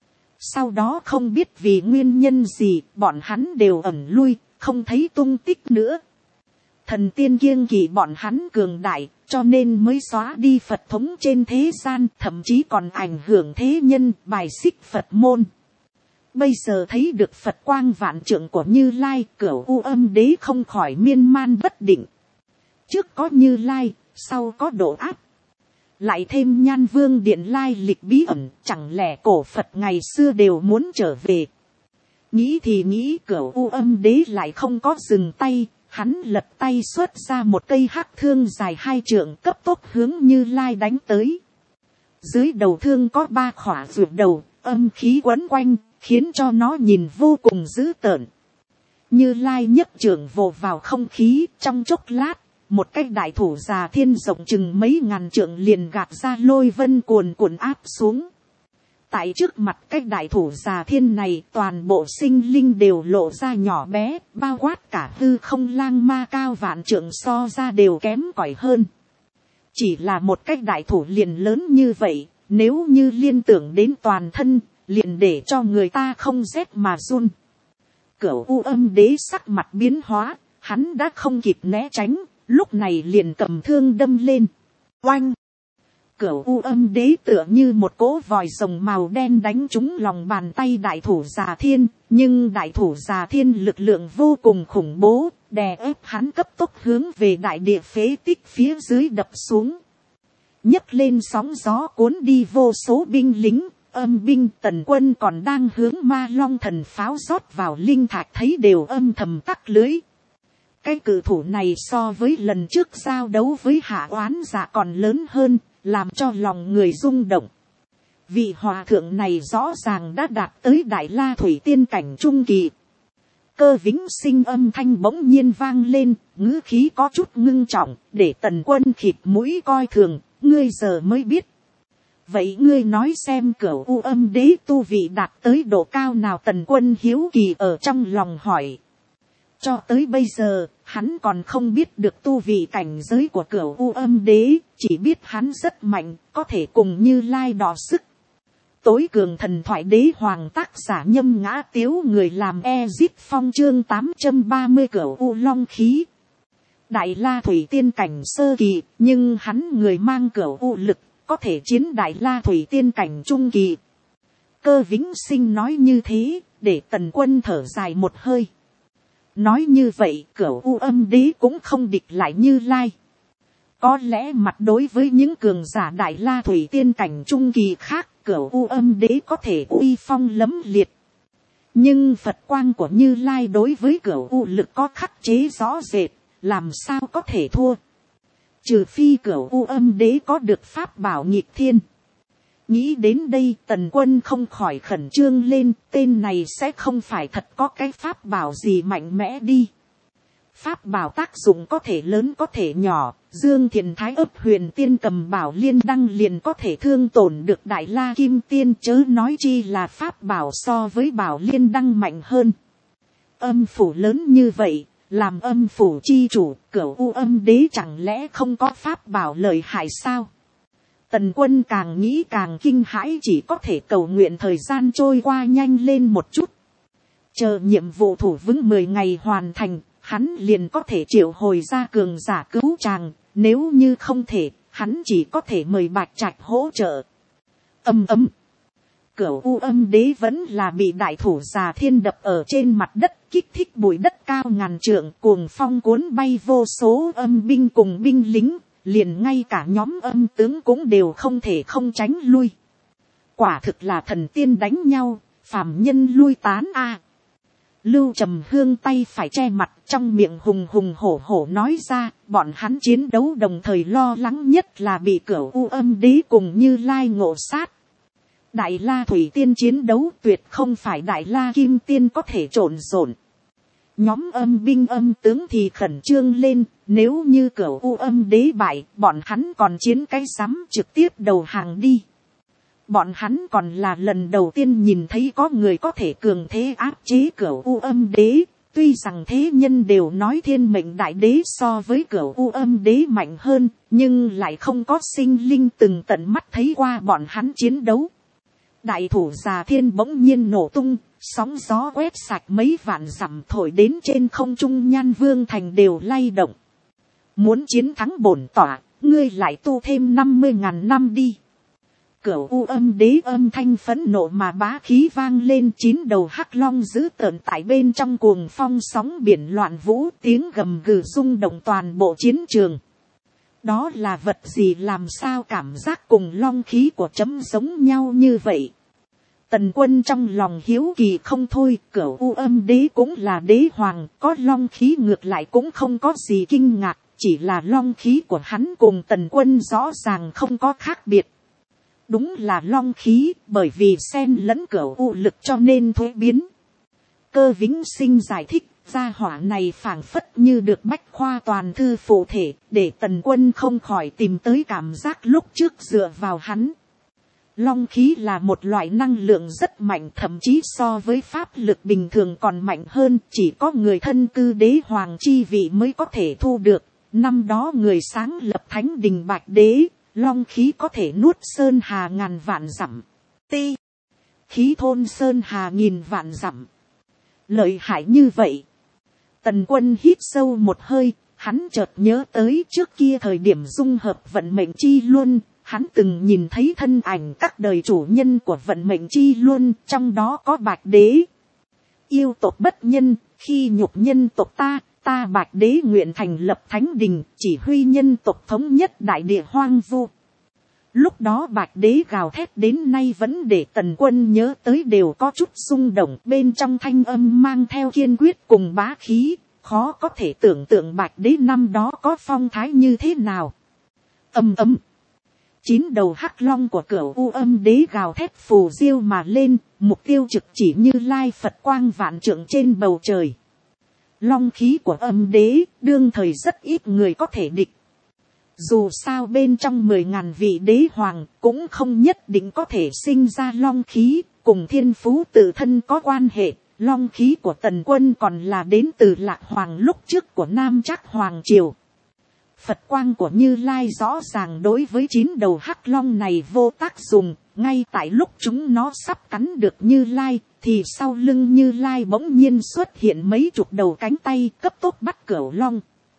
Sau đó không biết vì nguyên nhân gì, bọn hắn đều ẩn lui, không thấy tung tích nữa. Thần tiên kiêng kỵ bọn hắn cường đại, cho nên mới xóa đi Phật thống trên thế gian, thậm chí còn ảnh hưởng thế nhân, bài xích Phật môn. Bây giờ thấy được Phật quang vạn trượng của Như Lai, cửu u âm đế không khỏi miên man bất định. Trước có Như Lai, sau có Độ Áp. Lại thêm Nhan Vương Điện lai lịch bí ẩn, chẳng lẽ cổ Phật ngày xưa đều muốn trở về. Nghĩ thì nghĩ, cửu u âm đế lại không có dừng tay. Hắn lật tay xuất ra một cây hắc thương dài 2 trượng, cấp tốc hướng Như Lai đánh tới. Dưới đầu thương có 3 khỏa ruột đầu, âm khí quấn quanh, khiến cho nó nhìn vô cùng dữ tợn. Như Lai nhấc trượng vồ vào không khí, trong chốc lát, một cái đại thủ già thiên rộng chừng mấy ngàn trượng liền gạt ra lôi vân cuồn cuộn áp xuống. Tại trước mặt cái đại thủ già thiên này, toàn bộ sinh linh đều lộ ra nhỏ bé, bao quát cả hư không lang ma cao vạn trượng so ra đều kém cỏi hơn. Chỉ là một cái đại thủ liền lớn như vậy, nếu như liên tưởng đến toàn thân, liền để cho người ta không rét mà run. Cửu u âm đế sắc mặt biến hóa, hắn đã không kịp né tránh, lúc này liền cầm thương đâm lên. Oanh! Cửu u âm đế tựa như một cỗ vòi rồng màu đen đánh trúng lòng bàn tay đại thủ già thiên, nhưng đại thủ già thiên lực lượng vô cùng khủng bố, đè ép hắn cấp tốc hướng về đại địa phế tích phía dưới đập xuống. Nhấc lên sóng gió cuốn đi vô số binh lính, âm binh Tần quân còn đang hướng ma long thần pháo rót vào linh thạch thấy đều âm thầm tắc lưới. Cái cự thủ này so với lần trước giao đấu với Hạ Oán Dạ còn lớn hơn, làm cho lòng người rung động. Vị hòa thượng này rõ ràng đã đạt tới đại la thủy tiên cảnh trung kỳ. Cơ Vĩnh Sinh âm thanh bỗng nhiên vang lên, ngữ khí có chút ngưng trọng, để Tần quân khịt mũi coi thường, ngươi giờ mới biết. vậy ngươi nói xem cửu u âm đế tu vị đạt tới độ cao nào? Tần Quân hiếu kỳ ở trong lòng hỏi. Cho tới bây giờ, hắn còn không biết được tu vị cảnh giới của cửu u âm đế, chỉ biết hắn rất mạnh, có thể cùng Như Lai đọ sức. Tối cường thần thoại đế hoàng, tác giả Nhâm Ngã Tiếu, người làm Ezip Phong, chương 830 cửu u long khí. Đại La Thủy Tiên cảnh sơ kỳ, nhưng hắn người mang cửu u lực, có thể chiến Đại La Thủy Tiên cảnh trung kỳ. Cơ Vĩnh Sinh nói như thế, để Tần Quân thở dài một hơi. Nói như vậy, cửu u âm đế cũng không địch lại Như Lai. Có lẽ mặt đối với những cường giả Đại La Thủy Tiên cảnh trung kỳ khác, cửu u âm đế có thể uy phong lẫm liệt. Nhưng Phật quang của Như Lai đối với cửu u lực có khắc chế rõ rệt, làm sao có thể thua. Trừ phi cửu u âm đế có được pháp bảo nghịch thiên. Nghĩ đến đây, Tần Quân không khỏi khẩn trương lên, tên này sẽ không phải thật có cái pháp bảo gì mạnh mẽ đi. Pháp bảo tác dụng có thể lớn có thể nhỏ, Dương Thiền Thái ấp huyền tiên cầm bảo liên đăng liền có thể thương tổn được Đại La Kim Tiên, chớ nói chi là pháp bảo so với bảo liên đăng mạnh hơn. Âm phủ lớn như vậy, làm âm phủ chi chủ, cửu u âm đế chẳng lẽ không có pháp bảo lợi hại sao? Tần Quân càng nghĩ càng kinh hãi, chỉ có thể cầu nguyện thời gian trôi qua nhanh lên một chút. Chờ nhiệm vụ thủ vững 10 ngày hoàn thành, hắn liền có thể triệu hồi ra cường giả cứu chàng, nếu như không thể, hắn chỉ có thể mời Bạch Trạch hỗ trợ. Cửu u âm đế vẫn là bị đại thủ Già Thiên đập ở trên mặt đất, kích thích bụi đất cao ngàn trượng, cuồng phong cuốn bay vô số âm binh cùng binh lính, liền ngay cả nhóm âm tướng cũng đều không thể không tránh lui. Quả thực là thần tiên đánh nhau, phàm nhân lui tán a. Lưu Trầm Hương tay phải che mặt, trong miệng hùng hùng hổ hổ nói ra, bọn hắn chiến đấu đồng thời lo lắng nhất là bị cửu u âm đế cùng Như Lai ngộ sát. Đại La Thủy Tiên chiến đấu tuyệt không phải Đại La Kim Tiên có thể trộn rộn. Nhóm âm binh âm tướng thì khẩn trương lên, nếu như cửu u âm đế bại, bọn hắn còn chiến cái rắm, trực tiếp đầu hàng đi. Bọn hắn còn là lần đầu tiên nhìn thấy có người có thể cường thế áp chế cửu u âm đế, tuy rằng thế nhân đều nói thiên mệnh đại đế so với cửu u âm đế mạnh hơn, nhưng lại không có sinh linh từng tận mắt thấy qua bọn hắn chiến đấu. Đại thủ Già Thiên bỗng nhiên nổ tung, sóng gió quét sạch mấy vạn dặm, thổi đến trên không trung Nhan Vương thành đều lay động. Muốn chiến thắng bổn tỏa, ngươi lại tu thêm 50.000 năm đi. Cửu u âm đế âm thanh phẫn nộ mà bá khí vang lên, 9 đầu hắc long dữ tợn tại bên trong cuồng phong sóng biển loạn vũ, tiếng gầm gừ rung động toàn bộ chiến trường. Đó là vật gì, làm sao cảm giác cùng long khí của chấm giống nhau như vậy? Tần Quân trong lòng hiếu kỳ không thôi, cửu u âm đế cũng là đế hoàng, có long khí ngược lại cũng không có gì kinh ngạc, chỉ là long khí của hắn cùng Tần Quân rõ ràng không có khác biệt. Đúng là long khí, bởi vì xen lẫn cửu u lực cho nên thuế biến. Cơ Vĩnh Sinh giải thích, gia hỏa này phảng phất như được bách khoa toàn thư phụ thể, để Tần Quân không khỏi tìm tới cảm giác lúc trước dựa vào hắn. Long khí là một loại năng lượng rất mạnh, thậm chí so với pháp lực bình thường còn mạnh hơn, chỉ có người thân cư đế hoàng chi vị mới có thể thu được. Năm đó người sáng lập Thánh Đình Bạch Đế, long khí có thể nuốt sơn hà ngàn vạn dặm. Ti. Khí thôn sơn hà nghìn vạn dặm. Lợi hại như vậy. Tần Quân hít sâu một hơi, hắn chợt nhớ tới trước kia thời điểm dung hợp vận mệnh chi luân, hắn từng nhìn thấy thân ảnh các đời chủ nhân của vận mệnh chi luân, trong đó có Bạch Đế. Yêu tộc bất nhân, khi nhục nhân tộc ta Bạch Đế nguyện thành lập Thánh Đình, chỉ huy nhân tộc thống nhất đại địa hoang vu. Lúc đó Bạch Đế gào thét đến nay vẫn để Tần Quân nhớ tới đều có chút rung động, bên trong thanh âm mang theo kiên quyết cùng bá khí, khó có thể tưởng tượng Bạch Đế năm đó có phong thái như thế nào. 9 đầu hắc long của cửu u âm đế gào thét phù diêu mà lên, mục tiêu trực chỉ Như Lai Phật quang vạn trượng trên bầu trời. Long khí của âm đế đương thời rất ít người có thể địch. Dù sao bên trong 10.000 vị đế hoàng cũng không nhất định có thể sinh ra long khí, cùng thiên phú tự thân có quan hệ. Long khí của Tần Quân còn là đến từ Lạc Hoàng lúc trước của Nam Trắc Hoàng Triều. Phật quang của Như Lai rõ ràng đối với 9 đầu hắc long này vô tác dụng. Ngay tại lúc chúng nó sắp cắn được Như Lai, thì sau lưng Như Lai bỗng nhiên xuất hiện mấy chục đầu cánh tay cấp tốc bắt Cửu Long.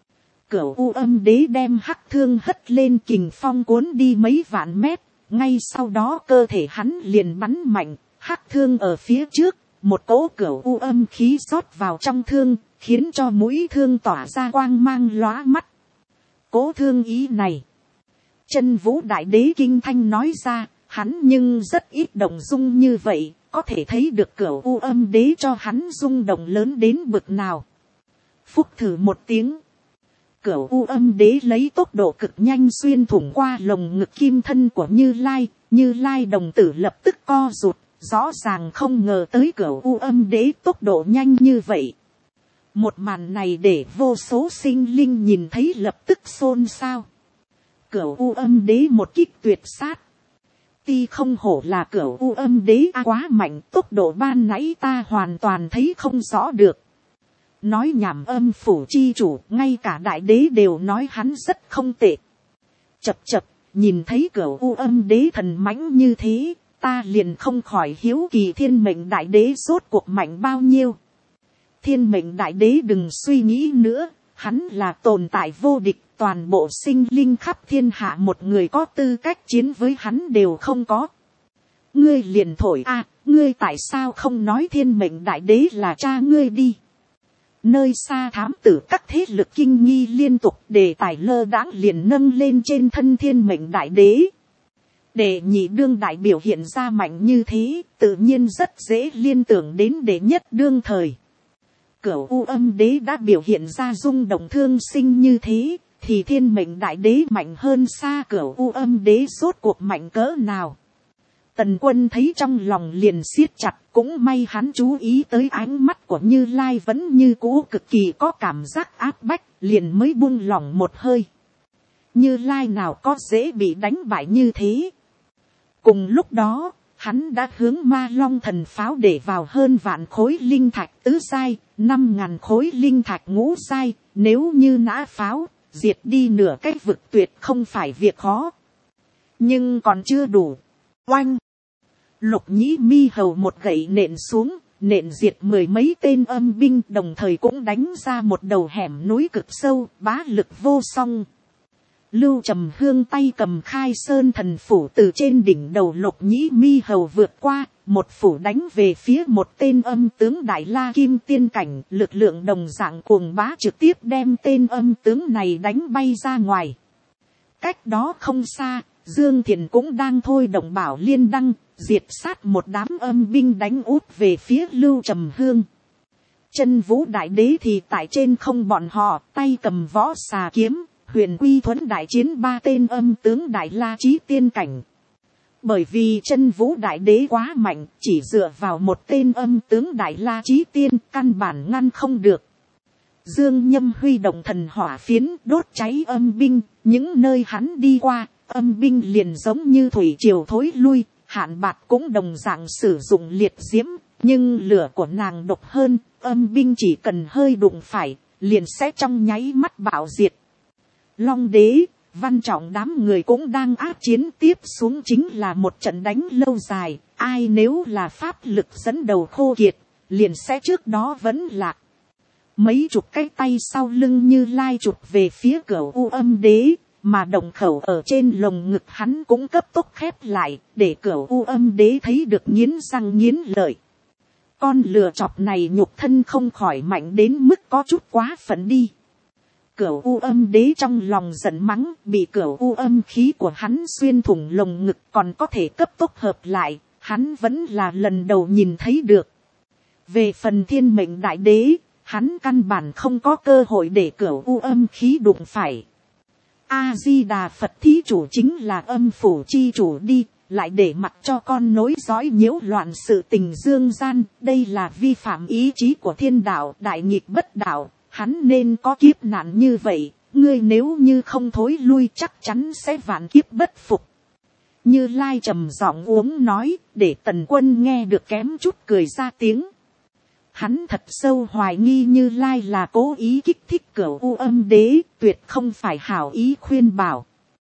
Cửu U Âm Đế đem hắc thương hất lên, kình phong cuốn đi mấy vạn mét. Ngay sau đó cơ thể hắn liền bắn mạnh, hắc thương ở phía trước. Một cỗ Cửu U Âm khí rót vào trong thương, khiến cho mũi thương tỏa ra quang mang lóa mắt. Cố thương ý này, Chân Vũ Đại Đế kinh thanh nói ra, hắn nhưng rất ít động dung như vậy, có thể thấy được Cửu U Âm Đế cho hắn rung động lớn đến bực nào. Phúc thử một tiếng, Cửu U Âm Đế lấy tốc độ cực nhanh xuyên thủng qua lồng ngực kim thân của Như Lai, Như Lai đồng tử lập tức co rụt, rõ ràng không ngờ tới Cửu U Âm Đế tốc độ nhanh như vậy. Một màn này để vô số sinh linh nhìn thấy lập tức xôn xao. Cửu U Âm Đế một kích tuyệt sát. Ti không hổ là Cửu U Âm Đế quá mạnh, tốc độ ban nãy ta hoàn toàn thấy không rõ được. Nói nhảm, Âm phủ chi chủ, ngay cả đại đế đều nói hắn rất không tệ. Chập chập, nhìn thấy Cửu U Âm Đế thần mãnh như thế, ta liền không khỏi hiếu kỳ Thiên Mệnh Đại Đế rốt cuộc mạnh bao nhiêu. Thiên Mệnh Đại Đế đừng suy nghĩ nữa, hắn là tồn tại vô địch, toàn bộ sinh linh khắp thiên hạ một người có tư cách chiến với hắn đều không có. Ngươi liền thổi a, ngươi tại sao không nói Thiên Mệnh Đại Đế là cha ngươi đi. Nơi xa thám tử các thế lực kinh nghi liên tục, đề tài lơ đãng liền nâng lên trên thân Thiên Mệnh Đại Đế. Đệ nhị đương đại biểu hiện ra mạnh như thế, tự nhiên rất dễ liên tưởng đến đệ nhất đương thời. Cửu U Âm Đế đã biểu hiện ra rung động thương sinh như thế, thì Thiên Mệnh Đại Đế mạnh hơn xa Cửu U Âm Đế rốt cuộc mạnh cỡ nào. Tần Quân thấy trong lòng liền siết chặt, cũng may hắn chú ý tới ánh mắt của Như Lai vẫn như cũ cực kỳ có cảm giác áp bách, liền mới buông lỏng một hơi. Như Lai nào có dễ bị đánh bại như thế. Cùng lúc đó, hắn đã hướng Ma Long thần pháo để vào hơn vạn khối linh thạch tứ giai, 5.000 khối linh thạch ngũ giai, nếu như nã pháo, diệt đi nửa cái vực tuyệt không phải việc khó. Nhưng còn chưa đủ. Oanh! Lục Nhĩ Mi Hầu một gậy nện xuống, nện diệt 10 mấy tên âm binh, đồng thời cũng đánh ra một đầu hẻm núi cực sâu, bá lực vô song. Lưu Trầm Hương tay cầm Khai Sơn thần phủ từ trên đỉnh đầu Lục Nhĩ Mi Hầu vượt qua, một phủ đánh về phía một tên âm tướng Đại La Kim Tiên cảnh, lực lượng đồng dạng cuồng bá trực tiếp đem tên âm tướng này đánh bay ra ngoài. Cách đó không xa, Dương Thiền cũng đang thôi động Bảo Liên Đăng, diệt sát một đám âm binh đánh út về phía Lưu Trầm Hương. Chân Vũ Đại Đế thì tại trên không, bọn họ tay cầm võ xà kiếm, Huyền Quy Thuẫn đại chiến 3 tên âm tướng Đại La Chí Tiên cảnh. Bởi vì Chân Vũ Đại Đế quá mạnh, chỉ dựa vào một tên âm tướng Đại La Chí Tiên căn bản ngăn không được. Dương Nhâm huy động thần hỏa phiến đốt cháy âm binh, những nơi hắn đi qua, âm binh liền giống như thủy triều thối lui. Hạn Bạt cũng đồng dạng sử dụng liệt diễm, nhưng lửa của nàng độc hơn, âm binh chỉ cần hơi đụng phải, liền sẽ trong nháy mắt bạo diệt. Long Đế, Văn Trọng đám người cũng đang ác chiến, tiếp xuống chính là một trận đánh lâu dài, ai nếu là pháp lực dẫn đầu khô kiệt, liền sẽ trước đó vẫn lạc. Mấy chục cái tay sau lưng Như Lai chụp về phía Cửu U Âm Đế, mà động khẩu ở trên lồng ngực hắn cũng cấp tốc khép lại, để Cửu U Âm Đế thấy được nghiến răng nghiến lợi. Con lừa chọc này nhục thân không khỏi mạnh đến mức có chút quá phận đi. Cửu U Âm Đế trong lòng giận mắng, bị Cửu U âm khí của hắn xuyên thủng lồng ngực còn có thể cấp tốc hợp lại, hắn vẫn là lần đầu nhìn thấy được. Về phần Thiên Mệnh Đại Đế, hắn căn bản không có cơ hội để Cửu U âm khí đụng phải. A-di-đà Phật, thí chủ chính là âm phủ chi chủ đi, lại để mặc cho con nối dõi nhiễu loạn sự tình dương gian, đây là vi phạm ý chí của thiên đạo, đại nghịch bất đạo, hắn nên có kiếp nạn như vậy, ngươi nếu như không thối lui chắc chắn sẽ vạn kiếp bất phục. Như Lai trầm giọng uống nói, để Tần Quân nghe được kém chút cười ra tiếng. Hắn thật sâu hoài nghi Như Lai là cố ý kích thích Cửu U Âm Đế, tuyệt không phải hảo ý khuyên bảo.